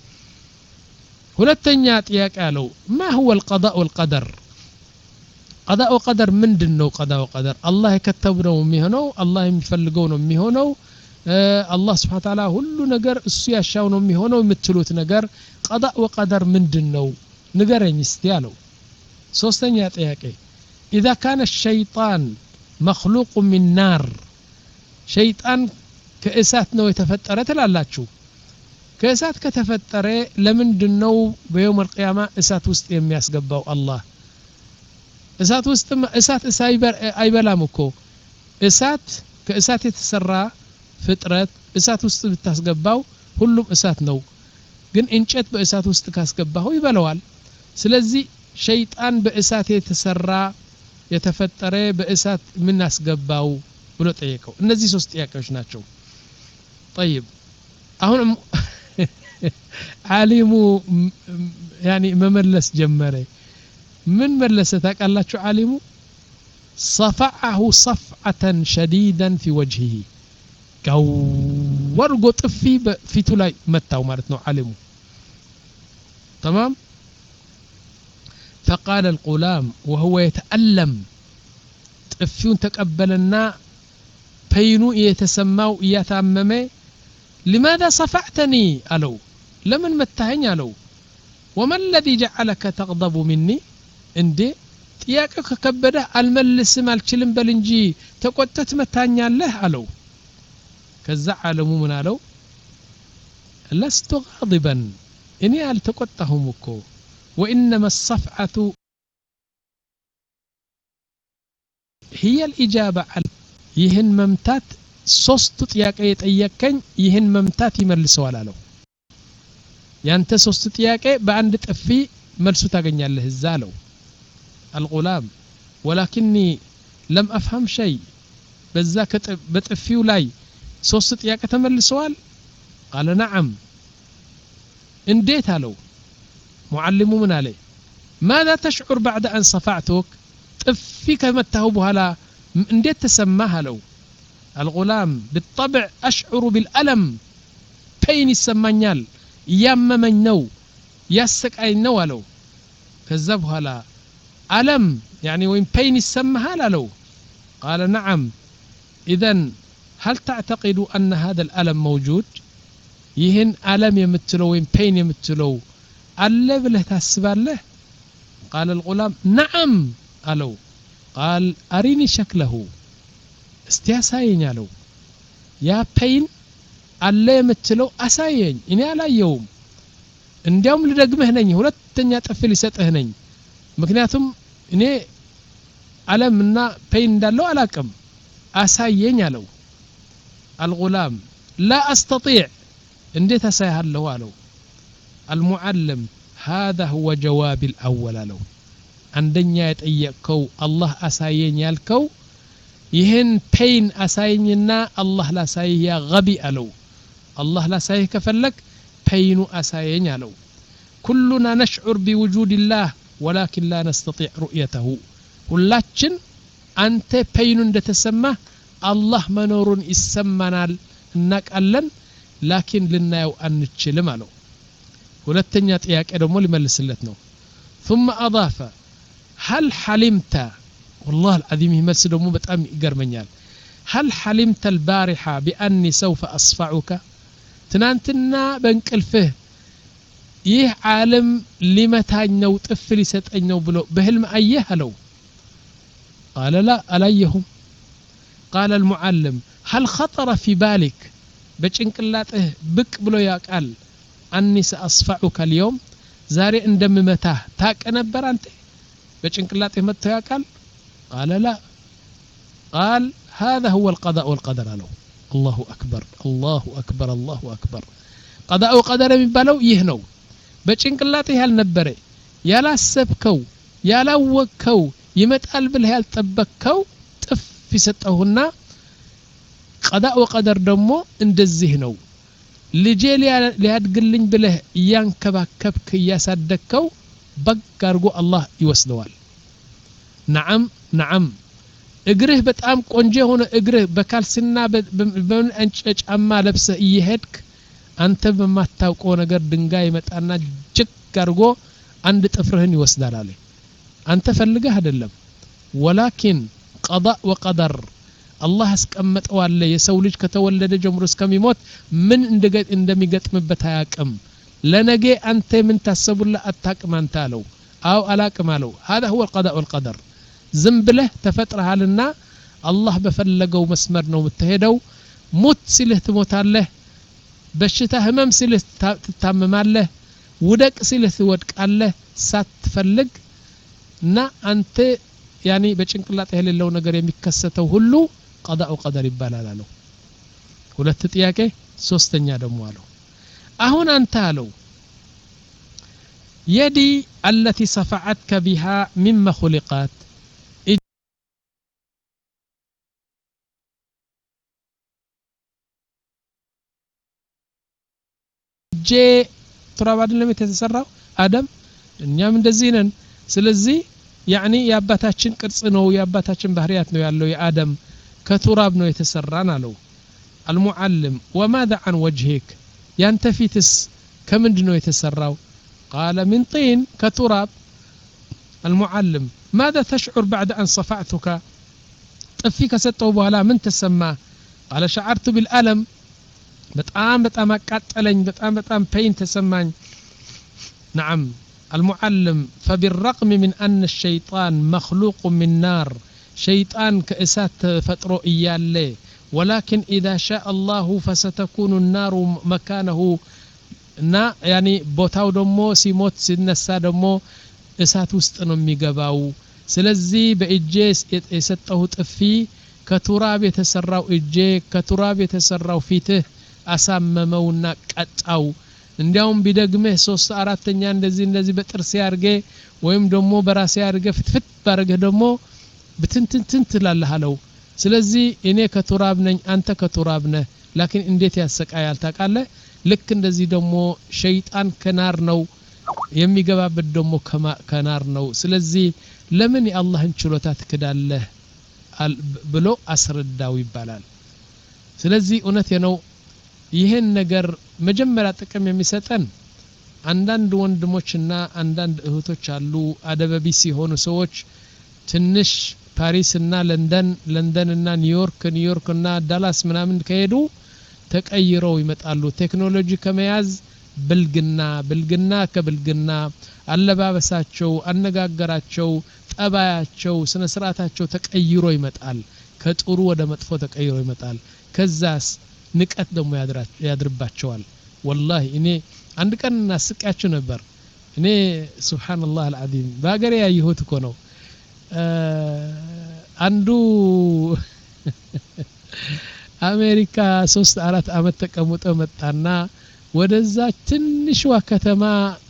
[SPEAKER 1] ሁለተኛ ጥያቄ አለው ما هو القضاء والقدر قضاء وقدر ምንድነው قضاء وقدر الله የከተበው ነው የሚሆነው الله የሚፈልገው ነው የሚሆነው الله سبحانه وتعالى ሁሉ ነገር እሱ ያሻው ነው የሚሆነው የምትሉት ነገር قضاء وقدر ምንድነው ንገረኝ እስቲ አለው ሶስተኛ ጥያቄ اذا كان الشيطان مخلوق من نار شيطان ከእሳት ነው የተፈጠረ ትላላችሁ ከእሳት ከተፈጠረ ለምንድነው በየውም القيامه እሳት ውስጥ የሚያስገባው አላህ እሳት ውስጥ እሳት ሳይበር አይበላም እኮ እሳት ከእሳት የተሰራ ፍጥረት እሳት ውስጥ ብታስገባው ሁሉም እሳት ነው ግን እንጨት በእሳት ውስጥ ካስገባው ይበላዋል ስለዚህ ሸይጣን በእሳት የተሰራ የተፈጠረ በእሳት ምን አስገባው ብሎ ጠየቀው እነዚህ ሶስት ጥያቄዎች ናቸው طيب አሁን ዓሊሙ يعني መመለስ ጀመረ ምን መለሰ ታውቃላችሁ ዓሊሙ صفعه صفعة شديدا في وجهه قو ورغو طفي بفيتو لاي متاو معناتنو ዓሊሙ تمام فقال الغلام وهو يتألم طفيون تقبلنا بينو يتسماو يتاممه لماذا صفعتني ألو لمن متهني ألو وما الذي جعلك تغضب مني اندي ጥያቄው ከከበደ አልመልስም አልችልም በል እንጂ ተቆጥተህ መታኛለህ አለው ከዛ ዓለሙ ምን አለው لست غاضبا እኔ አልተቆጣሁም እኮ وانما الصفعه هي الاجابه على ይህን መምታት ሶስት ጥያቄ የጠየቀኝ ይህን መምታት ይመልሰዋል አለው ያንተ ሶስት ጥያቄ በአንድ ጥፊ መልሱ ታገኛለህ እዛ አለው الغلام ولكني لم افهم شيء በዛ በጥፊው ላይ ሶስት ጥያቄ ተመልሰዋል قال نعم እንዴት አለው ሙዓሊሙ ምን አለ ماذا تشعر بعد ان صفعتك ጥፊ ከመታው በኋላ እንዴት ተሰማህ አለው الغلام بالطبع اشعر بالالم بين ይሰማኛል ያመመኝ ነው ያሰቃኝ ነው አለው ከዛ በኋላ ألم يعني وين بين السمها لو قال نعم إذن هل تعتقد أن هذا الألم موجود يهن ألم يمتلو وين بين يمتلو ألا بله تحسب له قال الغلام نعم ألو قال أريني شكله استياساين له يا بين ألا يمتلو أساين إني على يوم እንዲያውም ልደግምህ ነኝ ሁለተኛ ጥፍ ሊሰጥህ ነኝ ምክንያቱም እኔ ዓለምና ፔን እንዳለው አላቅም አሳየኝ አለው الغلام لا استطيع እንዴት አሳይሃለሁ አለው المعلم هذا هو جواب الاول አለው አንደኛ የጠየቀው አላህ አሳየኝ ያልከው ይህን ፔን አሳየኝና አላህ ላሳይህ ያ غبي አለው አላህ ላሳይህ ከፈለክ بينو أساين يالو كلنا نشعر بوجود الله ولكن لا نستطيع رؤيته كلاتشن أنت بينو اندتسمى الله منور يسمنا الناك ألن لكن لنا يو أنتشل مالو ولتنيات إياك أدمو لمن لسلتنو ثم أضاف هل حلمت والله العظيم يمس دمو بتأمي إقرمنيال هل حلمت البارحة بأني سوف أصفعك ትናንትና በእንቅልፍህ ይህ ዓለም ሊመታኝ ነው ጥፍ ሊሰጠኝ ነው ብሎ በህልም አየህ አለው قال لا አላየሁም قال المعلم هل خطر في بالك በጭንቅላትህ ብቅ ብሎ ያቃል أني سأصفعك اليوم ዛሬ እንደምመታህ ታውቅ ነበር አንተ በጭንቅላትህ መጥቶ ያቃል قال لا قال هذا هو القضاء والقدر አለው الله أكبر الله أكبر الله أكبر قضاء وقدر የሚባለው ይህ ነው በጭንቅላትህ ያልነበረ ያላሰብከው ያላወቅከው ይመጣል ብለህ ያልጠበቅከው ጥፍ ይሰጠውና قضاء وقدر ደግሞ እንደዚህ ነው ልጄ ሊያድግልኝ ብለህ ያንከባከብክ ያሳደግከው በግ አድርጎ አላህ ይወስደዋል نعم نعم እግርህ በጣም ቆንጆ ሆነ እግርህ በካልስና በጫማ ለብሰህ እየሄድክ አንተ በማታውቀው ነገር ድንጋይ መጣና ጅግ አድርጎ አንድ ጥፍርህን ይወስዳል አለ አንተ ፈልገህ አይደለም ولكن قضاء وقدر الله አስቀመጠው አለ የሰው ልጅ ከተወለደ ጀምሮ እስከሚሞት ምን እንደሚገጥምበት አያውቅም ለነገ አንተ ምን ታሰቡላ አታውቅም አንተ አለው አው አላውቅም አለው هذا هو القضاء والقدر ዝም ብለህ ተፈጥረሃልና አላህ በፈለገው መስመር ነው የምትሄደው ሞት ሲልህ ትሞታለህ በሽታ ህመም ሲልህ ትታመማለህ ውደቅ ሲልህ ትወድቃለህ ሳትፈልግ እና አንተ ያኒ በጭንቅላትህ የሌለው ነገር የሚከሰተው ሁሉ قضاء وقدر ይባላል አለው ሁለት ጥያቄ ሶስተኛ ደግሞ አለው አሁን አንተ አለው يدي التي صفعتك بها مما خلقت ጄ ትራብ አይደለም የተሰራው አደም እኛም እንደዚህ ነን ስለዚህ ያኒ ያባታችን ቅርጽ ነው ያባታችን ባህሪያት ነው ያለው የአደም ከቱራብ ነው የተሰራን አለው المعلم وماذا عن وجهك ያንተ ፊትስ ከምንድን ነው የተሰራው قال من طين كتراب المعلم ماذا تشعر بعد أن صفعتك طفيك سطو بኋላ ምን ተሰማ قال شعرت بالألم በጣም በጣም አቃጠለኝ በጣም በጣም ፔን ተሰማኝ نعم المعلم فبالرغم من أن الشيطان مخلوق من نار شيطان كأسات فترو إيالي ولكن إذا شاء الله فستكون النار مكانه نا يعني بوتاو دمو سيموت سنسا دمو إسات وسط ነው የሚገባው ስለዚህ በእጄስ የሰጠው ጥፊ ከቱራብ የተሰራው እጄ ከቱራብ የተሰራው ፊትህ አሳመመውና ቀጣው እንዲያውም ቢደግመህ ሶስት አራተኛ እንደዚህ እንደዚህ በጥርስ ያርገ ወይም ደግሞ በራስ ያርገ ፍትፍት ባረገ ደግሞ ብትንትንትን ትላለህ አለው ስለዚህ እኔ ከቱራብ ነኝ አንተ ከቱራብ ነህ ላኪን እንዴት ያሰቃያል ታውቃለህ ልክ እንደዚህ ደግሞ ሸይጣን ከናር ነው የሚገባበት ደግሞ ከናር ነው ስለዚህ ለምን የአላህን ችሎታ ትክዳለህ ብሎ አስረዳው ይባላል ስለዚህ እውነት ነው ይሄን ነገር መጀመሪያ ጥቅም የሚሰጠን አንዳንድ ወንድሞችና አንዳንድ እህቶች አሉ አደበቢስ የሆኑ ሰዎች ትንሽ ፓሪስ እና ለንደን ለንደን እና ኒውዮርክ ኒውዮርክ እና ዳላስ ምናምን ከሄዱ ተቀይረው ይመጣሉ ቴክኖሎጂ ከመያዝ ብልግና ብልግና ከብልግና አለባበሳቸው አነጋገራቸው ጠባያቸው ስነ ስርዓታቸው ተቀይሮ ይመጣል ከጥሩ ወደ መጥፎ ተቀይሮ ይመጣል ከዛስ ንቀት ደግሞ ያድርባቸዋል والله እኔ አንድ ቀን እናስቃችሁ ነበር እኔ ሱብሃንአላህ አልዓዚም ባገሬ ያየሁት እኮ ነው አንዱ አሜሪካ ሶስት አራት አመት ተቀምጦ መጣና ወደዛ ትንሽዋ ከተማ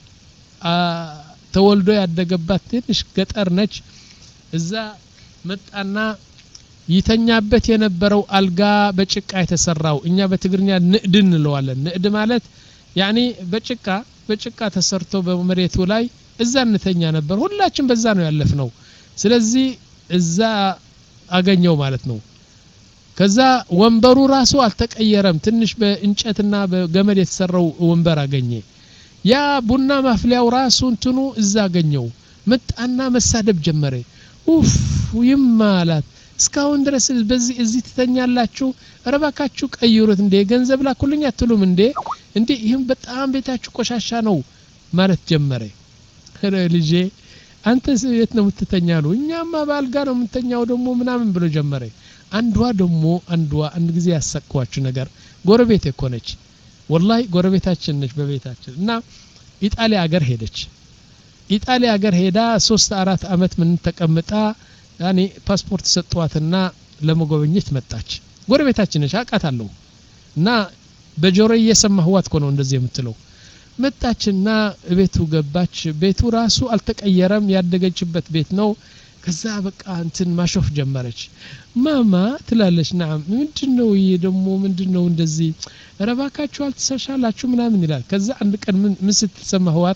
[SPEAKER 1] ተወልዶ ያደገባት ትንሽ ገጠር ነች እዛ መጣና ይተኛበት የነበረው አልጋ በጭቃ የተሰራው እኛ በትግርኛ ንዕድ እንለዋለን ንዕድ ማለት ያኒ በጭቃ በጭቃ ተሰርቶ በመሬቱ ላይ እዛ እንተኛ ነበር ሁላችን በዛ ነው ያለፍነው ስለዚህ እዛ አገኘው ማለት ነው ከዛ ወንበሩ ራሱ አልተቀየረም ትንሽ በእንጨትና በገመድ የተሰራው ወንበር አገኘ ያ ቡና ማፍሊያው ራሱ እንትኑ እዛ አገኘው መጣና መሳደብ ጀመረ ኡፍ ይማላት እስካሁን ድረስ በዚህ እዚህ ተተኛላችሁ ረባካችሁ ቀይሩት እንዴ ገንዘብ ላኩልኝ አትሉም እንዴ እንዴ ይሄን በጣም ቤታችሁ ቆሻሻ ነው ማለት ጀመረ ልጄ አንተ የት ነው የምትተኛሉ እኛማ ባልጋ ነው የምንተኛው ደግሞ ምናምን ብሎ ጀመረ አንዷ ደግሞ አንዷ አንድ ጊዜ ያሰቅኳችሁ ነገር ጎረቤት እኮ ነች والله ጎረቤታችን ነች በቤታችን እና ኢጣሊያ ሀገር ሄደች ኢጣሊያ ሀገር ሄዳ ሶስት አራት አመት ምን ተቀምጣ ያኒ ፓስፖርት ሰጥቷትና ለመጎብኘት መጣች ጎረቤታችን ነች አቃታለሁ እና በጆሮ እየሰማሁት እኮ ነው እንደዚህ የምትለው መጣችና ቤቱ ገባች ቤቱ ራሱ አልተቀየረም ያደገችበት ቤት ነው ከዛ በቃ እንትን ማሾፍ ጀመረች ማማ ትላለች ናም ምንድነው ይሄ ደግሞ ምንድነው እንደዚህ ረባካችሁ አልተሰሻላችሁ ምናምን ይላል ከዛ አንድ ቀን ምን ምን ስትሰማሁት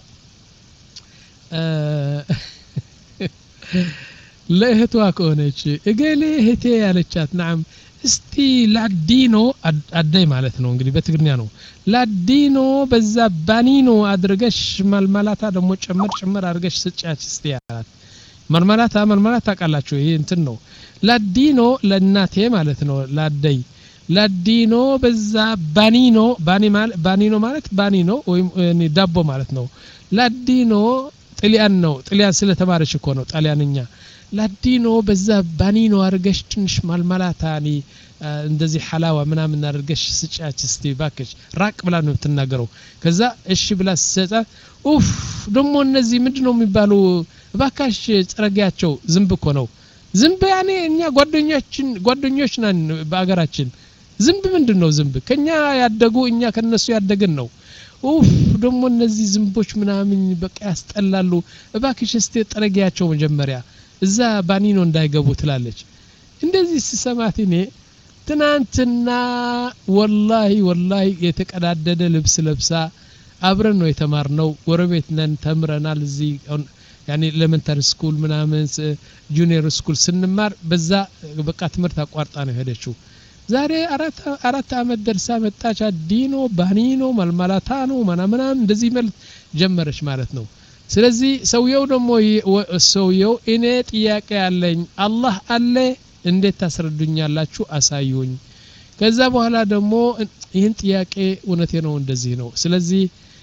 [SPEAKER 1] ለእህቷ ከሆነች እገሌ እህቴ ያለቻት ናም እስቲ ላዲኖ አዳይ ማለት ነው እንግዲህ በትግርኛ ነው ላዲኖ በዛ ባኒኖ አድርገሽ ማልማላታ ደግሞ ጨመር ጨመር አድርገሽ ስጫች እስቲ ያላት ማልማላታ ማልማላታ ቃላችሁ ይሄ እንትን ነው ላዲኖ ለናቴ ማለት ነው ላደይ ላዲኖ በዛ ባኒኖ ባኒ ማለት ባኒኖ ማለት ባኒኖ ወይም ዳቦ ማለት ነው ላዲኖ ጣሊያን ነው ጣሊያን ስለተማረች እኮ ነው ጣሊያንኛ ላዲኖ በዛ ባኒኖ አርገሽ ትንሽ ማልማላታኒ እንደዚህ ሐላዋ ምናምን አርገሽ ስጫች እስቲ ባክሽ ራቅ ብላ ነው የምትናገረው ከዛ እሺ ብላ ሰጣ ኡፍ ደሞ እነዚህ ምንድነው የሚባሉ ባካሽ ጽረጊያቸው ዝንብ እኮ ነው ዝንብ ያኔ እኛ ጓደኞችን ጓደኞች ነን በአገራችን ዝንብ ምንድነው ዝንብ ከኛ ያደጉ እኛ ከነሱ ያደግን ነው ኡፍ ደሞ እነዚህ ዝንቦች ምናምን በቃ ያስጠላሉ ባክሽ እስቲ ጽረጊያቸው መጀመሪያ እዛ ባኒኖ እንዳይገቡ ትላለች እንደዚህ ሲሰማት እኔ ትናንትና ወላሂ ወላሂ የተቀዳደደ ልብስ ለብሳ አብረን ነው የተማርነው ጎረቤት ነን ተምረናል እዚህ ያኒ ኤሌመንታሪ ስኩል ምናምን ጁኒየር ስኩል ስንማር በዛ በቃ ትምህርት አቋርጣ ነው ሄደችው ዛሬ አራት አራት አመት ደርሳ መጣች ዲኖ ባኒኖ ማልማላታኖ ማናምናም እንደዚህ መልክ ጀመረች ማለት ነው ስለዚህ ሰውየው ደግሞ ሰውየው እኔ ጥያቄ ያለኝ አላህ አለ እንዴት ታስረዱኛላችሁ አሳዩኝ ከዛ በኋላ ደግሞ ይህን ጥያቄ እውነቴ ነው እንደዚህ ነው ስለዚህ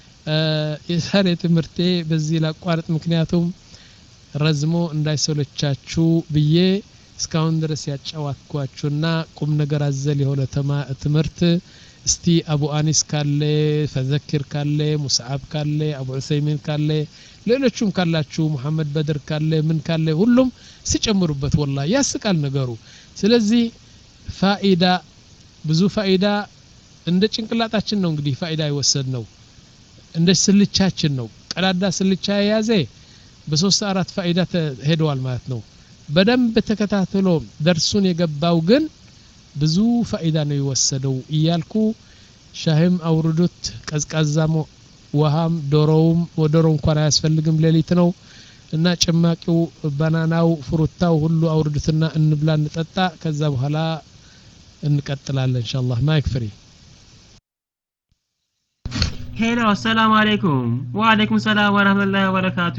[SPEAKER 1] የዛሬ ትምህርቴ በዚህ ላቋርጥ ምክንያቱም ረዝሞ እንዳይሰለቻችሁ ብዬ እስካሁን ድረስ ያጫዋትኳችሁና ቁም ነገር አዘል የሆነ ትምህርት እስቲ አቡ አኒስ ካለ ፈዘክር ካለ ሙስዓብ ካለ አቡ ዑሰይሚን ካለ ሌሎችም ካላችሁ መሐመድ በድር ካለ ምን ካለ ሁሉም ሲጨምሩበት والله ያስቃል ነገሩ ስለዚህ ፋኢዳ ብዙ ፋኢዳ እንደ ጭንቅላታችን ነው እንግዲህ ፋኢዳ ይወሰድነው እንደ ስልቻችን ነው ቀዳዳ ስልቻ ያዘ በሶስት አራት ፋኢዳ ሄደዋል ማለት ነው በደንብ ተከታትሎ ደርሱን የገባው ግን ብዙ ፋኢዳ ነው ይወሰደው ይያልኩ ሻህም አውርዱት ቀዝቃዛሞ ወሃም ዶሮውም ወዶሮው እንኳን አያስፈልግም ሌሊት ነው እና ጭማቂው ባናናው ፍሩታው ሁሉ አውርዱትና እንብላ እንጠጣ ከዛ በኋላ እንቀጥላለን ኢንሻአላህ ማይክ ፍሪ
[SPEAKER 7] ሄሎ ሰላም አለይኩም ወአለይኩም ሰላም ወራህመቱላሂ ወበረካቱ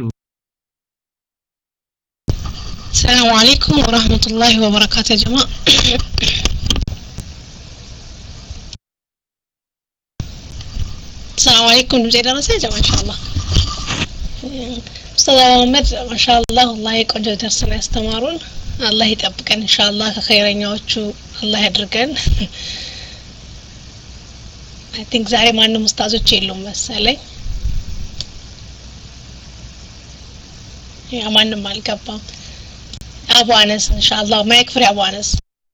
[SPEAKER 2] السلام عليكم ورحمة الله وبركاته يا جماعة. السلام عليكم زي درس يا جماعة إن شاء الله. أستاذ محمد ما شاء الله الله يقعد درسنا يستمرون الله يطبقن إن شاء الله ከኸይረኛዎቹ الله ያድርገን. I think ዛሬ ማንም ኡስታዞች የሉም መሰለኝ። ያ ማንም አልገባም። አቡ አነስ ኢንሻአላህ ማይክ ፍሪ አቡ አነስ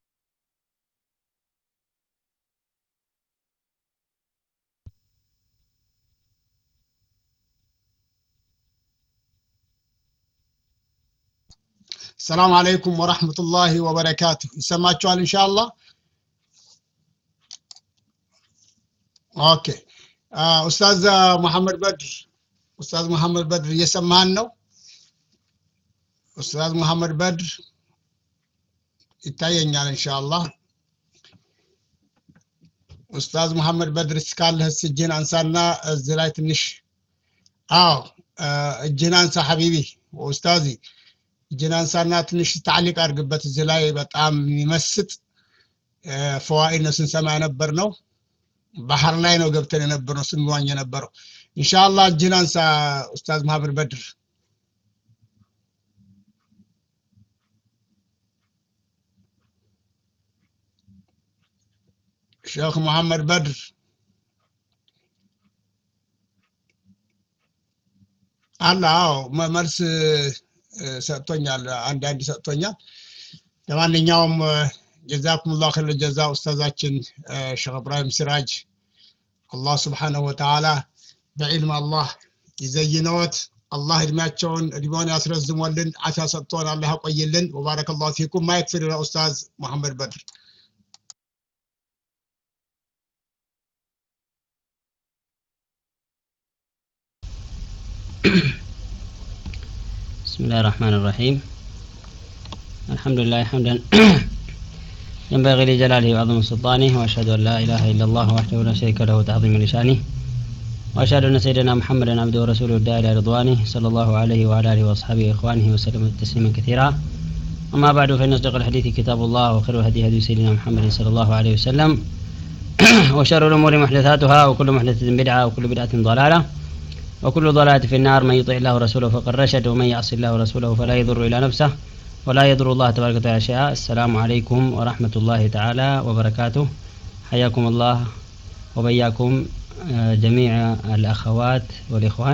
[SPEAKER 4] السلام عليكم ورحمة الله وبركاته يسمعكم إن شاء الله أوكي آه أستاذ محمد بدر أستاذ محمد بدر يسمعنا أستاذ محمد بدر يتعين إن شاء الله أستاذ محمد بدر سكال السجين أنسانا الزلاية النش آه الجنان حبيبي وأستاذي الجنان سانا تنش تعليق أرقبة الزلاية بتعام يمسط فوائد نسن سمع نبرنو بحر لاينو قبتني نبرنو سنوان ينبرو إن شاء الله الجنان سا أستاذ محمد بدر شيخ محمد بدر الله ما مرس ሰጥቶኛል አንድ አንድ ሰጥቶኛል ለማንኛውም ጀዛኩሙላሁ ኸይር ጀዛ ኡስታዛችን ሼህ ኢብራሂም ሲራጅ አላህ Subhanahu Wa Ta'ala በዕልም አላህ ይዘይነዎት አላህ እድሜያቸውን እድሜውን ያስረዝሞልን አፊያ ሰጥቶን አላህ ያቆይልን ወባረከላሁ ፊኩም ማይክፍር ኡስታዝ መሐመድ በድር
[SPEAKER 8] بسم الله الرحمن الرحيم الحمد لله حمدا ينبغي لجلاله وعظم سلطانه وأشهد أن لا إله إلا الله وحده لا شريك له تعظيما لشانه وأشهد أن سيدنا محمدا عبده ورسوله الداعي إلى رضوانه صلى الله عليه وعلى آله وأصحابه وإخوانه وسلم تسليما كثيرا أما بعد فإن أصدق الحديث كتاب الله وخير الهدي هدي سيدنا محمد صلى الله عليه وسلم وشر الأمور محدثاتها وكل محدثة بدعة وكل بدعة ضلالة وكل ضلالة في النار من يطع الله ورسوله فقد رشد ومن يعص الله ورسوله فلا يضر إلا نفسه ولا يضر الله تبارك وتعالى شيئا السلام عليكم ورحمة الله تعالى وبركاته حياكم الله وبياكم جميع الأخوات والإخوان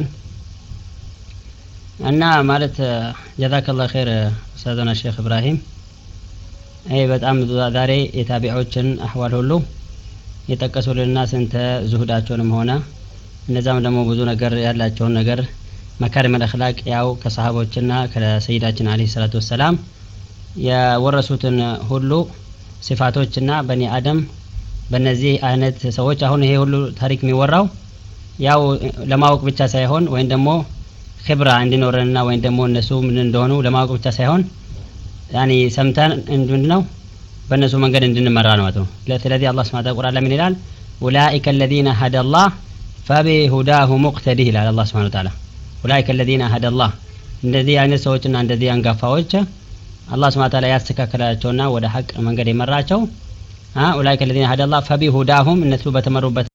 [SPEAKER 8] أنا مالت جزاك الله خير أستاذنا الشيخ إبراهيم أي بتأم ذاري يتابعوشن أحوال هلو يتكسوا للناس أنت زهداتهم هنا እነዛም ደግሞ ብዙ ነገር ያላቸው ነገር መካሪም አልአኽላቅ ያው ከሰሃቦችና ከሰይዳችን አለይሂ ሰላቱ ወሰላም ያወረሱትን ሁሉ ሲፋቶችና በኒ አደም በእነዚህ አይነት ሰዎች አሁን ይሄ ሁሉ ታሪክ የሚወራው ያው ለማወቅ ብቻ ሳይሆን ወይን ደግሞ ኺብራ እንዲኖርና ወይን ደግሞ እነሱ ምን እንደሆኑ ለማወቅ ብቻ ሳይሆን ያኒ ሰምተን እንድንነው በእነሱ መንገድ እንድንመራ ነው ማለት ነው ስለዚህ አላህ Subhanahu Wa Ta'ala ቁርአን ላይ ምን ይላል ኡላኢከ الذين هدى الله فبهداه مقتدي إلى الله سبحانه وتعالى أولئك الذين هدى الله እንደዚህ አይነት ሰዎችና እንደዚህ አንጋፋዎች አላህ Subhanahu Wa Ta'ala ያስተካከላቸውና ወደ ሐቅ መንገድ የመራቸው አ أولئك الذين هدى الله فبهداهم እነሱ በተመሩበት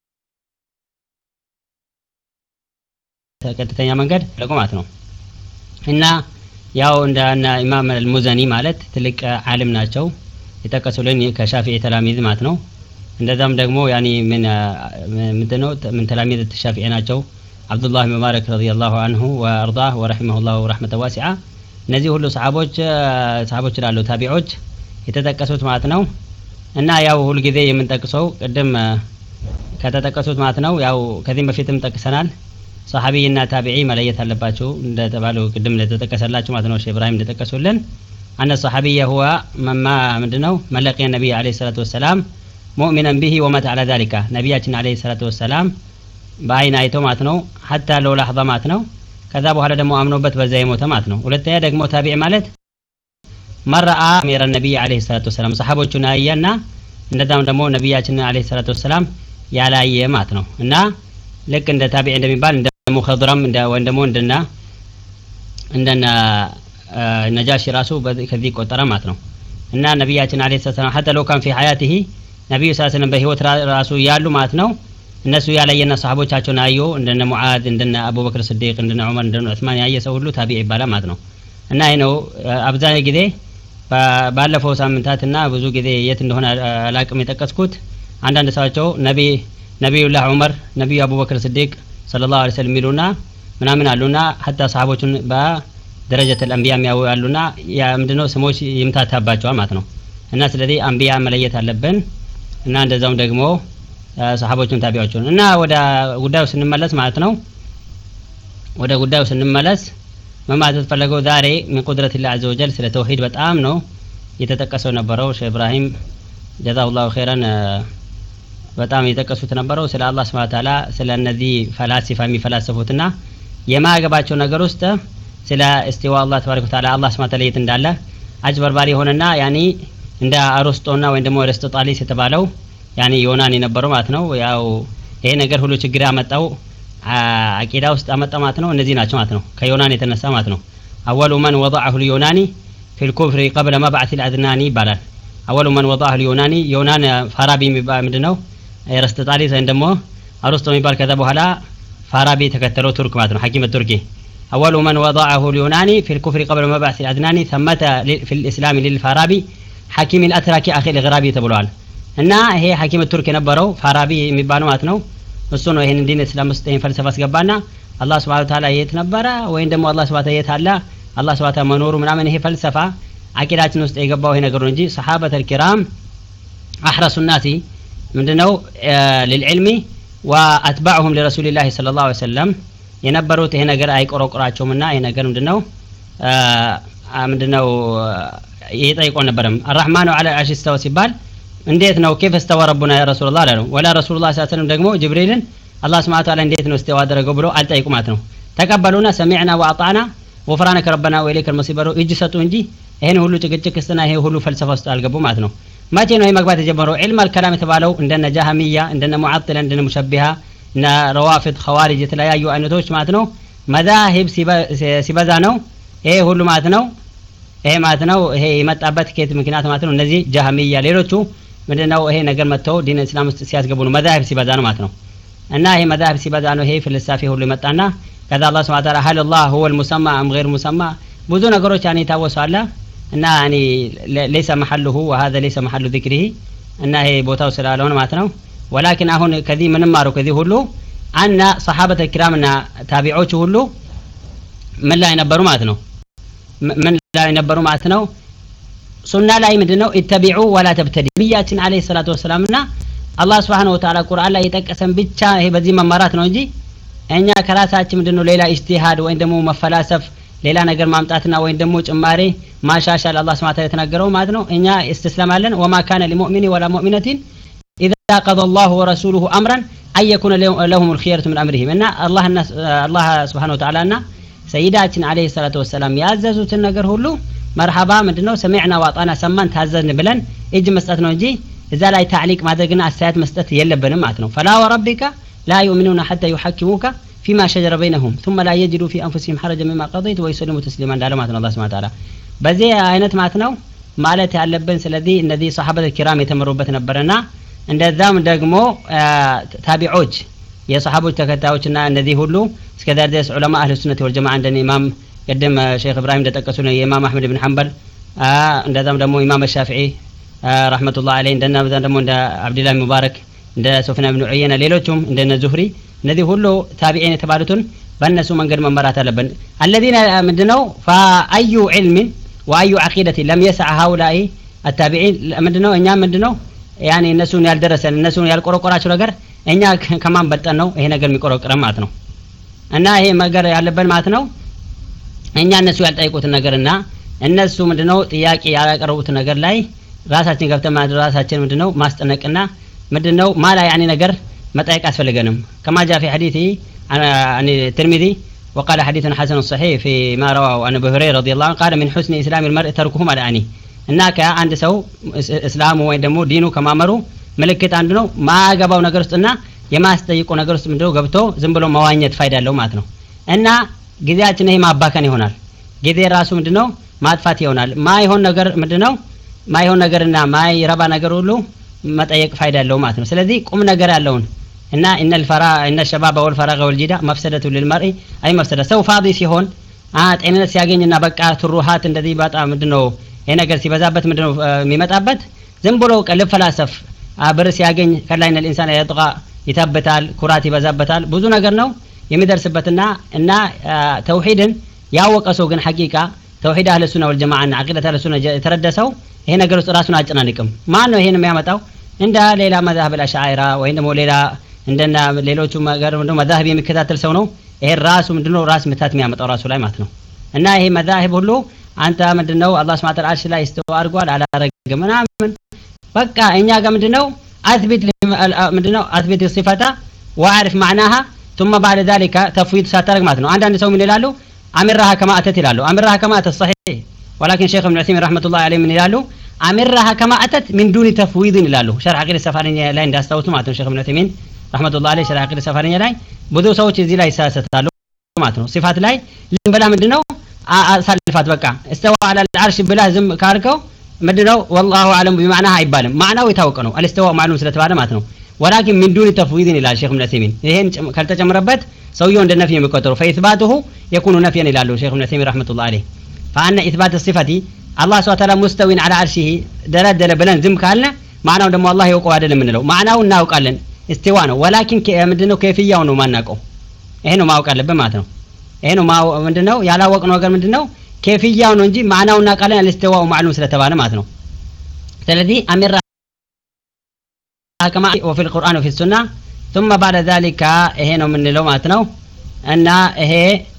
[SPEAKER 8] ተቀጥተኛ መንገድ ለቆማት ነው እና ያው እንደ ኢማም አልሙዘኒ ማለት ትልቅ ዓለም ናቸው የተቀሰሉን ከሻፊዒ ተላሚዝ ማለት ነው እንደዛም ደግሞ ያኒ ምን ምንድነው ምን ተላሚዝ ተሻፊዒ ናቸው አብዱላህ ሙባረክ ረዲየላሁ ዐንሁ ወአርዳህ ወረሂመሁላሁ ረህመተ ዋሲዓ እነዚህ ሁሉ ሰሃቦች ሰሃቦች ላሉ ታቢዖች የተጠቀሱት ማለት ነው እና ያው ሁሉ ጊዜ የምንጠቅሰው ቀደም ከተጠቀሱት ማለት ነው ያው ከዚህም በፊትም ጠቅሰናል ሰሃቢና ታቢዒ መለየት አለባቸው እንደተባለው ቀደም ለተጠቀሰላችሁ ማለት ነው ሼህ ኢብራሂም እንደጠቀሱልን አነ ሰሃቢያ ሁዋ መማ ምንድነው መለቀ ነብይ አለይሂ ሰላቱ ወሰላም ሙእሚናን ቢሂ ወማት አላ ذلك ነብያችን አለይሂ ሰላቱ ወሰላም በአይን አይቶ ማለት ነው hatta ለው ለህዛ ማለት ነው ከዛ በኋላ ደግሞ አምኖበት በዛ የሞተ ማለት ነው ሁለተኛ ደግሞ ታቢዒ ማለት መረአ ሚራ ነብይ አለይሂ ሰላቱ ወሰላም ሰሃቦቹን አያና እንደዛም ደግሞ ነብያችን አለይሂ ሰላቱ ወሰላም ያላየ ማለት ነው እና ልክ እንደ ታቢዕ እንደሚባል እንደ ሙኸድረም እንደ ወይም ደግሞ እንደና እንደና ነጃሺ ራሱ ከዚህ ይቆጠራል ማለት ነው። እና ነቢያችን አለይሂ ሰላም ሐታ ለው ካን ፊ ሐያቲሂ ነብዩ ሰለላሁ ዐለይሂ ወሰለም በህይወት ራሱ ያሉ ማለት ነው እነሱ ያለየና ሰሃቦቻቸውን አዩ እንደነ ሙዓዝ እንደነ አቡበክር ስዲቅ እንደነ ዑመር እንደነ ዑስማን ያየ ሰው ሁሉ ታቢዕ ይባላል ማለት ነው። እና ይሄ ነው አብዛኛው ጊዜ ባለፈው ሳምንታትና ብዙ ጊዜ የት እንደሆነ አላቅም የጠቀስኩት አንዳንድ ሰዋቸው ነቢ ነብዩላህ ዑመር ነብዩ አቡበክር ስዲቅ ሰለላሁ ዐለይሂ ወሰለም ይሉና ምናምን አሉና ሐታ ሰሃቦቹን በደረጃተ الانبياء ያሉና ያ ምንድነው ስሞች ይምታታባቸዋል ማለት ነው። እና ስለዚህ አንቢያ መለየት አለብን እና እንደዛው ደግሞ ሰሃቦቹን ታቢዖቹን እና ወደ ጉዳዩ ስንመለስ ማለት ነው ወደ ጉዳዩ ስንመለስ መማዘዝ ፈለገው ዛሬ من قدرة الله عز وجل ስለ ተውሂድ በጣም ነው የተጠቀሰው ነበረው ሼህ ኢብራሂም ጀዛሁላሁ ኸይራን በጣም የተጠቀሱት ነበረው ስለ አላህ Subhanahu Wa Ta'ala ስለ እነዚህ ፈላሲፋ የሚፈላሰፉትና የማያገባቸው ነገር ውስጥ ስለ እስቲዋ አላህ ተባረከ ወተዓላ አላህ Subhanahu Wa Ta'ala የት እንዳለ አጅበርባሪ ሆነና ያኒ እንደ አርስቶና ወይም ደግሞ አርስቶጣሊስ የተባለው ያኒ ዮናን የነበረው ማለት ነው ያው ይሄ ነገር ሁሉ ችግር ያመጣው አቂዳ ውስጥ አመጣ ማለት ነው እነዚህ ናቸው ማለት ነው ከዮናን የተነሳ ማለት ነው اول من وضعه اليوناني في الكفر قبل مبعث الادناني ይባላል اول من وضعه اليوناني ዮናን ፋራቢ ምንድነው አርስቶጣሊስ ወይም ደግሞ አርስቶ የሚባል ከዛ በኋላ ፋራቢ ተከተለው ቱርክ ማለት ነው ሐኪም ቱርኪ اول من وضعه اليوناني في الكفر قبل مبعث الادناني ثمت في الاسلام للفارابي حكيم الاتراكي اخي الغرابي ተብሏል እና ይሄ ሐኪም ቱርክ የነበረው ፋራቢ የሚባለው ማለት ነው እሱ ነው ይሄን ዲን እስላም ውስጥ ይሄን ፈልሰፋ አስገባና አላህ Subhanahu Wa Ta'ala የት ነበረ ወይም ደግሞ አላህ Subhanahu Wa Ta'ala የት አለ አላህ Subhanahu Wa Ta'ala መኖሩ ምናምን ይሄ ፈልሰፋ አቂዳችን ውስጥ የገባው ይሄ ነገር ነው እንጂ ሰሃበተል ኪራም አህረሱ الناس ምንድነው ለልዕልሚ ወአትባዑሁም ለረሱሊላህ ሰለላሁ ዐለይሂ ወሰለም የነበሩት ይሄ ነገር አይቆረቆራቸውምና ይሄ ነገር ምንድነው ምንድነው ይጠይቆ ነበርም الرحمن على العرش استوى ሲባል እንዴት ነው كيف استوى ربنا يا رسول الله አለው ወላ ረሱላህ ሰለላሁ ዐለይሂ ወሰለም ደግሞ ጅብሪልን አላህ Subhanahu Wa Ta'ala እንዴት ነው استوى አደረገው ብሎ አልጠይቁ ማለት ነው ተቀበሉና سمعنا واطعنا غفرانك ربنا واليك المصير እጅ ሰጡ እንጂ ይሄን ሁሉ ጭቅጭቅስና ይሄ ሁሉ ፈልሰፋ ውስጥ አልገቡ ማለት ነው መቼ ነው የመግባት የጀመረው ዒልም አልከላም የተባለው እንደነ ጃሃሚያ እንደነ ሙዓጥላ እንደነ ሙሸቢሃ እና ረዋፊድ ኸዋሪጅ የተለያዩ አይነቶች ማለት ነው መዛሂብ ሲበዛ ነው ይሄ ሁሉ ማለት ነው ይሄ ማለት ነው ይሄ የመጣበት ከየት ምክንያት ማለት ነው እነዚህ ጃሃሚያ ሌሎቹ ምንድነው ይሄ ነገር መተው ዲን እስላም ውስጥ ሲያስገቡ ነው መዛሂብ ሲበዛ ነው ማለት ነው እና ይሄ መዛሂብ ሲበዛ ነው ይሄ ፍልስፋፊ ሁሉ ይመጣና ከዛ አላህ Subhanahu Wa Ta'ala هل الله هو المسمى ام غير مسمى ብዙ ነገሮች ያኔ ታወሳለ እና ያኔ ليس محله وهذا ليس محل ذكره እና ይሄ ቦታው ስላልሆነ ማለት ነው ولكن አሁን ከዚህ ምንም ማረው ከዚህ ሁሉ አና ሰሃበተ ኪራምና ታቢዖች ሁሉ ምን ላይ ነበሩ ማለት ነው ምን ላይ ነበሩ ማለት ነው ሱና ላይ ምንድነው ኢተቢዑ ወላ ተብተዲ ነብያችን አለይሂ ሰላቱ ወሰላምና አላህ Subhanahu Wa Ta'ala ቁርአን ላይ የጠቀሰን ብቻ ይሄ በዚህ መማራት ነው እንጂ እኛ ከራሳችን ምንድነው ሌላ ኢጅቲሃድ ወይ ደግሞ መፈላሰፍ ሌላ ነገር ማምጣትና ወይ ደግሞ ጭማሬ ማሻሻል አላህ Subhanahu Wa Ta'ala የተናገረው ማለት ነው እኛ استسلمالن وما كان للمؤمن ولا مؤمنة اذا قضى الله ورسوله امرا ان يكون لهم الخيرة من امرهم እና አላህ አላህ Subhanahu Wa Ta'ala እና ሰይዳችን አለይሂ ሰላቱ ወሰላም ያዘዙትን ነገር ሁሉ መርሐባ ምንድነው ሰሚዕና ዋጣና ሰማን ታዘዝን ብለን እጅ መስጠት ነው እንጂ እዛ ላይ ታዕሊቅ ማድረግና አስተያየት መስጠት የለብንም ማለት ነው فلا وربك لا يؤمنون حتى يحكموك فيما شجر بينهم ثم لا يجدوا في انفسهم حرجا مما قضيت ويسلموا تسليما እንዳለ ማለት ነው አላህ Subhanahu Wa Ta'ala በዚህ አይነት ማለት ነው ማለት ያለብን ስለዚህ እነዚህ ሰሃበተ ኪራም የተመሩበት ነበርና እንደዛም ደግሞ ታቢዖች የሰሃቦች ተከታዮችና እነዚህ ሁሉ እስከ ድረስ ዑለማ አህለ ሱነት ወል ጀማዓ እንደነ ኢማም ቀደም ሼክ ኢብራሂም እንደጠቀሱ ነው የኢማም አህመድ ኢብኑ ሐንበል እንደዛም ደግሞ ኢማም ሻፊዒ ረህመቱላህ ዐለይሂ እንደና ደግሞ እንደ አብዱላህ ሙባረክ እንደ ሶፊያን ኢብኑ ዑየና ሌሎችም እንደነ ዙህሪ እነዚህ ሁሉ ታቢዒን የተባሉትን በእነሱ መንገድ መመራት አለብን الذين ምንድነው فاي علم واي عقيده لم يسع هؤلاء التابعين ምንድነው እኛ ምንድነው ያኔ እነሱን ያልደረሰን እነሱን ያልቆረቆራቸው ነገር እኛ ከማን በልጠን ነው ይሄ ነገር የሚቆረቆረን ማለት ነው እና ይሄ ነገር ያለበት ማለት ነው እኛ እነሱ ያልጠይቁትን ነገርና እነሱ ምንድነው ጥያቄ ያቀረቡት ነገር ላይ ራሳችን ገብተን ማለት ራሳችን ምንድነው ማስጠነቅና ምንድነው ማላ ያኔ ነገር መጠየቅ አስፈልገንም كما جاء في حديث عن الترمذي وقال حديث حسن صحيح في ما رواه عن ابي هريره رضي الله عنه قال من حسن اسلام المرء تركه ما يعني እናከ አንድ ሰው እስላሙ ወይ ደግሞ ዲኑ ከማመሩ ምልክት አንዱ ነው ማገባው ነገር ውስጥና የማስጠይቁ ነገር ውስጥ ምንድነው ገብቶ ዝም ብሎ መዋኘት ፋይዳ ያለው ማለት ነው እና ጊዜያችን ይሄ ማባከን ይሆናል ጊዜ ራሱ ምንድነው ማጥፋት ይሆናል ማይሆን ነገር ምንድነው ማይሆን ነገርና ማይረባ ነገር ሁሉ መጠየቅ ፋይዳ ያለው ማለት ነው ስለዚህ ቁም ነገር ያለውን እና ان الفراغ ان الشباب والفراغ والجدة مفسدة للمرء اي مفسدة ሰው ፋዲ ሲሆን አ ጤንነት ሲያገኝና በቃ ትሩሃት እንደዚህ በጣም ምንድነው ይሄ ነገር ሲበዛበት ምንድነው የሚመጣበት ዝም ብሎ ቀልብ ፈላሰፍ አብር ሲያገኝ ከላይነ الانسان يطغى ይተበታል ኩራት ይበዛበታል ብዙ ነገር ነው የሚደርስበትና እና ተውሂድን ያወቀ ሰው ግን ሐቂቃ ተውሂድ አህለ ሱና ወልጀማዓ እና አቂዳት አህለ ሱና የተረዳሰው ይሄ ነገር ውስጥ ራሱን አጨናንቅም ማን ነው ይሄን የሚያመጣው እንደ ሌላ መዛህብ አልአሽዓራ ወይ ደግሞ ሌላ እንደና ሌሎቹ ነገር ምንድነው መዛህብ የሚከታተል ሰው ነው ይሄ ራሱ ምንድነው ራስ ምታት የሚያመጣው ራሱ ላይ ማለት ነው እና ይሄ መዛህብ ሁሉ አንተ ምንድነው አላህ Subhanahu Wa Ta'ala ላይ استوى አድርጓል አላረገም ምናምን በቃ እኛ ጋር ምንድነው اثبت ምንድነው اثبت الصفه واعرف معناها ثم بعد ذلك تفويض ሳታረግ ማለት ነው አንዳንድ ሰው ምን ይላሉ امرها كما اتت ይላሉ امرها كما اتت صحيح ولكن شيخ ابن عثيمين رحمه الله عليه من ይላሉ امرها كما اتت من دون تفويض ይላሉ شرح عقيدة السفارينية ላይ እንዳስተውቱ ማለት ነው شيخ ابن عثيمين رحمه الله عليه شرح عقيدة السفارينية ላይ ብዙ ሰዎች እዚህ ላይ ይሳሳታሉ ማለት ነው صفات ላይ ልንበላ ምንድነው አሳልፋት በቃ استوى على العرش ብላ ዝም ካርከው ምንድነው والله اعلم بمعناها አይባልም ማዕናው የታወቀ ነው الاستواء معلوم ስለተባለ ማለት ነው ولكن من دون تفويض ይላል شيخ ابن عثيمين ይሄን ካልተጨመረበት ሰውየው እንደ ነፍይ የሚቆጠረው فاثباته يكون نفيا ይላሉ شيخ ابن عثيمين رحمه الله عليه فان اثبات الصفه الله سبحانه وتعالى مستوي على عرشه دلدل ብለን ዝም ካልነ ማዕናው ደግሞ አላህ ያውቀው አይደለም እንለው ማዕናው እናውቃለን استواء ነው ولكن ምንድነው ከይፍያው ነው ማናውቀው ይሄ ነው ማወቅ አለብን ማለት ነው ይሄ ነው ምንድነው ያላወቅነው ነገር ምንድነው ከይፍያው ነው እንጂ ማዕናው እናውቃለን الاستواء معلوم ስለተባለ ማለት ነው ስለዚህ امر كما وفي القرآن وفي السنة ثم بعد ذلك ይሄ ነው ምንለው ማለት ነው እና ይሄ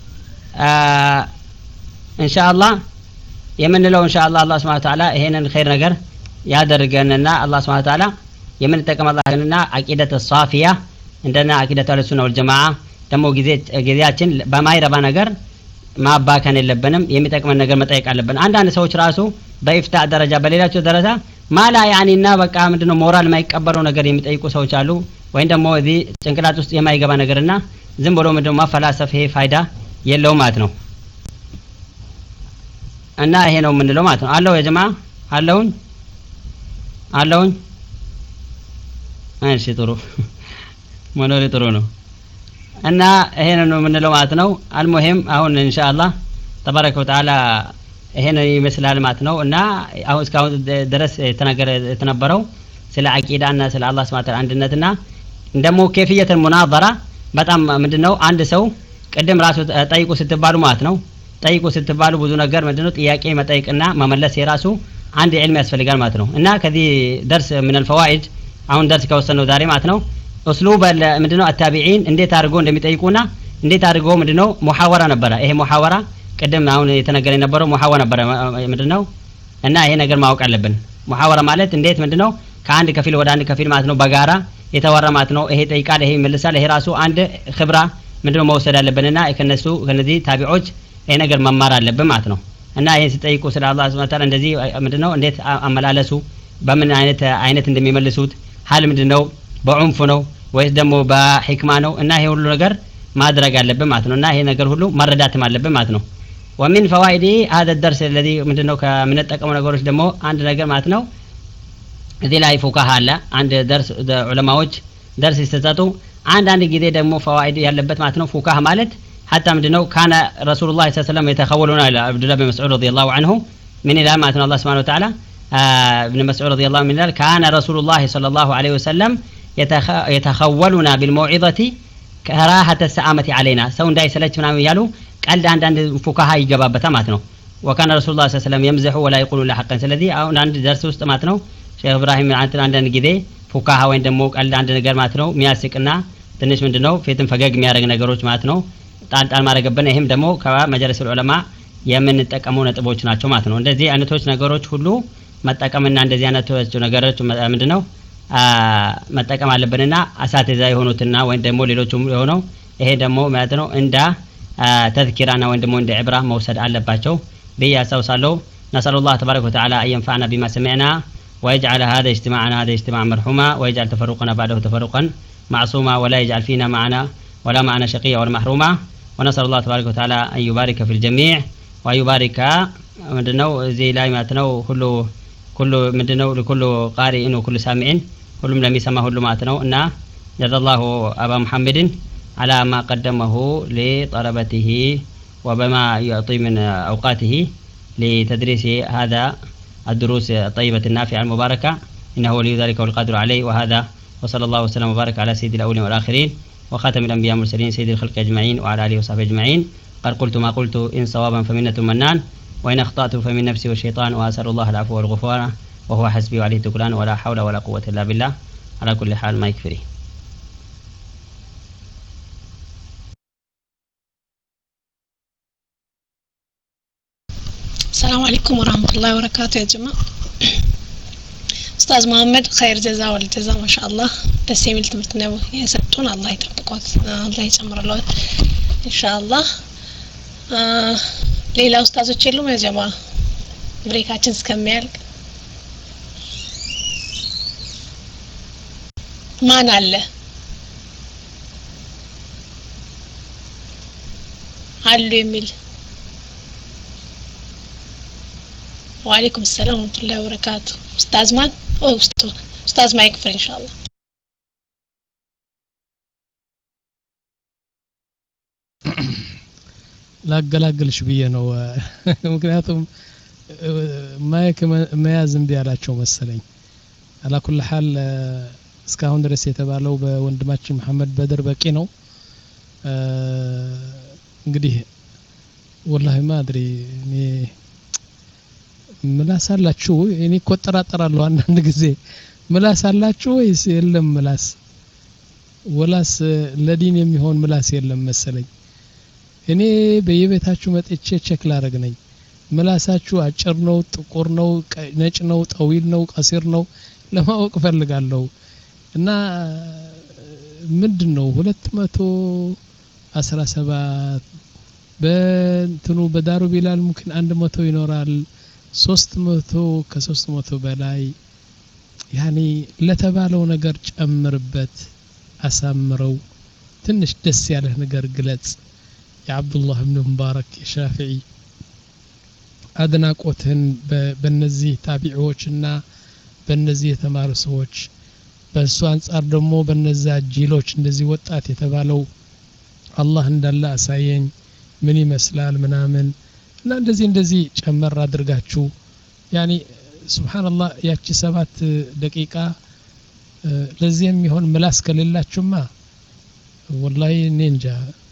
[SPEAKER 8] ان شاء الله የምንለው ان شاء الله الله سبحانه وتعالى ይሄንን ኸይር ነገር ያደርገንና الله سبحانه وتعالى የምንጠቀም አላህና አቂደተ ሷፊያ እንደና አቂደተ አልሱና ወልጀማዓ ደሞ ጊዜ ጊዜያችን በማይረባ ነገር ማባከን የለብንም የሚጠቅመን ነገር መጠየቅ አለብን አንዳንድ ሰዎች ራሱ በኢፍታ ደረጃ በሌላቸው ደረጃ ማላ ያኒና በቃ ምንድነው ሞራል ማይቀበለው ነገር የሚጠይቁ ሰዎች አሉ ወይ ደግሞ እዚህ ጭንቅላት ውስጥ የማይገባ ነገርና ዝም ብሎ ምንድነው ማፈላሰፍ ይሄ ፋይዳ የለውም ማለት ነው እና ይሄ ነው ምንለው ማለት ነው አለው የጀማ አለውን አለውን እሺ ጥሩ መኖር ጥሩ ነው እና ይሄ ነው ምንለው ማለት ነው አልሙሂም አሁን ኢንሻአላህ ተባረከ ወተዓላ ይሄን ይመስላል ማለት ነው እና አሁን እስካሁን ድረስ የተነገረ የተነበረው ስለ አቂዳና ስለ አላህ Subhanahu Wa Ta'ala አንድነትና እንደሞ ከይፍየተ ሙናዘራ በጣም ምንድነው አንድ ሰው ቀደም ራሱ ጠይቁ ስትባሉ ማለት ነው ጠይቁ ስትባሉ ብዙ ነገር ምንድነው ጥያቄ መጠየቅና መመለስ የራሱ አንድ ዒልም ያስፈልጋል ማለት ነው እና ከዚህ درس من الفوائد አሁን درس ከወሰነው ዛሬ ማለት ነው اسلوب ምንድነው አታቢዒን እንዴት አድርጎ እንደሚጠይቁና እንዴት አድርጎ ምንድነው ሙሐወራ ነበር ይሄ ሙሐወራ ቀደም አሁን የተነገረ የነበረው ሙሐወራ ነበር ምንድነው እና ይሄ ነገር ማወቅ አለብን ሙሐወራ ማለት እንዴት ምንድነው ከአንድ ከፊል ወደ አንድ ከፊል ማለት ነው በጋራ የተወራ ማለት ነው ይሄ ጠይቃል ይሄ ይመልሳል ይሄ ራሱ አንድ ኺብራ ምንድነው መውሰድ አለብንና ከነሱ ከነዚህ ታቢዖች ይሄ ነገር መማር አለብን ማለት ነው እና ይሄ ሲጠይቁ ስለ አላህ Subhanahu Wa Ta'ala እንደዚህ ምንድነው እንዴት አመላለሱ በምን አይነት አይነት እንደሚመልሱት ሐል ምንድነው በዑንፍ ነው ወይስ ደግሞ በሂክማ ነው እና ይሄ ሁሉ ነገር ማድረግ አለብን ማለት ነው እና ይሄ ነገር ሁሉ መረዳትም አለብን ማለት ነው ومن فوائد هذا الدرس الذي ምንድነው ከምንጠቀመው ነገሮች ደግሞ አንድ ነገር ማለት ነው እዚህ ላይ ፉቃሃ አለ አንድ درس ዑለማዎች درس ሲሰጡ አንድ አንድ ጊዜ ደግሞ فوائد ያለበት ማለት ነው ፉቃሃ ማለት حتى ምንድነው كان رسول الله صلى الله عليه وسلم يتخولون على عبد الله بن مسعود رضي الله عنه من الى ማለት ነው الله سبحانه وتعالى ابن مسعود رضي الله عنه كان رسول الله صلى الله عليه وسلم يتخولنا بالموعظة كراهة السآمة علينا ሰው እንዳይሰለች ምናምን ያሉ ቀልድ አንድ አንድ ፉቃሃ ይገባበታ ማለት ነው وكان رسول الله صلى الله عليه وسلم يمزح ولا يقول لا حقا ስለዚህ አሁን አንድ درس ውስጥ ማለት ነው ሼህ ኢብራሂም አንተ አንድ ጊዜ ፉቃሃ ወይ ደግሞ ቀልድ አንድ ነገር ማለት ነው የሚያስቅና ትንሽ ምንድነው ፊትን ፈገግ የሚያደርግ ነገሮች ማለት ነው ጣል ጣል ማድረግብን ይሄም ደግሞ ከመጀለስ ዑለማ የምንጠቀመው ነጥቦች ናቸው ማለት ነው እንደዚህ አይነቶች ነገሮች ሁሉ መጠቀምና እንደዚህ አይነቶች ነገሮች ምንድነው መጠቀም አለብንና አሳተዛ የሆኑትና ወይ ደግሞ ሌሎችም የሆነው ይሄ ደግሞ ማለት ነው እንደ ተذكራና ወይ ደግሞ እንደ ዕብራ መውሰድ አለባቸው በያሳውሳለው نسأل الله تبارك وتعالى أن ينفعنا بما سمعنا ويجعل هذا اجتماعنا هذا اجتماع مرحوما ويجعل تفرقنا بعده تفرقا معصومة ولا يجعل فينا معنا ولا معنا شقية ولا محرومة ونسأل الله تبارك وتعالى أن يبارك في الجميع وأن يبارك مدنو زي لا ماتنو كل كل مدنو لكل قارئ وكل سامع كل لم يسمع كل ماتنو إن جزا الله أبا محمد على ما قدمه لطلبته وبما يعطي من أوقاته لتدريس هذا الدروس الطيبة النافعة المباركة إنه ولي ذلك والقادر عليه وهذا وصلى الله وسلم وبارك على سيد الأولين والآخرين وخاتم الأنبياء والمرسلين سيد الخلق أجمعين وعلى آله وصحبه أجمعين قد قلت ما قلت إن صوابا فمنة منان وإن أخطأت فمن نفسي والشيطان وأسأل الله العفو والغفران وهو حسبي وعليه التكلان ولا حول ولا قوة إلا بالله على كل حال ما يكفري
[SPEAKER 2] السلام عليكم ورحمة الله وبركاته يا جماعة أستاذ محمد خير جزاء والجزاء ما شاء الله بس يميل تمرتنا يسبتون الله يتربقوت الله يسمر الله إن شاء الله آه ሌላ ኡስታዞች የሉም ያ ጀማ ብሬካችን እስከሚያልቅ ማን አለ አሉ የሚል ወአለይኩም ሰላም ወራህመቱላሂ ወበረካቱ ኡስታዝ ማን ኦ ኡስታዝ ኡስታዝ ማይክ ፍሬ ኢንሻአላህ
[SPEAKER 1] ላገላግልሽ ብዬ ነው ምክንያቱም ማይክ መያዝ እንዲ ያላቸው መሰለኝ አላኩል ሐል እስካሁን ድረስ የተባለው በወንድማችን መሐመድ በድር በቂ ነው እንግዲህ ወላሂ ማድሪ እኔ ምላስ አላችሁ እኔ ቆጠራጠራለሁ አንዳንድ ጊዜ ምላስ አላችሁ ወይስ የለም ምላስ ወላስ ለዲን የሚሆን ምላስ የለም መሰለኝ እኔ በየቤታችሁ መጥቼ ቼክ ላረግ ነኝ ምላሳችሁ አጭር ነው ጥቁር ነው ነጭ ነው ጠዊል ነው ቀሲር ነው ለማወቅ ፈልጋለሁ እና ምንድነው ሁለት መቶ አስራ ሰባት በእንትኑ በዳሩ ቢላል ሙምኪን አንድ መቶ ይኖራል ሶስት መቶ ከሶስት መቶ በላይ ያኒ ለተባለው ነገር ጨምርበት አሳምረው ትንሽ ደስ ያለ ነገር ግለጽ የአብዱ ላህ ኢብኑ ሙባረክ የሻፊዒ አድናቆትን በእነዚህ ታቢዒዎችና በእነዚህ የተማሩ ሰዎች በእሱ አንጻር ደግሞ በእነዛ ጂሎች እንደዚህ ወጣት የተባለው አላህ እንዳለ አሳየኝ ምን ይመስላል ምናምን እና እንደዚህ እንደዚህ ጨመር አድርጋችሁ ያኒ ሱብሃንአላህ ያቺ ሰባት ደቂቃ ለዚህ የሚሆን ምላስ ከሌላችሁማ ወላሂ እኔ እንጃ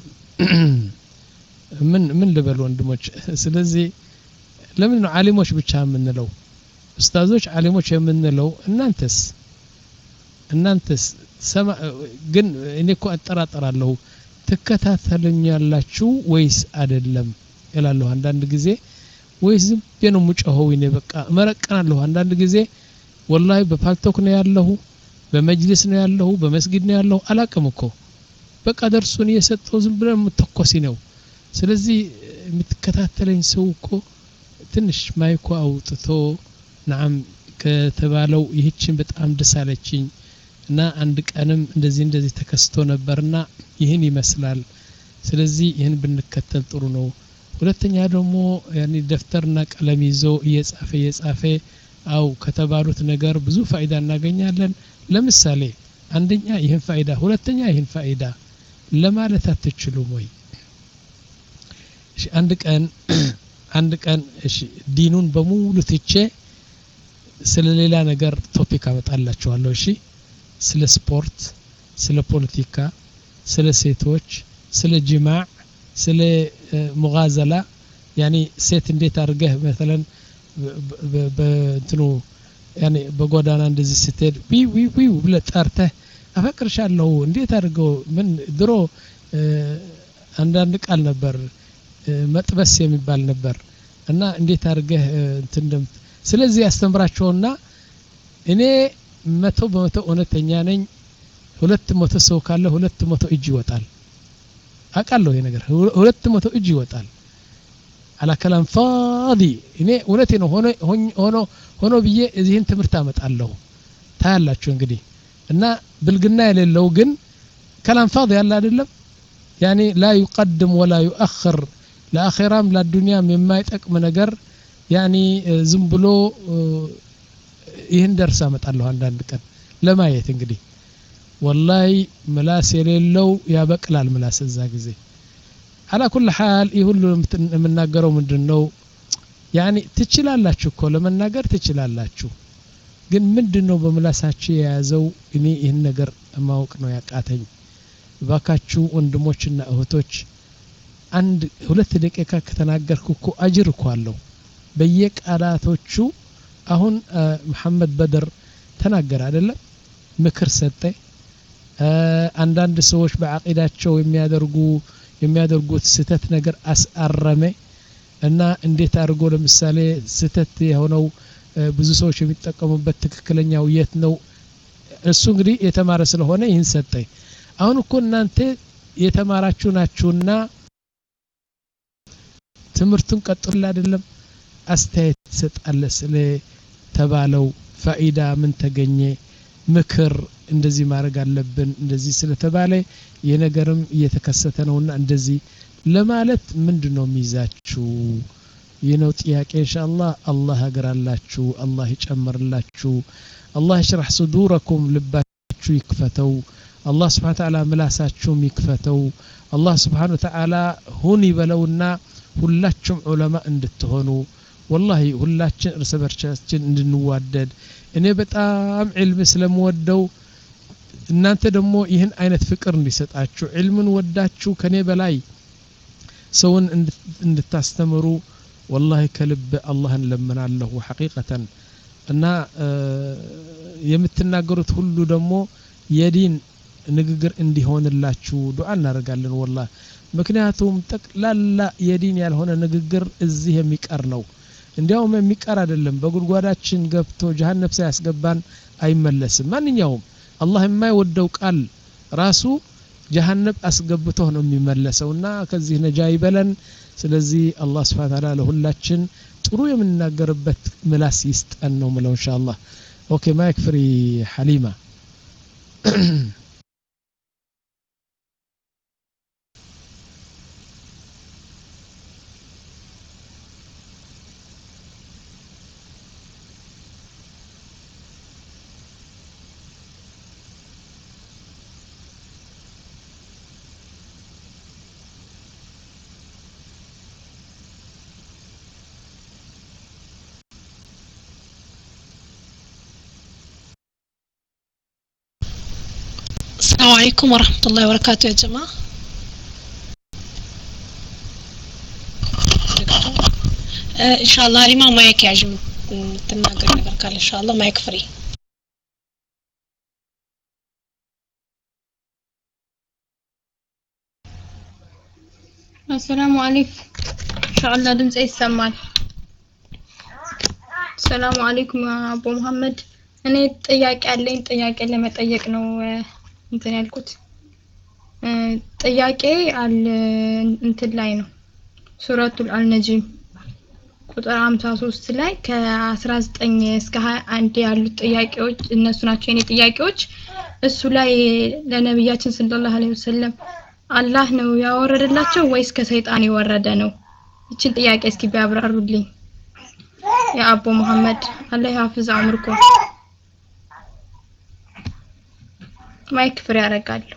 [SPEAKER 1] ምን ምን ልበል ወንድሞች ስለዚህ ለምን ነው ዓሊሞች ብቻ የምንለው ኡስታዞች ዓሊሞች የምንለው እናንተስ እናንተስ ሰማ ግን እኔ እኮ አጠራጠራለሁ ትከታተሉኛላችሁ ወይስ አይደለም ይላሉ አንዳንድ ጊዜ ወይስ ዝም ብዬ ነው የምጮኸው እኔ በቃ መረቀናለሁ አንዳንድ ጊዜ ወላሂ በፓልቶክ ነው ያለሁ በመጅሊስ ነው ያለሁ በመስጊድ ነው ያለሁ አላቅም እኮ በቃ ደርሱን እየሰጠው ዝም ብለን የምትተኮሲ ነው ስለዚህ የምትከታተለኝ ሰው እኮ ትንሽ ማይኮ አውጥቶ ናም ከተባለው ይህችን በጣም ደስ አለችኝ እና አንድ ቀንም እንደዚህ እንደዚህ ተከስቶ ነበርና ይህን ይመስላል ስለዚህ ይህን ብንከተል ጥሩ ነው ሁለተኛ ደግሞ ያኒ ደፍተርና ቀለም ይዞ እየጻፈ እየጻፈ አው ከተባሉት ነገር ብዙ ፋይዳ እናገኛለን ለምሳሌ አንደኛ ይህን ፋይዳ ሁለተኛ ይህን ፋይዳ ለማለት አትችሉም ወይ እሺ አንድ ቀን አንድ ቀን እሺ ዲኑን በሙሉ ትቼ ስለ ሌላ ነገር ቶፒክ አመጣላችኋለሁ እሺ ስለ ስፖርት ስለ ፖለቲካ ስለ ሴቶች ስለ ጅማዕ ስለ ሙጋዘላ ያኒ ሴት እንዴት አድርገህ مثلا በእንትኑ ያኒ በጎዳና እንደዚህ ስትሄድ ዊ ዊ ዊ ብለህ ጠርተህ አፈቅርሻለሁ እንዴት አድርገው ምን ድሮ አንዳንድ ቃል ነበር መጥበስ የሚባል ነበር እና እንዴት አድርገህ እንትን እንደም ስለዚህ ያስተምራቸውና እኔ መቶ በመቶ እውነተኛ ነኝ ሁለት መቶ ሰው ካለ ሁለት መቶ እጅ ይወጣል አቃለሁ ይሄ ነገር ሁለት መቶ እጅ ይወጣል على كلام فاضي እኔ እውነቴ ነው ሆኖ ሆኖ ሆኖ ብዬ እዚህን ትምህርት አመጣለሁ ታያላችሁ እንግዲህ እና ብልግና የሌለው ግን كلام فاضي ያለ አይደለም يعني لا يقدم ولا يؤخر ለአኺራም ለዱንያም የማይጠቅም ነገር يعني ዝም ብሎ ይህን ደርሳ መጣለሁ አንዳንድ ቀን ለማየት እንግዲህ والله ምላስ የሌለው ያበቅላል ምላስ እዛ ጊዜ على كل حال ይሁሉ የምናገረው ምንድነው يعني ትችላላችሁ እኮ ለመናገር ትችላላችሁ ግን ምንድነው በምላሳችሁ የያዘው እኔ ይህን ነገር ማወቅ ነው ያቃተኝ ባካችሁ ወንድሞችና እህቶች አንድ ሁለት ደቂቃ ከተናገርኩ እኮ አጅር እኮ አለው በየቃላቶቹ አሁን መሐመድ በድር ተናገረ አይደለም ምክር ሰጠ አንዳንድ ሰዎች በአቂዳቸው የሚያደርጉ የሚያደርጉት ስተት ነገር አስአረመ እና እንዴት አድርጎ ለምሳሌ ስተት የሆነው ብዙ ሰዎች የሚጠቀሙበት ትክክለኛው የት ነው እሱ እንግዲህ የተማረ ስለሆነ ይህን ሰጠ አሁን እኮ እናንተ የተማራችሁ ናችሁና ትምህርቱን ቀጥሉ አይደለም አስተያየት ተሰጣለ ስለ ተባለው ፋኢዳ ምን ተገኘ ምክር እንደዚህ ማድረግ አለብን እንደዚህ ስለተባለ የነገርም እየተከሰተ ነውና እንደዚህ ለማለት ምንድነው ሚዛችሁ የነው ጥያቄ ኢንሻአላህ አላህ ያግራላችሁ አላህ ይጨምርላችሁ አላህ ይሽራህ صدوركم ልባችሁ ይክፈተው አላህ Subhanahu Wa Ta'ala ምላሳችሁም ይክፈተው አላህ Subhanahu Wa Ta'ala ሁን ይበለውና ሁላችሁም ዑለማ እንድትሆኑ والله ሁላችን እርስ በርሳችን እንድንዋደድ እኔ በጣም ዒልም ስለምወደው እናንተ ደግሞ ይህን አይነት ፍቅር እንዲሰጣችሁ ዒልምን ወዳችሁ ከኔ በላይ ሰውን እንድታስተምሩ والله ከልብ አላህን ለምናለሁ ሐቂቀተን እና የምትናገሩት ሁሉ ደግሞ የዲን ንግግር እንዲሆንላችሁ ዱዓ እናደርጋለን والله ምክንያቱም ጠቅላላ የዲን ያልሆነ ንግግር እዚህ የሚቀር ነው እንዲያውም የሚቀር አይደለም በጉድጓዳችን ገብቶ ጀሃነም ሳያስገባን አይመለስም ማንኛውም አላህ የማይወደው ቃል ራሱ ጀሃነም አስገብቶ ነው የሚመለሰውና ከዚህ ነጃ ይበለን ስለዚህ አላህ Subhanahu Wa Ta'ala ለሁላችን ጥሩ የምንናገርበት ምላስ ይስጠን ነው ማለት ኢንሻአላህ ኦኬ ማይክ ፍሪ ሐሊማ
[SPEAKER 9] السلام عليكم ورحمة الله وبركاته يا جماعة آه إن شاء الله الإمام مايك يعجب تناقر نقر قال إن شاء الله مايك فري
[SPEAKER 10] السلام عليكم إن شاء الله دمز أي السمال السلام عليكم يا أبو محمد እኔ ጥያቄ አለኝ ጥያቄ ለመጠየቅ ነው እንትን ያልኩት ጥያቄ አለ እንትን ላይ ነው ሱረቱል አልነጂም ቁጥር ሃምሳ ሶስት ላይ ከ19 እስከ ሃያ አንድ ያሉት ጥያቄዎች እነሱ ናቸው የኔ ጥያቄዎች እሱ ላይ ለነብያችን ሰለላሁ ዐለይሂ ወሰለም አላህ ነው ያወረደላቸው ወይስ ከሰይጣን የወረደ ነው እቺን ጥያቄ እስኪ ቢያብራሩልኝ ያ አቡ መሐመድ አላህ ያፍዝ አምርኮ ማይክ ፍሬ ያረጋለሁ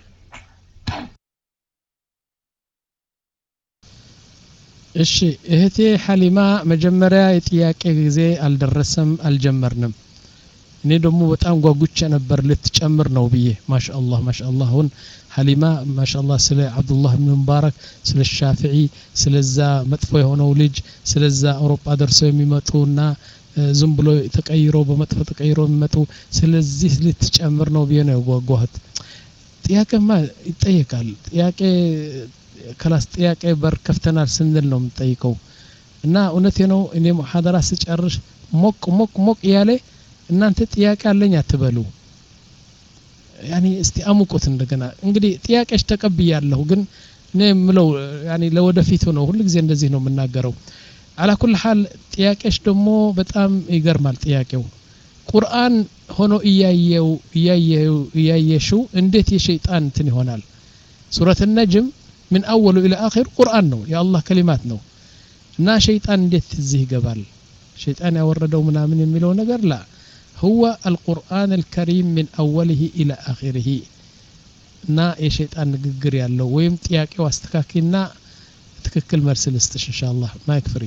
[SPEAKER 1] እሺ እህቴ ሐሊማ መጀመሪያ የጥያቄ ጊዜ አልደረሰም አልጀመርንም እኔ ደግሞ በጣም ጓጉቼ ነበር ልትጨምር ነው ብዬ ማሻአላህ ማሻአላህ ሁን ሐሊማ ማሻአላህ ስለ አብዱላህ ኢብኑ ሙባረክ ስለ ሻፊዒ ስለዛ መጥፎ የሆነው ልጅ ስለዛ አውሮፓ ደርሰው የሚመጡና ዝም ብሎ ተቀይሮ በመጥፎ ተቀይሮ የሚመጡ ስለዚህ ልትጨምር ነው ብዬ ነው ጓጓሁት ጥያቄማ ይጠየቃል ጥያቄ ክላስ ጥያቄ በር ከፍተናል ስንል ነው የምጠይቀው እና እውነቴ ነው እኔ ሙሐደራ ስጨርስ ሞቅ ሞቅ ሞቅ ያለ እናንተ ጥያቄ አለኝ አትበሉ ያኒ እስቲ አሙቁት እንደገና እንግዲህ ጥያቄሽ ተቀብያለሁ ግን እኔ ምለው ያኒ ለወደፊቱ ነው ሁሉ ጊዜ እንደዚህ ነው የምናገረው على كل حال ጥያቄሽ ደግሞ በጣም ይገርማል ጥያቄው ቁርአን ሆኖ እያየው እያየው እያየሽው እንዴት የሸይጣን እንትን ይሆናል? ሱረት النجم من أول إلى آخر قرآن ነው የአላህ ከሊማት ነው እና ሸይጣን እንዴት እዚህ ይገባል? ሸይጣን ያወረደው ምናምን የሚለው ነገር ላ هو القرآن الكريم من أوله إلى آخره እና የሸይጣን ንግግር ያለው ወይም ጥያቄው አስተካክልና ትክክል መልስ ልስጥሽ ኢንሻአላህ ማይክ ፍሪ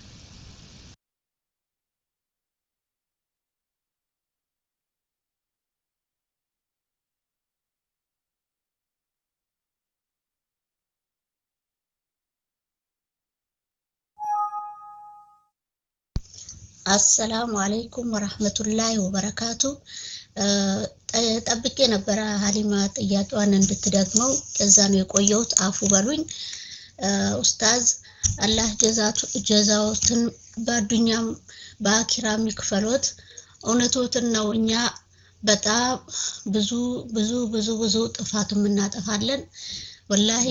[SPEAKER 11] السلام عليكم ورحمة الله وبركاته ጠብቄ ነበር ሀሊማ ጥያቄዋን እንድትደግመው ለዛ ነው የቆየሁት አፉ በሉኝ ኡስታዝ አላህ ጀዛቱ ጀዛውትን በዱንያም በአኺራም ይክፈሎት እውነቶትን ነው እኛ በጣም ብዙ ብዙ ብዙ ብዙ ጥፋት እናጠፋለን ወላሂ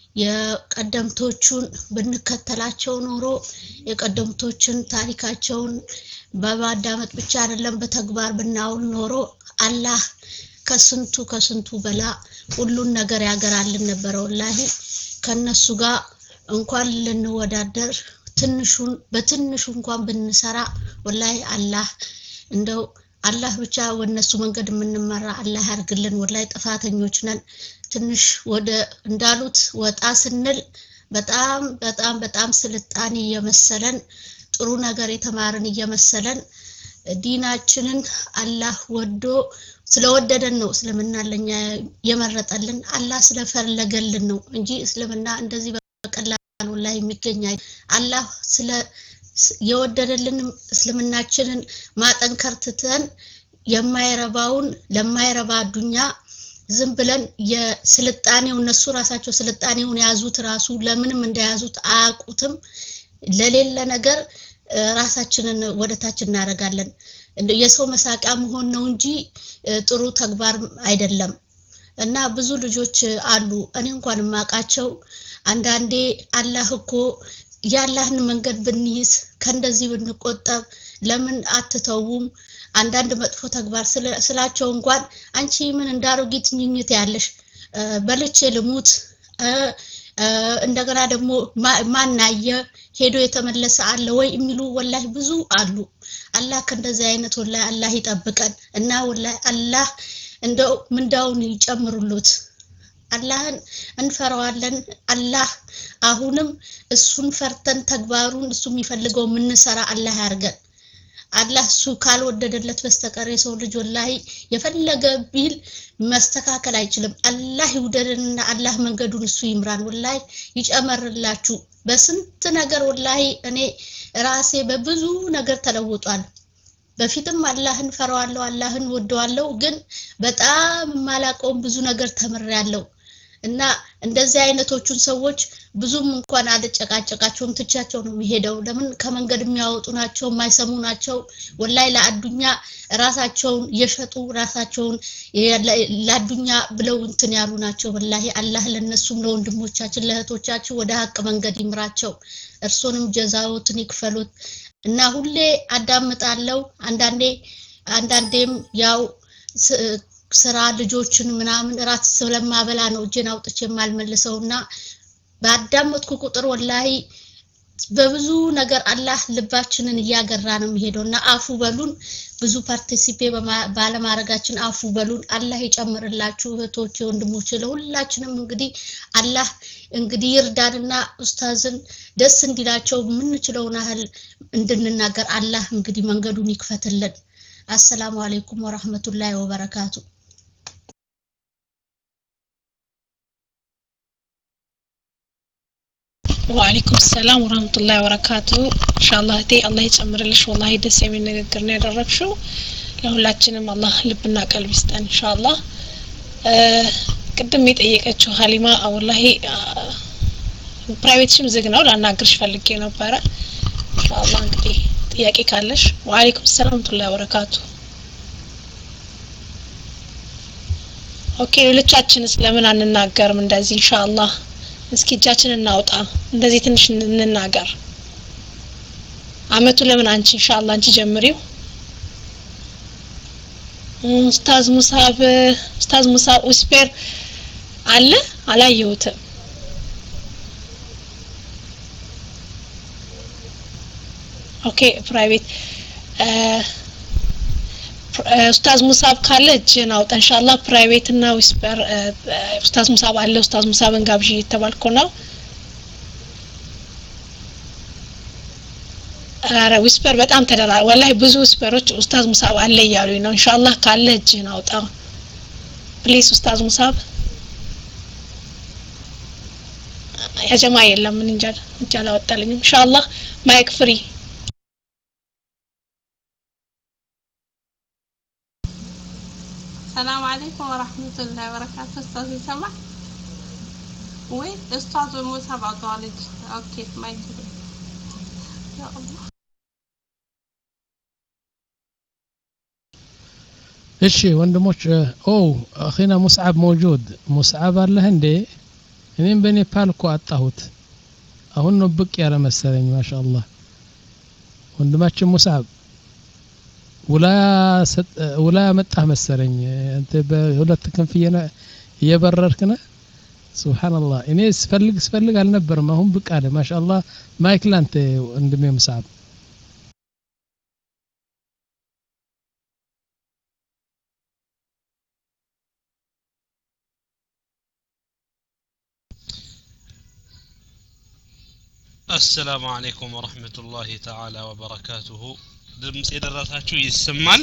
[SPEAKER 11] የቀደምቶቹን ብንከተላቸው ኖሮ የቀደምቶችን ታሪካቸውን በማዳመጥ ብቻ አይደለም በተግባር ብናውል ኖሮ አላህ ከስንቱ ከስንቱ በላ ሁሉን ነገር ያገራልን ነበር ወላሂ ከነሱ ጋር እንኳን ልንወዳደር ትንሹን በትንሹ እንኳን ብንሰራ ወላሂ አላህ እንደው አላህ ብቻ ወነሱ መንገድ ምንመራ አላህ ያርግልን ወላሂ ጥፋተኞች ነን ትንሽ ወደ እንዳሉት ወጣ ስንል በጣም በጣም በጣም ስልጣኔ የመሰለን ጥሩ ነገር የተማርን እየመሰለን ዲናችንን አላህ ወዶ ስለወደደን ነው እስልምና ለኛ የመረጠልን አላህ ስለፈለገልን ነው እንጂ እስልምና እንደዚህ በቀላሉ ላይ የሚገኝ አላህ ስለ የወደደልን እስልምናችንን ማጠንከር ትተን የማይረባውን ለማይረባ ዱንያ ዝም ብለን የስልጣኔው እነሱ ራሳቸው ስልጣኔውን ያዙት ራሱ ለምንም እንደያዙት አያውቁትም ለሌለ ነገር ራሳችንን ወደታች እናረጋለን የሰው መሳቂያ መሆን ነው እንጂ ጥሩ ተግባር አይደለም እና ብዙ ልጆች አሉ እኔ እንኳን ማቃቸው አንዳንዴ አላህ እኮ ያላህን መንገድ ብንይዝ ከእንደዚህ ብንቆጠብ ለምን አትተውም አንዳንድ መጥፎ ተግባር ስላቸው እንኳን አንቺ ምን እንዳሮጊት ኝኝት ያለሽ በልቼ ልሙት እንደገና ደግሞ ማናየ ሄዶ የተመለሰ አለ ወይ የሚሉ ወላሂ ብዙ አሉ አላህ ከእንደዚህ አይነት ወላሂ አላህ ይጠብቀን እና ወላሂ አላህ እንደው ምንዳውን ይጨምሩሉት አላህን እንፈራዋለን አላህ አሁንም እሱን ፈርተን ተግባሩን እሱ የሚፈልገው ምን ሰራ አላህ ያርገን አላህ ሱ ካልወደደለት በስተቀር የሰው ልጅ ወላሂ የፈለገ ቢል መስተካከል አይችልም አላህ ይወደደንና አላህ መንገዱን እሱ ይምራን ወላሂ ይጨመርላችሁ በስንት ነገር ወላሂ እኔ ራሴ በብዙ ነገር ተለውጧል በፊትም አላህን ፈራዋለሁ አላህን ወደዋለሁ ግን በጣም ማላቀው ብዙ ነገር ተመረያለሁ እና እንደዚህ አይነቶቹን ሰዎች ብዙም እንኳን አልጨቃጨቃቸውም ትቻቸው ነው የሚሄደው ለምን ከመንገድ የሚያወጡ ናቸው የማይሰሙ ናቸው ወላሂ ለአዱኛ ራሳቸውን የሸጡ ራሳቸውን ለአዱኛ ብለው እንትን ያሉ ናቸው ወላሂ አላህ ለነሱም ለወንድሞቻችን ለእህቶቻችን ወደ ሀቅ መንገድ ይምራቸው እርሶንም ጀዛውትን ይክፈሉት እና ሁሌ አዳምጣለሁ አንዳንዴ አንዳንዴም ያው ስራ ልጆችን ምናምን ራት ስለማበላ ነው እጄን አውጥቼ ማልመልሰውና ባዳመጥኩ ቁጥር ወላሂ በብዙ ነገር አላህ ልባችንን ያገራ ነው የሚሄደውና አፉ በሉን ብዙ ፓርቲሲፔ ባለማረጋችን አፉ በሉን አላህ ይጨምርላችሁ እህቶቼ ወንድሞቼ ለሁላችንም እንግዲህ አላህ እንግዲህ ይርዳንና ኡስታዝን ደስ እንዲላቸው ምንችለውና ህል እንድንናገር አላህ እንግዲህ መንገዱን ይክፈትልን አሰላሙ አለይኩም ወራህመቱላሂ ወበረካቱ
[SPEAKER 9] وعليكم السلام ورحمة الله وبركاته إن شاء الله تي الله يتأمر لش والله يدس يمين نقدرنا نعرف شو له لاتشنم الله لبنا قلب يستان إن شاء الله قدم يتأيك أشو حليمة أو والله برايفت شم زقنا ولا ناقرش فلكينا برا إن شاء الله نقدي تياكي كالش وعليكم السلام ورحمة الله وبركاته أوكي لتشاتشن سلامنا عن الناقر من دازي إن شاء الله እስኪ እጃችንን እናውጣ እንደዚህ ትንሽ እንናገር አመቱ ለምን አንቺ ኢንሻአላህ አንቺ ጀምሪው ኡስታዝ ሙሳብ ኡስታዝ ሙሳብ ኡስፔር አለ አላየሁትም ኦኬ ፕራይቬት ኡስታዝ ሙሳብ ካለ እጅን አውጣ ኢንሻአላህ ፕራይቬት እና ዊስፐር ኡስታዝ ሙሳብ አለ ኡስታዝ ሙሳብን ጋብዥ እየተባልኩ ነው አረ ዊስፐር በጣም ተደራ ወላሂ ብዙ ዊስፐሮች ኡስታዝ ሙሳብ አለ እያሉኝ ነው ኢንሻአላህ ካለ እጅን አውጣ ፕሊዝ ኡስታዝ ሙሳብ يا جماعه የለም ምን እንጃ እንጃ አላወጣልኝም ኢንሻአላህ ማይክ ፍሪ
[SPEAKER 2] السلام عليكم ورحمة الله وبركاته أستاذ سمع وين أستاذ موسى بعطالج أوكي ما يجري يا الله
[SPEAKER 1] እሺ ወንድሞች ኦ አኺና ሙስዓብ موجود ሙስዓብ አለ እንዴ እኔም በኔፓል እኮ አጣሁት አሁን ነው ብቅ ያለ መሰለኝ ማሻአላህ ወንድማችን ሙስዓብ ወላ ወላ መጣህ መሰለኝ አንተ በሁለት ክንፍየና እየበረርክና ሱብሃንአላህ እኔ ስፈልግ ስፈልግ አልነበርም አሁን ብቅ አለ ማሻአላህ ማይክ ላንተ ወንድሜ ሙስዓብ
[SPEAKER 12] السلام عليكم ورحمة الله تعالى وبركاته ድምጽ የደረሳችሁ ይሰማል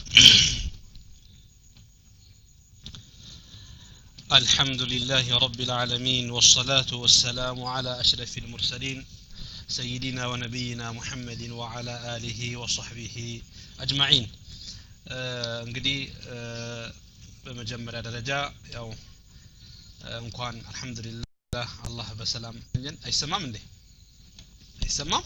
[SPEAKER 12] الحمد لله رب العالمين والصلاة والسلام على أشرف المرسلين سيدنا ونبينا محمد وعلى آله وصحبه أجمعين እንግዲህ በመጀመሪያ ደረጃ ያው እንኳን አልহামዱሊላህ አላህ በሰላም አይሰማም እንዴ አይሰማም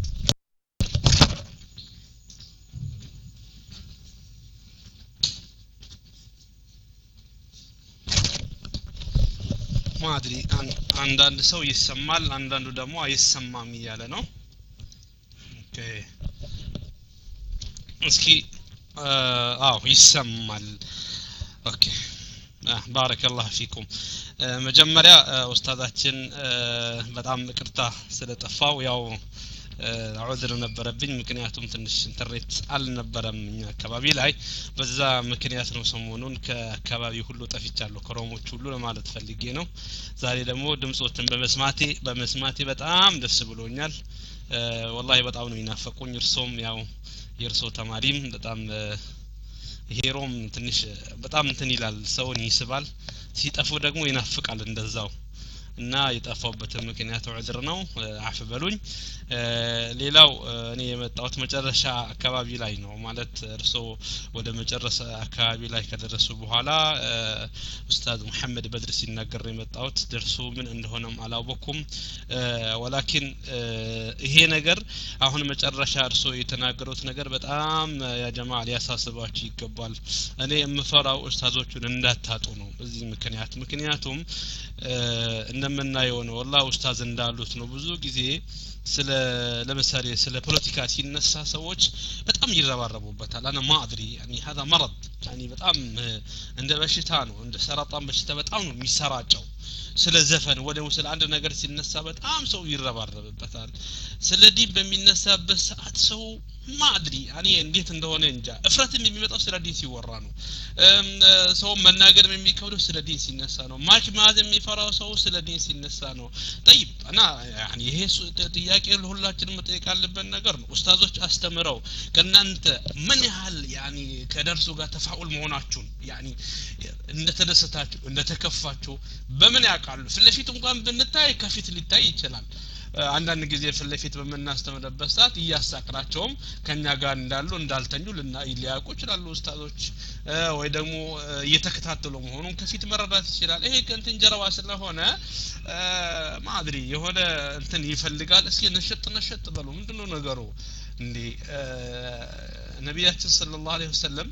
[SPEAKER 12] ማድሪ አንዳንድ ሰው ይሰማል አንዳንዱ ደግሞ አይሰማም እያለ ነው ኦኬ እስኪ አው ይሰማል ኦኬ ባረከላሁ ፊኩም መጀመሪያ ኡስታዛችን በጣም ይቅርታ ስለጠፋው ያው አውዝር ነበረብኝ ምክንያቱም ትንሽ ኢንተርኔት አልነበረም እኛ አካባቢ ላይ በዛ ምክንያት ነው ሰሞኑን ከአካባቢ ሁሉ ጠፍቻለሁ ከሮሞች ሁሉ ለማለት ፈልጌ ነው ዛሬ ደግሞ ድምጾችን በመስማቴ በመስማቴ በጣም ደስ ብሎኛል ወላሂ በጣም ነው ይናፈቁኝ እርሶም ያው የርሶ ተማሪም በጣም ሄሮም ትንሽ በጣም እንትን ይላል ሰውን ይስባል ሲጠፉ ደግሞ ይናፍቃል እንደዛው እና የጠፋውበት ምክንያት ዑዝር ነው አፍ በሉኝ ሌላው እኔ የመጣሁት መጨረሻ አካባቢ ላይ ነው ማለት እርሶ ወደ መጨረሻ አካባቢ ላይ ከደረሱ በኋላ ኡስታዝ መሐመድ በድር ሲናገር የመጣሁት ደርሱ ምን እንደሆነም አላወኩም ወላኪን ይሄ ነገር አሁን መጨረሻ እርሶ የተናገሩት ነገር በጣም ያ ጀማዓ ሊያሳስባችሁ ይገባል እኔ የምፈራው ኡስታዞቹን እንዳታጡ ነው በዚህ ምክንያት ምክንያቱም እንደምናየው ነው والله ኡስታዝ እንዳሉት ነው ብዙ ጊዜ ስለ ለምሳሌ ስለ ፖለቲካ ሲነሳ ሰዎች በጣም ይረባረቡበታል انا ما ادري يعني هذا مرض يعني በጣም እንደ በሽታ ነው እንደ ሰራጣን በሽታ በጣም ነው የሚሰራጨው ስለ ዘፈን ወደው ስለ አንድ ነገር ሲነሳ በጣም ሰው ይረባረብበታል ስለ ዲን በሚነሳበት ሰዓት ሰው ማድሪ ያኔ እንዴት እንደሆነ እንጃ እፍረትም የሚመጣው ስለ ዲን ሲወራ ነው ሰው መናገር የሚከብደው ስለ ዲን ሲነሳ ነው ማች ማዝ የሚፈራው ሰው ስለ ዲን ሲነሳ ነው طيب انا يعني ይሄ ጥያቄ ለሁላችንም መጠየቅ ያለበት ነገር ነው ኡስታዞች አስተምረው ከናንተ ምን ያህል ያኒ ከደርሱ ጋር ተፋኡል መሆናችሁን ያኒ እንደተደሰታችሁ እንደተከፋችሁ በምን ያውቃሉ ፍለፊት እንኳን ብንታይ ከፊት ሊታይ ይችላል አንዳንድ ጊዜ ፍለፊት በመናስተምረበት ሰዓት እያሳቅናቸውም ከኛ ጋር እንዳሉ እንዳልተኙ ልና ሊያውቁ ይችላሉ ኡስታዞች ወይ ደግሞ እየተከታተሉ መሆኑን ከፊት መረዳት ይችላል ይሄ ከንትን ጀርባ ስለሆነ ማድሪ የሆነ እንትን ይፈልጋል እስኪ ነሽጥ ነሽጥ በሉ ምንድነው ነገሩ እንዴ ነብያችን ሰለላሁ ዐለይሂ ወሰለም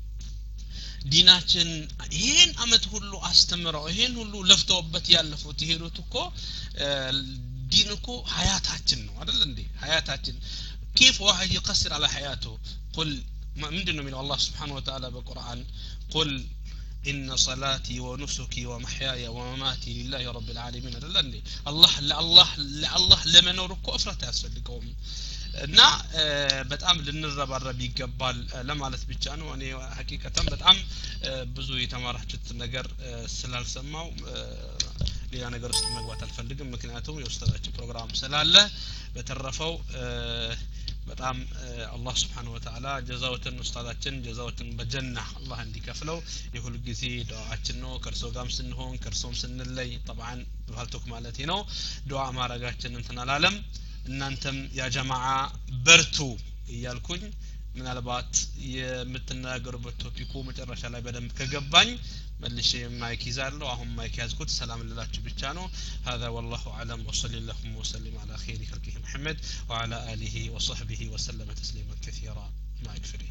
[SPEAKER 12] ዲናችን ይሄን አመት ሁሉ አስተምረው ይሄን ሁሉ ለፍተውበት ያለፉት ይሄዱት እኮ ዲን እኮ ሀያታችን ነው አይደል እንዴ ሀያታችን كيف واحد يقصر على حياته قل ምንድነው የሚለው አላህ Subhanahu Wa Ta'ala በቁርአን ቁል إن صلاتي ونسكي ومحياي ومماتي لله رب العالمين አይደል እንዴ አላህ ለአላህ ለአላህ ለመኖር እኮ እፍረት አያስፈልገውም እና በጣም ልንረባረብ ይገባል ለማለት ብቻ ነው እኔ ሐቂቀታን በጣም ብዙ የተማራችሁት ነገር ስላልሰማው ሌላ ነገር ውስጥ መግባት አልፈልግም ምክንያቱም የኡስታዛችን ፕሮግራም ስላለ በተረፈው በጣም አላህ Subhanahu Wa Ta'ala ጀዛውትን ኡስታዛችን ጀዛውትን በጀና አላህ እንዲከፍለው የሁሉ ጊዜ ዱዓችን ነው ከርሶ ጋርም ስንሆን ከርሶም ስንለይ طبعا በልቶክ ማለት ነው ዱዓ ማረጋችን እንትን አላለም እናንተም ያ ጀማዓ በርቱ እያልኩኝ ምናልባት የምትናገሩበት ቶፒኩ መጨረሻ ላይ በደንብ ከገባኝ መልሼ ማይክ ይዛለሁ አሁን ማይክ ያዝኩት ሰላም ልላችሁ ብቻ ነው هذا والله اعلم وصلى اللهم وسلم على خير خلقه محمد وعلى اله وصحبه وسلم تسليما كثيرا مايك فري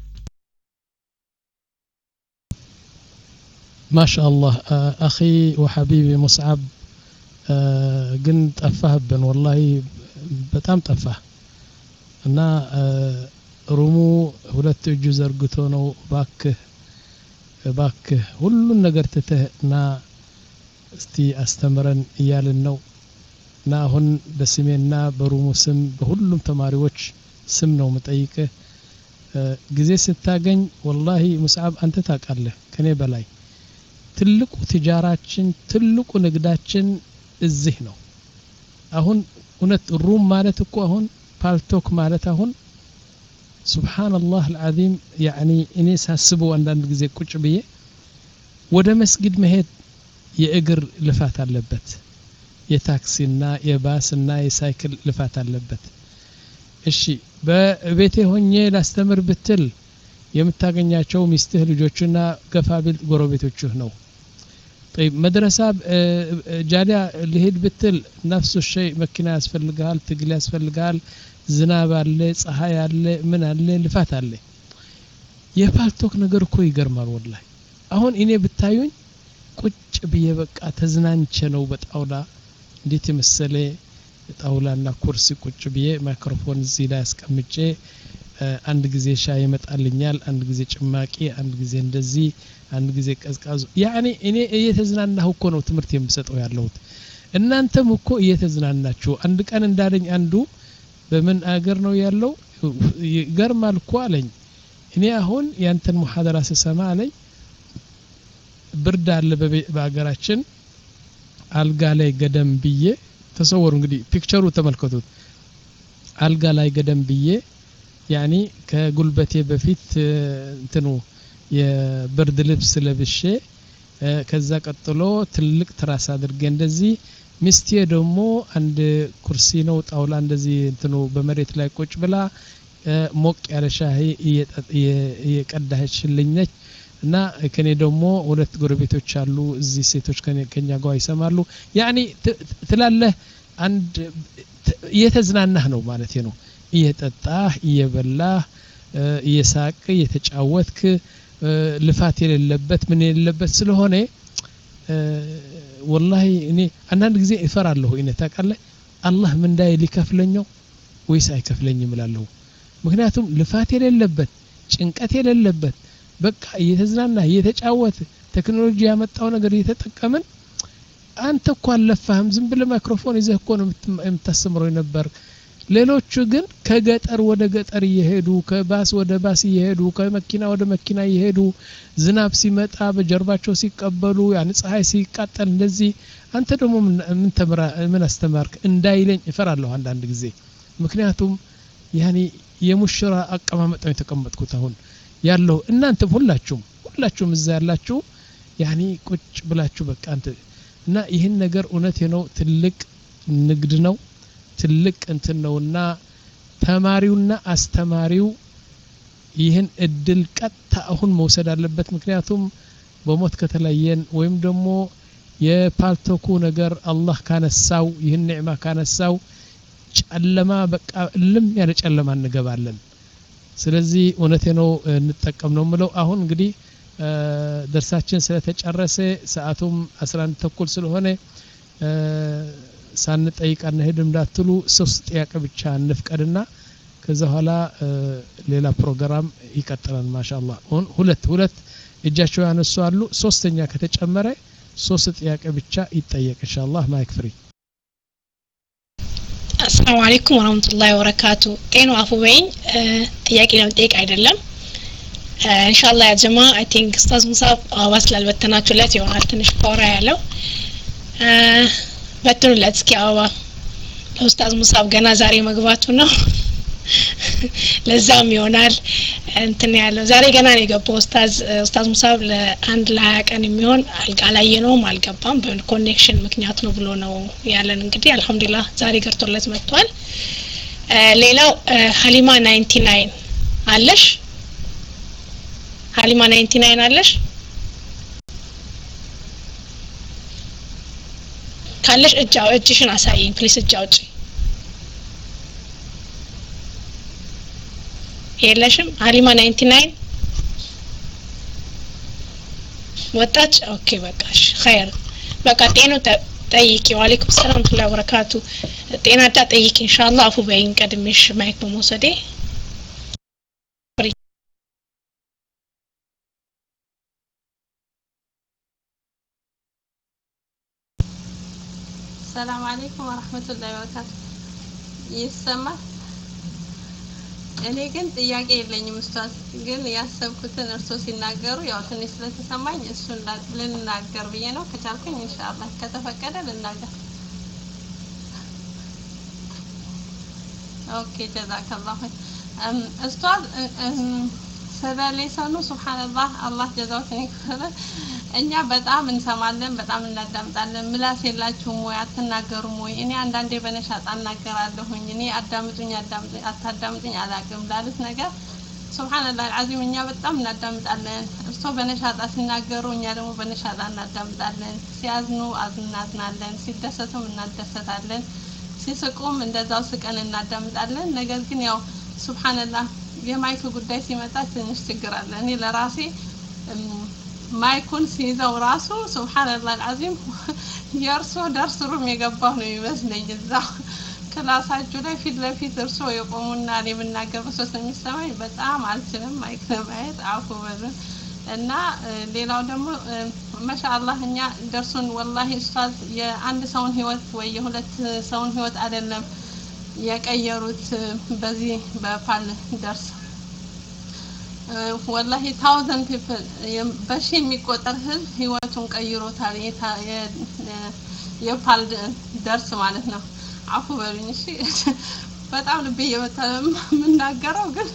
[SPEAKER 1] ما شاء الله اخي وحبيبي مصعب ግን ጠፋህብን والله በጣም ጠፋህ እና ሩሙ ሁለት እጁ ዘርግቶ ነው ባክህ ባክህ ሁሉን ነገር ተተህና እስቲ አስተምረን እያልን ነው እና አሁን በስሜና በሩሙ ስም በሁሉም ተማሪዎች ስም ነው መጠይቅህ ጊዜ ስታገኝ والله ሙስዓብ አንተ ታውቃለህ ከኔ በላይ ትልቁ ትጃራችን ትልቁ ንግዳችን እዚህ ነው አሁን እውነት ሩም ማለት እኮ አሁን ፓልቶክ ማለት አሁን ሱብሃንአላህ العظيم يعني እኔ ሳስበው አንዳንድ ጊዜ ቁጭ ብዬ ወደ መስጊድ መሄድ የእግር ልፋት አለበት የታክሲና የባስና የሳይክል ልፋት አለበት እሺ በቤቴ ሆኜ ላስተምር ብትል የምታገኛቸው ሚስትህ ልጆችና ገፋቢል ጎረቤቶችህ ነው طيب مدرسة جالية لهيد بتل نفس الشيء مكينة يسفلقال تقل يسفلقال زناب اللي صحايا اللي من اللي لفات اللي يفالتوك نقر كوي قرمار والله اهون اني بتايون كوش بيبقى تزنان چنو بتاولا ديتي مسلي بتاولا كرسي كوش بيه ميكروفون زيلا يسكمجي አንድ ጊዜ ሻይ ይመጣልኛል አንድ ጊዜ ጭማቂ አንድ ጊዜ እንደዚህ አንድ ጊዜ ቀዝቃዙ ያኒ እኔ እየተዝናናሁ እኮ ነው ትምርት የምሰጠው ያለሁት እናንተም እኮ እየተዝናናችሁ አንድ ቀን እንዳለኝ አንዱ በምን አገር ነው ያለው ይገርማል እኮ አለኝ እኔ አሁን ያንተን ሙሐደራ ስሰማ አለኝ ብርድ አለ በአገራችን አልጋ ላይ ገደም ብዬ ተሰወሩ እንግዲህ ፒክቸሩ ተመልከቱት አልጋ ላይ ገደም ብዬ يعني كقلبتي بفيت انتنو የብርድ ልብስ ለብሼ ከዛ ቀጥሎ ትልቅ ትራስ አድርጌ እንደዚህ ሚስቴ ደግሞ አንድ ኩርሲ ነው ጣውላ እንደዚህ እንትኑ በመሬት ላይ ቁጭ ብላ ሞቅ ያለ ሻይ እየቀዳችልኝ ነች እና ከኔ ደግሞ ሁለት ጎረቤቶች አሉ እዚህ ሴቶች ከኛ ጋር ይሰማሉ ያኒ ትላለህ አንድ እየተዝናናህ ነው ማለት ነው እየጠጣህ እየበላህ እየሳቅ እየተጫወትክ ልፋት የሌለበት ምን የሌለበት ስለሆነ والله እኔ አንዳንድ ጊዜ እፈራለሁ እኔ ታውቃለህ አላህ ምን እንዳይ ሊከፍለኛው ወይስ አይከፍለኝም እላለሁ ምክንያቱም ልፋት የሌለበት ጭንቀት የሌለበት በቃ እየተዝናና እየተጫወት ቴክኖሎጂ ያመጣው ነገር እየተጠቀምን አንተ እኮ አለፋህም ዝም ብለህ ማይክሮፎን ይዘህ እኮ ነው የምታስተምረው ነበር ሌሎቹ ግን ከገጠር ወደ ገጠር እየሄዱ ከባስ ወደ ባስ እየሄዱ ከመኪና ወደ መኪና እየሄዱ ዝናብ ሲመጣ በጀርባቸው ሲቀበሉ ያን ፀሐይ ሲቃጠል እንደዚህ አንተ ደግሞ ምን ተምራ ምን አስተማርክ እንዳይለኝ እፈራለሁ አንዳንድ ጊዜ ምክንያቱም ያኒ የሙሽራ አቀማመጥ ነው የተቀመጥኩት አሁን ያለው እናንተ ሁላችሁም ሁላችሁም እዛ ያላችሁ ያኒ ቁጭ ብላችሁ በቃ አንተ እና ይሄን ነገር እውነቴ ነው ትልቅ ንግድ ነው ትልቅ እንትን ነውና ተማሪውና አስተማሪው ይህን እድል ቀጥታ አሁን መውሰድ አለበት ምክንያቱም በሞት ከተለየን ወይም ደግሞ የፓልቶኩ ነገር አላህ ካነሳው ይህን ኒዕማ ካነሳው ጨለማ በቃ ልም ያለ ጨለማ እንገባለን ስለዚህ እውነቴ ነው እንጠቀም ነው ምለው አሁን እንግዲህ ደርሳችን ስለተጨረሰ ሰዓቱም አስራ አንድ ተኩል ስለሆነ ሳንጠይቅ አንሄድም እንዳትሉ ሶስት ጥያቄ ብቻ እንፍቀድና ከዛ ኋላ ሌላ ፕሮግራም ይቀጥላል ማሻአላህ ሁለት ሁለት እጃቸው ያነሱ አሉ ሶስተኛ ከተጨመረ ሶስት ጥያቄ ብቻ ይጠየቅ ኢንሻአላህ ማይክ ፍሪ
[SPEAKER 9] አሰላሙ አለይኩም ወራህመቱላሂ ወበረካቱ ጤና አፉ በይኝ ጥያቄ ለመጠየቅ አይደለም ኢንሻአላህ ያ ጀማ አይ ቲንክ ኡስታዝ ሙሳብ አዋስ ላልበተናችሁለት ይሆናል ትንሽ ፎራ ያለው በትኑለት እስኪ አዋ ለኡስታዝ ሙሳብ ገና ዛሬ መግባቱ ነው ለዛም ይሆናል እንትን ያለው ዛሬ ገና ነው የገባው ኡስታዝ ኡስታዝ ሙሳብ ለአንድ ለሀያ ቀን የሚሆን አላየነውም አልገባም በኮኔክሽን ምክንያት ነው ብሎ ነው ያለን እንግዲህ አልহামዱሊላህ ዛሬ ገርቶለት መጥቷል ሌላው ሀሊማ ናይንቲ ናይን አለሽ ሀሊማ ናይንቲ ናይን አለሽ ካለሽ እጃው እጅሽን አሳይኝ ፕሊስ እጃው እጪ የለሽም ሀሊማ ናይንቲ ናይን ወጣች ኦኬ በቃሽ ኸይር በቃ ጤኑ ጠይቂ ወአለይኩም ሰላም ወራህመቱላሂ ወበረካቱ ጤና ጠይቂ ኢንሻአላህ አፉ በይኝ ቀድሜሽ ማይክ በመውሰዴ
[SPEAKER 13] ሰላም አለይኩም ወራህመቱላሂ ወበረካቱ ይሰማል እኔ ግን ጥያቄ የለኝም ኡስታዝ ግን ያሰብኩትን እርሶ ሲናገሩ ያው ትንሽ ስለተሰማኝ እሱን ልናገር ብዬ ነው ከቻልኩኝ ኢንሻአላህ ከተፈቀደ ልናገር ኦኬ ጀዛከላሁ እም ኡስታዝ ሰላሌሰኑ ሱብሃንአላህ አላህ ጀዛውን ይክፈል እኛ በጣም እንሰማለን በጣም እናዳምጣለን ምላስ የላችሁም ወይ አትናገሩም ወይ እኔ አንዳንዴ በነሻጣ እናገራለሁኝ እኔ አዳምጡኝ አዳምጡኝ አታዳምጡኝ አላቅም ላሉት ነገር ሱብሃንአላህ አልዓዚም እኛ በጣም እናዳምጣለን እርሶ በነሻጣ ሲናገሩ እኛ ደግሞ በነሻጣ እናዳምጣለን ሲያዝኑ አዝናዝናለን ሲደሰቱም እናደሰታለን ሲስቁም እንደዛው ስቀን እናዳምጣለን ነገር ግን ያው ሱብሃንአላህ የማይክ ጉዳይ ሲመጣ ትንሽ ችግር አለ እኔ ለራሴ ማይኩን ሲይዘው ራሱ ሱብሃንአላህ አልዓዚም የርሶ ደርስ ሩም የገባው ነው ይመስለኝ እዛ ክላሳችሁ ላይ ፊት ለፊት እርሶ የቆሙና እኔ የምናገር ሶስት የሚሰማኝ በጣም አልችልም ማይክ ለማየት አፉ በሉን እና ሌላው ደግሞ ማሻአላህ እኛ ደርሱን ወላሂ ኡስታዝ የአንድ ሰውን ህይወት ወይ የሁለት ሰውን ህይወት አይደለም የቀየሩት በዚህ በፓል ደርስ ወላሂ ታውዘንድ ፒፕል በሺ የሚቆጠር ህዝብ ህይወቱን ቀይሮታል የፓል ደርስ ማለት ነው አፉ በሉኝ እሺ በጣም ልቤ የመታም ምናገረው ግን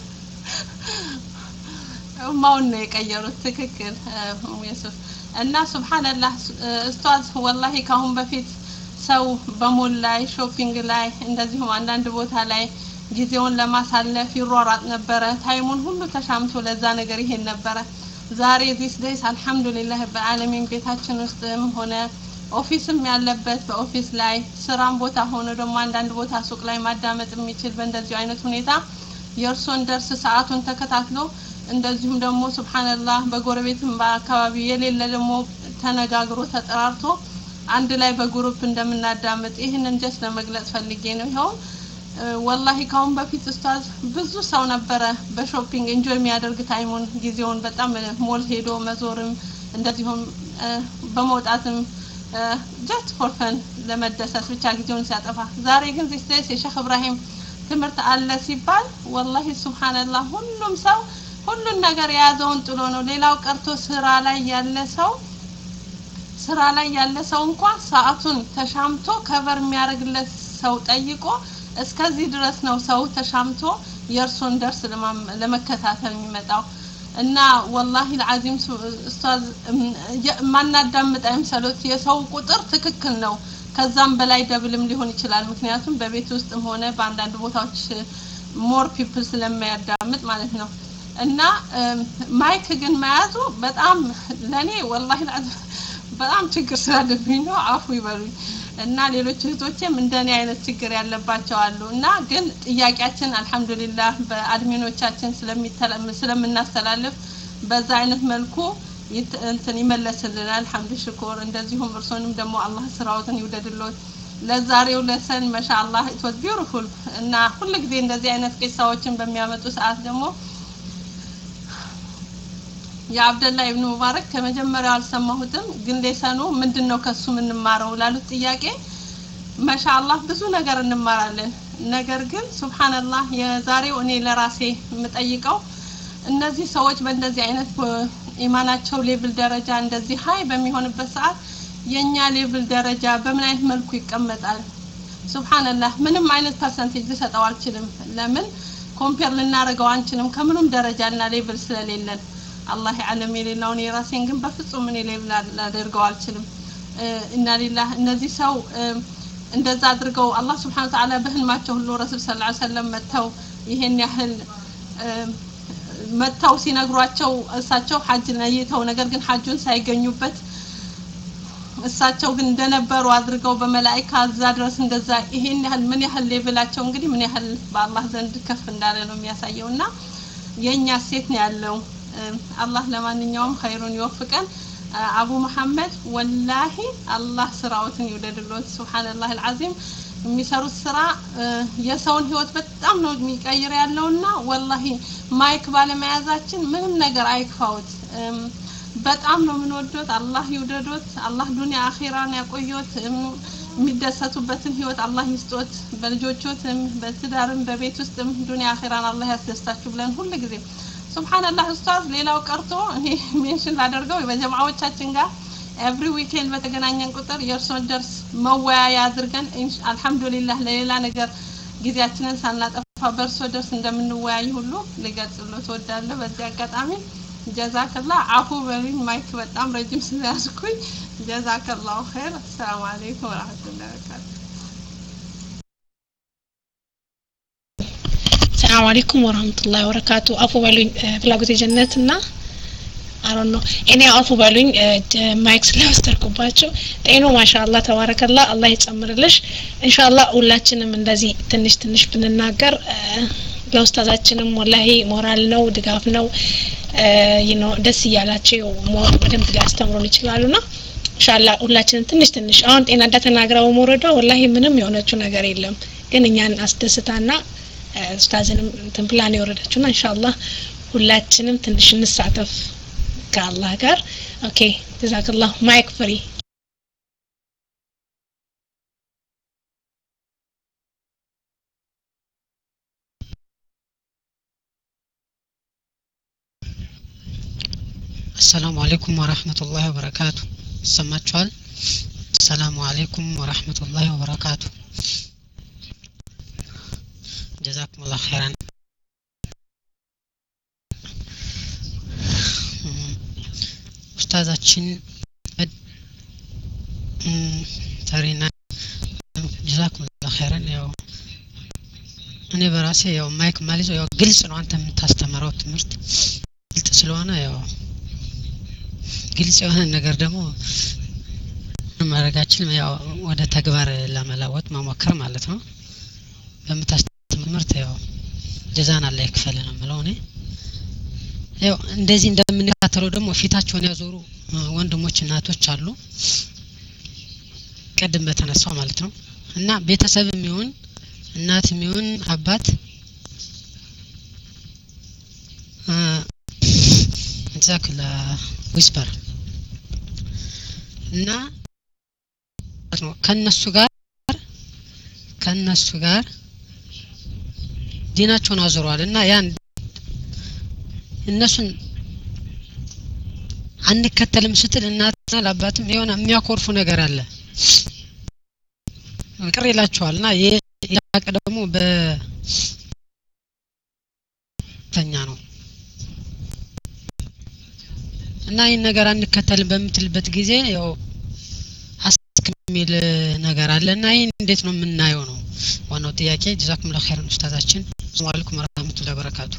[SPEAKER 13] ማውን ነው የቀየሩት ትክክል ኢየሱስ እና ሱብሃንአላህ ኡስታዝ ወላሂ ካሁን በፊት ሰው በሞል ላይ ሾፒንግ ላይ እንደዚሁም አንዳንድ ቦታ ላይ ጊዜውን ለማሳለፍ ይሯሯጥ ነበረ ታይሙን ሁሉ ተሻምቶ ለዛ ነገር ይሄን ነበረ ዛሬ ዲስ ዴይስ አልহামዱሊላህ በአለሚን ቤታችን ውስጥም ሆነ ኦፊስም ያለበት በኦፊስ ላይ ስራም ቦታ ሆኖ ደግሞ አንዳንድ ቦታ ሱቅ ላይ ማዳመጥ የሚችል በእንደዚህ አይነት ሁኔታ የርሶን ደርስ ሰዓቱን ተከታትሎ እንደዚሁም ደግሞ ሱብሃንአላህ በጎረቤትም በአካባቢ የሌለ ደግሞ ተነጋግሮ ተጠራርቶ አንድ ላይ በግሩፕ እንደምናዳምጥ ይሄንን ጀስት ለመግለጽ ፈልጌ ነው ይሄው ወላሂ ካሁን በፊት ኡስታዝ ብዙ ሰው ነበረ በሾፒንግ ኢንጆይ የሚያደርግ ታይሙን ጊዜውን በጣም ሞል ሄዶ መዞርም እንደዚሁም በመውጣትም ጀስት ፎር ፈን ለመደሰት ብቻ ጊዜውን ሲያጠፋ ዛሬ ግን ዚስ ዴይስ የሼክ ኢብራሂም ትምህርት አለ ሲባል ወላሂ ሱብሃንአላህ ሁሉም ሰው ሁሉን ነገር የያዘውን ጥሎ ነው ሌላው ቀርቶ ስራ ላይ ያለ ሰው ስራ ላይ ያለ ሰው እንኳን ሰዓቱን ተሻምቶ ከቨር የሚያደርግለት ሰው ጠይቆ እስከዚህ ድረስ ነው ሰው ተሻምቶ የርሶን ደርስ ለመከታተል የሚመጣው እና ወላሂ العظيم ኡስታዝ ማናዳምጥ አይምሰሎት የሰው ቁጥር ትክክል ነው ከዛም በላይ ደብልም ሊሆን ይችላል ምክንያቱም በቤት ውስጥም ሆነ በአንዳንድ ቦታዎች ሞር ፒፕል ስለማያዳምጥ ማለት ነው እና ማይክ ግን መያዙ በጣም ለኔ ወላሂ العظيم በጣም ችግር ስላለብኝ ነው አፉ ይበሉኝ እና ሌሎች እህቶችም እንደኔ አይነት ችግር ያለባቸው አሉ እና ግን ጥያቄያችን አልহামዱሊላህ በአድሚኖቻችን ስለሚተለም ስለምናስተላልፍ በዛ አይነት መልኩ እንትን ይመለስልናል الحمد ሽኩር እንደዚሁም እርሶንም ደግሞ አላህ ስራዎትን ይወደድልዎት ለዛሬው ለሰን ማሻአላህ it was beautiful እና ሁሉ ጊዜ እንደዚህ አይነት ቂሳዎችን በሚያመጡ ሰዓት ደግሞ የአብደላ ኢብኑ ሙባረክ ከመጀመሪያው አልሰማሁትም ግን ለሰኑ ምንድነው ከሱ ምንማረው ላሉት ጥያቄ ማሻአላህ ብዙ ነገር እንማራለን ነገር ግን ሱብሃንአላህ የዛሬው እኔ ለራሴ የምጠይቀው እነዚህ ሰዎች በእንደዚህ አይነት ኢማናቸው ሌቭል ደረጃ እንደዚህ ሃይ በሚሆንበት ሰዓት የኛ ሌቭል ደረጃ በምን አይነት መልኩ ይቀመጣል ሱብሃንአላህ ምንም አይነት ፐርሰንቴጅ ልሰጠው አልችልም ለምን ኮምፔር ልናረጋው አንችልም ከምንም ደረጃና ሌቭል ስለሌለን አላህ ያለም የሌላውን የራሴን ግን በፍጹም እኔ ሌቭል ላደርገው አልችልም እና ሊላህ እነዚህ ሰው እንደዛ አድርገው አላህ Subhanahu Wa Ta'ala በህልማቸው ሁሉ ረሱል ሰለላሁ ዐለይሂ ወሰለም መተው ይሄን ያህል መተው ሲነግሯቸው እሳቸው ሐጅ ነይተው ነገር ግን ሐጁን ሳይገኙበት እሳቸው ግን እንደነበሩ አድርገው በመላእክት አዛ ድረስ እንደዛ ይሄን ያህል ምን ያህል ሌቭላቸው እንግዲህ ምን ያህል በአላህ ዘንድ ከፍ እንዳለ ነው የሚያሳየውና የኛ ሴት ነው ያለው አላህ ለማንኛውም ኸይሩን ይወፍቀን አቡ መሐመድ ወላሂ አላህ ስራዎትን ይወደድሎት ሱብሃንአላህ አልዓዚም የሚሰሩት ስራ የሰውን ህይወት በጣም ነው የሚቀይር ያለውና ወላሂ ማይክ ባለመያዛችን ምንም ነገር አይክፋውት በጣም ነው ምንወዶት አላህ ይወደዶት አላህ ዱንያ አኺራን ያቆየት የሚደሰቱበትን ህይወት አላህ ይስጦት በልጆቹትም በትዳርም በቤት ውስጥም ዱንያ አኺራን አላህ ያስደስታችሁ ብለን ሁሉ ጊዜ ሱብሃንአላህ ኡስታዝ ሌላው ቀርቶ እኔ ሜንሽን ላደርገው በጀማዓዎቻችን ጋር ኤቭሪ ዊኬንድ በተገናኘን ቁጥር የእርሶን ደርስ መወያያ አድርገን አልহামዱሊላህ ለሌላ ነገር ጊዜያችንን ሳናጠፋ በእርሶ ደርስ እንደምንወያይ ሁሉ ልገልጽልዎት እወዳለሁ በዚህ አጋጣሚ ጀዛከላህ አፉ በሉኝ ማይክ በጣም ረጅም ስለያዝኩኝ ጀዛከላሁ ኸይር ሰላም አለይኩም ወራህመቱላሂ ወበረካቱ
[SPEAKER 9] ሰላም አለይኩም ወራህመቱላሂ ወበረካቱ አፉ በሉኝ ፍላጎት የጀነትና I don't know እኔ አፉ በሉኝ ማይክ ስለወሰድኩባችሁ ጤኑ ማሻአላህ ተባረከላህ አላህ ይጨምርልሽ ኢንሻአላህ ሁላችንም እንደዚህ ትንሽ ትንሽ ብንናገር ለኡስታዛችንም ወላሂ ሞራል ነው ድጋፍ ነው you know ደስ ይያላችሁ በደንብ ሊያስተምሩን ይችላሉና ኢንሻአላህ ሁላችንም ትንሽ ትንሽ አሁን ጤና እንደተናገረው ሞረዶ ወላሂ ምንም የሆነችው ነገር የለም ግን እኛን አስደስታና ኡስታዝንም ተምፕላን ይወረዳችሁና ኢንሻአላህ ሁላችንም ትንሽ እንሳተፍ ከአላህ ጋር ኦኬ ጀዛከላህ ማይክ ፍሪ
[SPEAKER 14] السلام عليكم ورحمة الله وبركاته سمعتوال السلام عليكم ورحمة الله وبركاته جزاكم الله خيرا أستاذاتشين تارينا جزاكم الله خيرا يا እኔ በራሴ ያው ማይክ ማሊዞ ያው ግልጽ ነው አንተ የምታስተምረው ትምህርት ግልጽ ስለሆነ ያው ግልጽ የሆነ ነገር ደግሞ ማረጋችን ያው ወደ ተግባር ለመለወጥ መሞከር ማለት ነው በምታስተምረው ትምህርት ያው ጀዛና አላህ ይክፈል ነው ማለት ነው ያው እንደዚህ እንደምንከታተለው ደግሞ ፊታቸውን ያዞሩ ወንድሞች እናቶች አሉ ቀደም በተነሳው ማለት ነው እና ቤተሰብም ይሁን እናትም ይሁን አባት ዛክላ ዊስፐር እና ከነሱ ጋር ከነሱ ጋር ዲናቸውን አዙረዋል እና ያን እነሱን አንከተልም ስትል እናትና ለአባትም የሆነ የሚያኮርፉ ነገር አለ ቅር ይላቸዋልና ያቀ ደግሞ በ ተኛ ነው እና ይሄን ነገር አንከተልም በምትልበት ጊዜ ያው አስከሚል ነገር አለና ይሄን እንዴት ነው የምናየው ነው ዋናው ጥያቄ ጀዛኩም الله خيرን ኡስታዛችን ሰላም አለይኩም ወራህመቱላሂ ወበረካቱ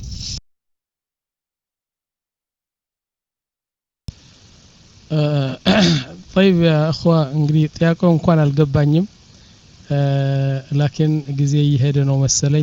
[SPEAKER 1] طيب يا اخوه እንግዲህ ጥያቄው እንኳን አልገባኝም ላኪን ጊዜ እየሄደ ነው መሰለኝ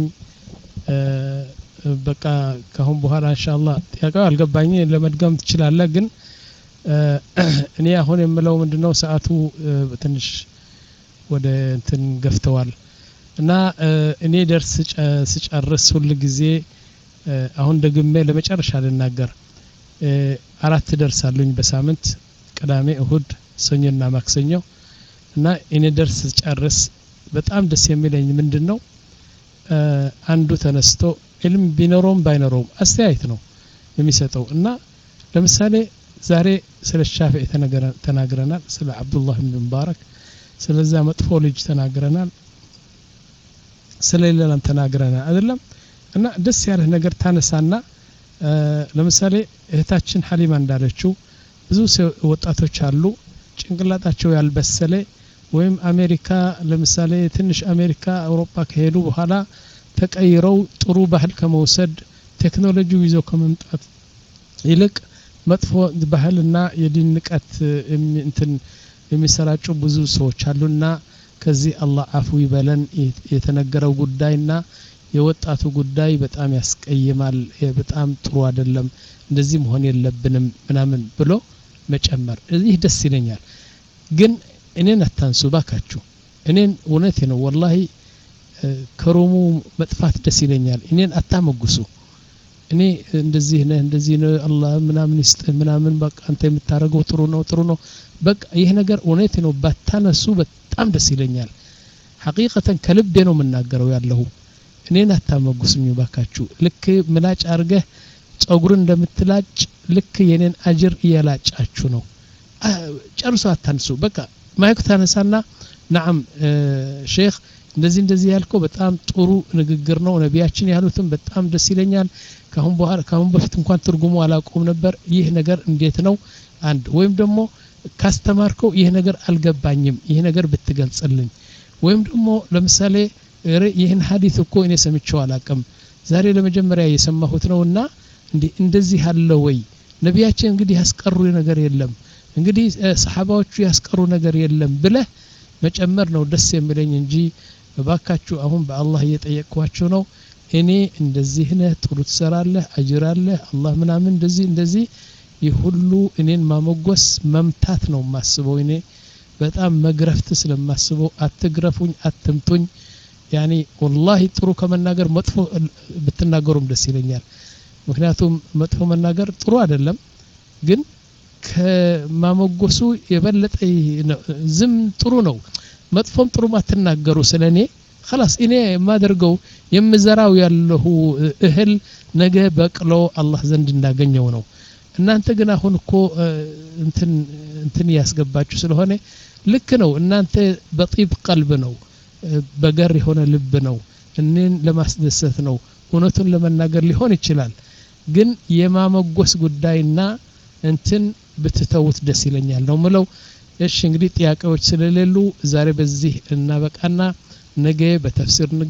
[SPEAKER 1] በቃ ካሁን በኋላ ኢንሻአላህ ጥያቄው አልገባኝ ለመድገም ትችላለህ ግን እኔ አሁን የምለው ምንድነው ሰዓቱ ትንሽ ወደ እንትን ገፍተዋል እና እኔ ደርስ ስጨርስ ሁሉ ጊዜ አሁን ደግሜ ለመጨረሻ ልናገር አራት ደርሳሉኝ በሳምንት ቅዳሜ እሁድ ሰኞና ማክሰኞ እና እኔ ደርስ ጨርስ በጣም ደስ የሚለኝ ምንድነው አንዱ ተነስቶ ኢልም ቢኖረውም ባይኖረውም አስተያየት ነው የሚሰጠው እና ለምሳሌ ዛሬ ስለ ሻፊዒ ተናግረናል ስለ አብዱላህ ኢብኑ ሙባረክ ስለዛ መጥፎ ልጅ ተናግረናል ስለሌላም ተናግረናል አይደለም እና ደስ ያለ ነገር ታነሳና ለምሳሌ እህታችን ሐሊማ እንዳለችው ብዙ ወጣቶች አሉ ጭንቅላታቸው ያልበሰለ ወይም አሜሪካ ለምሳሌ ትንሽ አሜሪካ አውሮፓ ከሄዱ በኋላ ተቀይረው ጥሩ ባህል ከመውሰድ ቴክኖሎጂው ይዘው ከመምጣት ይልቅ መጥፎ ባህልና የዲን ንቀት እንትን የሚሰራጩ ብዙ ሰዎች አሉና ከዚህ አላህ አፉ ይበለን የተነገረው ጉዳይና የወጣቱ ጉዳይ በጣም ያስቀይማል በጣም ጥሩ አይደለም እንደዚህ መሆን የለብንም ምናምን ብሎ መጨመር እዚህ ደስ ይለኛል ግን እኔን አታንሱ ባካችሁ እኔን እውነቴ ነው ወላሂ ከሮሙ መጥፋት ደስ ይለኛል እኔን አታመጉሱ እኔ እንደዚህ ነህ እንደዚህ ነው አላህ ምናምን ይስጥ ምናምን በቃ አንተ የምታረገው ጥሩ ነው ጥሩ ነው በቃ ይሄ ነገር እውነቴ ነው ባታነሱ በጣም ደስ ይለኛል ሐቂቀተን ከልቤ ነው የምናገረው ያለው እኔን አታመጉስኝ ባካችሁ ልክ ምላጭ አርገህ ጸጉርን እንደምትላጭ ልክ የኔን አጅር እያላጫችሁ ነው ጨርሶ አታንሱ በቃ ማይክ ታነሳና نعم ሼክ እንደዚህ እንደዚህ ያልከው በጣም ጥሩ ንግግር ነው ነቢያችን ያሉትን በጣም ደስ ይለኛል ካሁን በኋላ ካሁን በፊት እንኳን ትርጉሙ አላቆም ነበር ይህ ነገር እንዴት ነው አንድ ወይም ደግሞ ካስተማርከው ይህ ነገር አልገባኝም ይህ ነገር ብትገልጽልኝ ወይም ደግሞ ለምሳሌ ይህን ሐዲስ እኮ እኔ ሰምቼው አላቀም ዛሬ ለመጀመሪያ የሰማሁት ነውና እንዴ እንደዚህ አለ ወይ ነቢያችን እንግዲህ ያስቀሩ ነገር የለም እንግዲህ ሰሃባዎቹ ያስቀሩ ነገር የለም ብለ መጨመር ነው ደስ የሚለኝ እንጂ ባካችሁ አሁን በአላህ እየጠየቅኳችሁ ነው እኔ እንደዚህ ነህ ጥሩ ትሰራለህ አጅር አለህ አላህ ምናምን እንደዚህ እንደዚህ ይሁሉ እኔን ማመጎስ መምታት ነው ማስበው እኔ በጣም መግረፍት ስለማስበው አትግረፉኝ አትምቱኝ ያኒ والله ጥሩ ከመናገር መጥፎ ብትናገሩም ደስ ይለኛል ምክንያቱም መጥፎ መናገር ጥሩ አይደለም ግን ከማመጎሱ የበለጠ ዝም ጥሩ ነው መጥፎም ጥሩ ማትናገሩ ስለኔ خلاص እኔ ማደርገው የምዘራው ያለው እህል ነገ በቅሎ አላህ ዘንድ እንዳገኘው ነው እናንተ ግን አሁን እኮ እንትን እንትን ያስገባችሁ ስለሆነ ልክ ነው እናንተ በጢብ ቀልብ ነው በገር የሆነ ልብ ነው እነን ለማስደሰት ነው እውነቱን ለመናገር ሊሆን ይችላል ግን የማመጎስ ጉዳይና እንትን ብትተውት ደስ ይለኛል ነው ምለው እሺ እንግዲህ ጥያቄዎች ስለሌሉ ዛሬ በዚህ እናበቃና ነገ በተፍሲር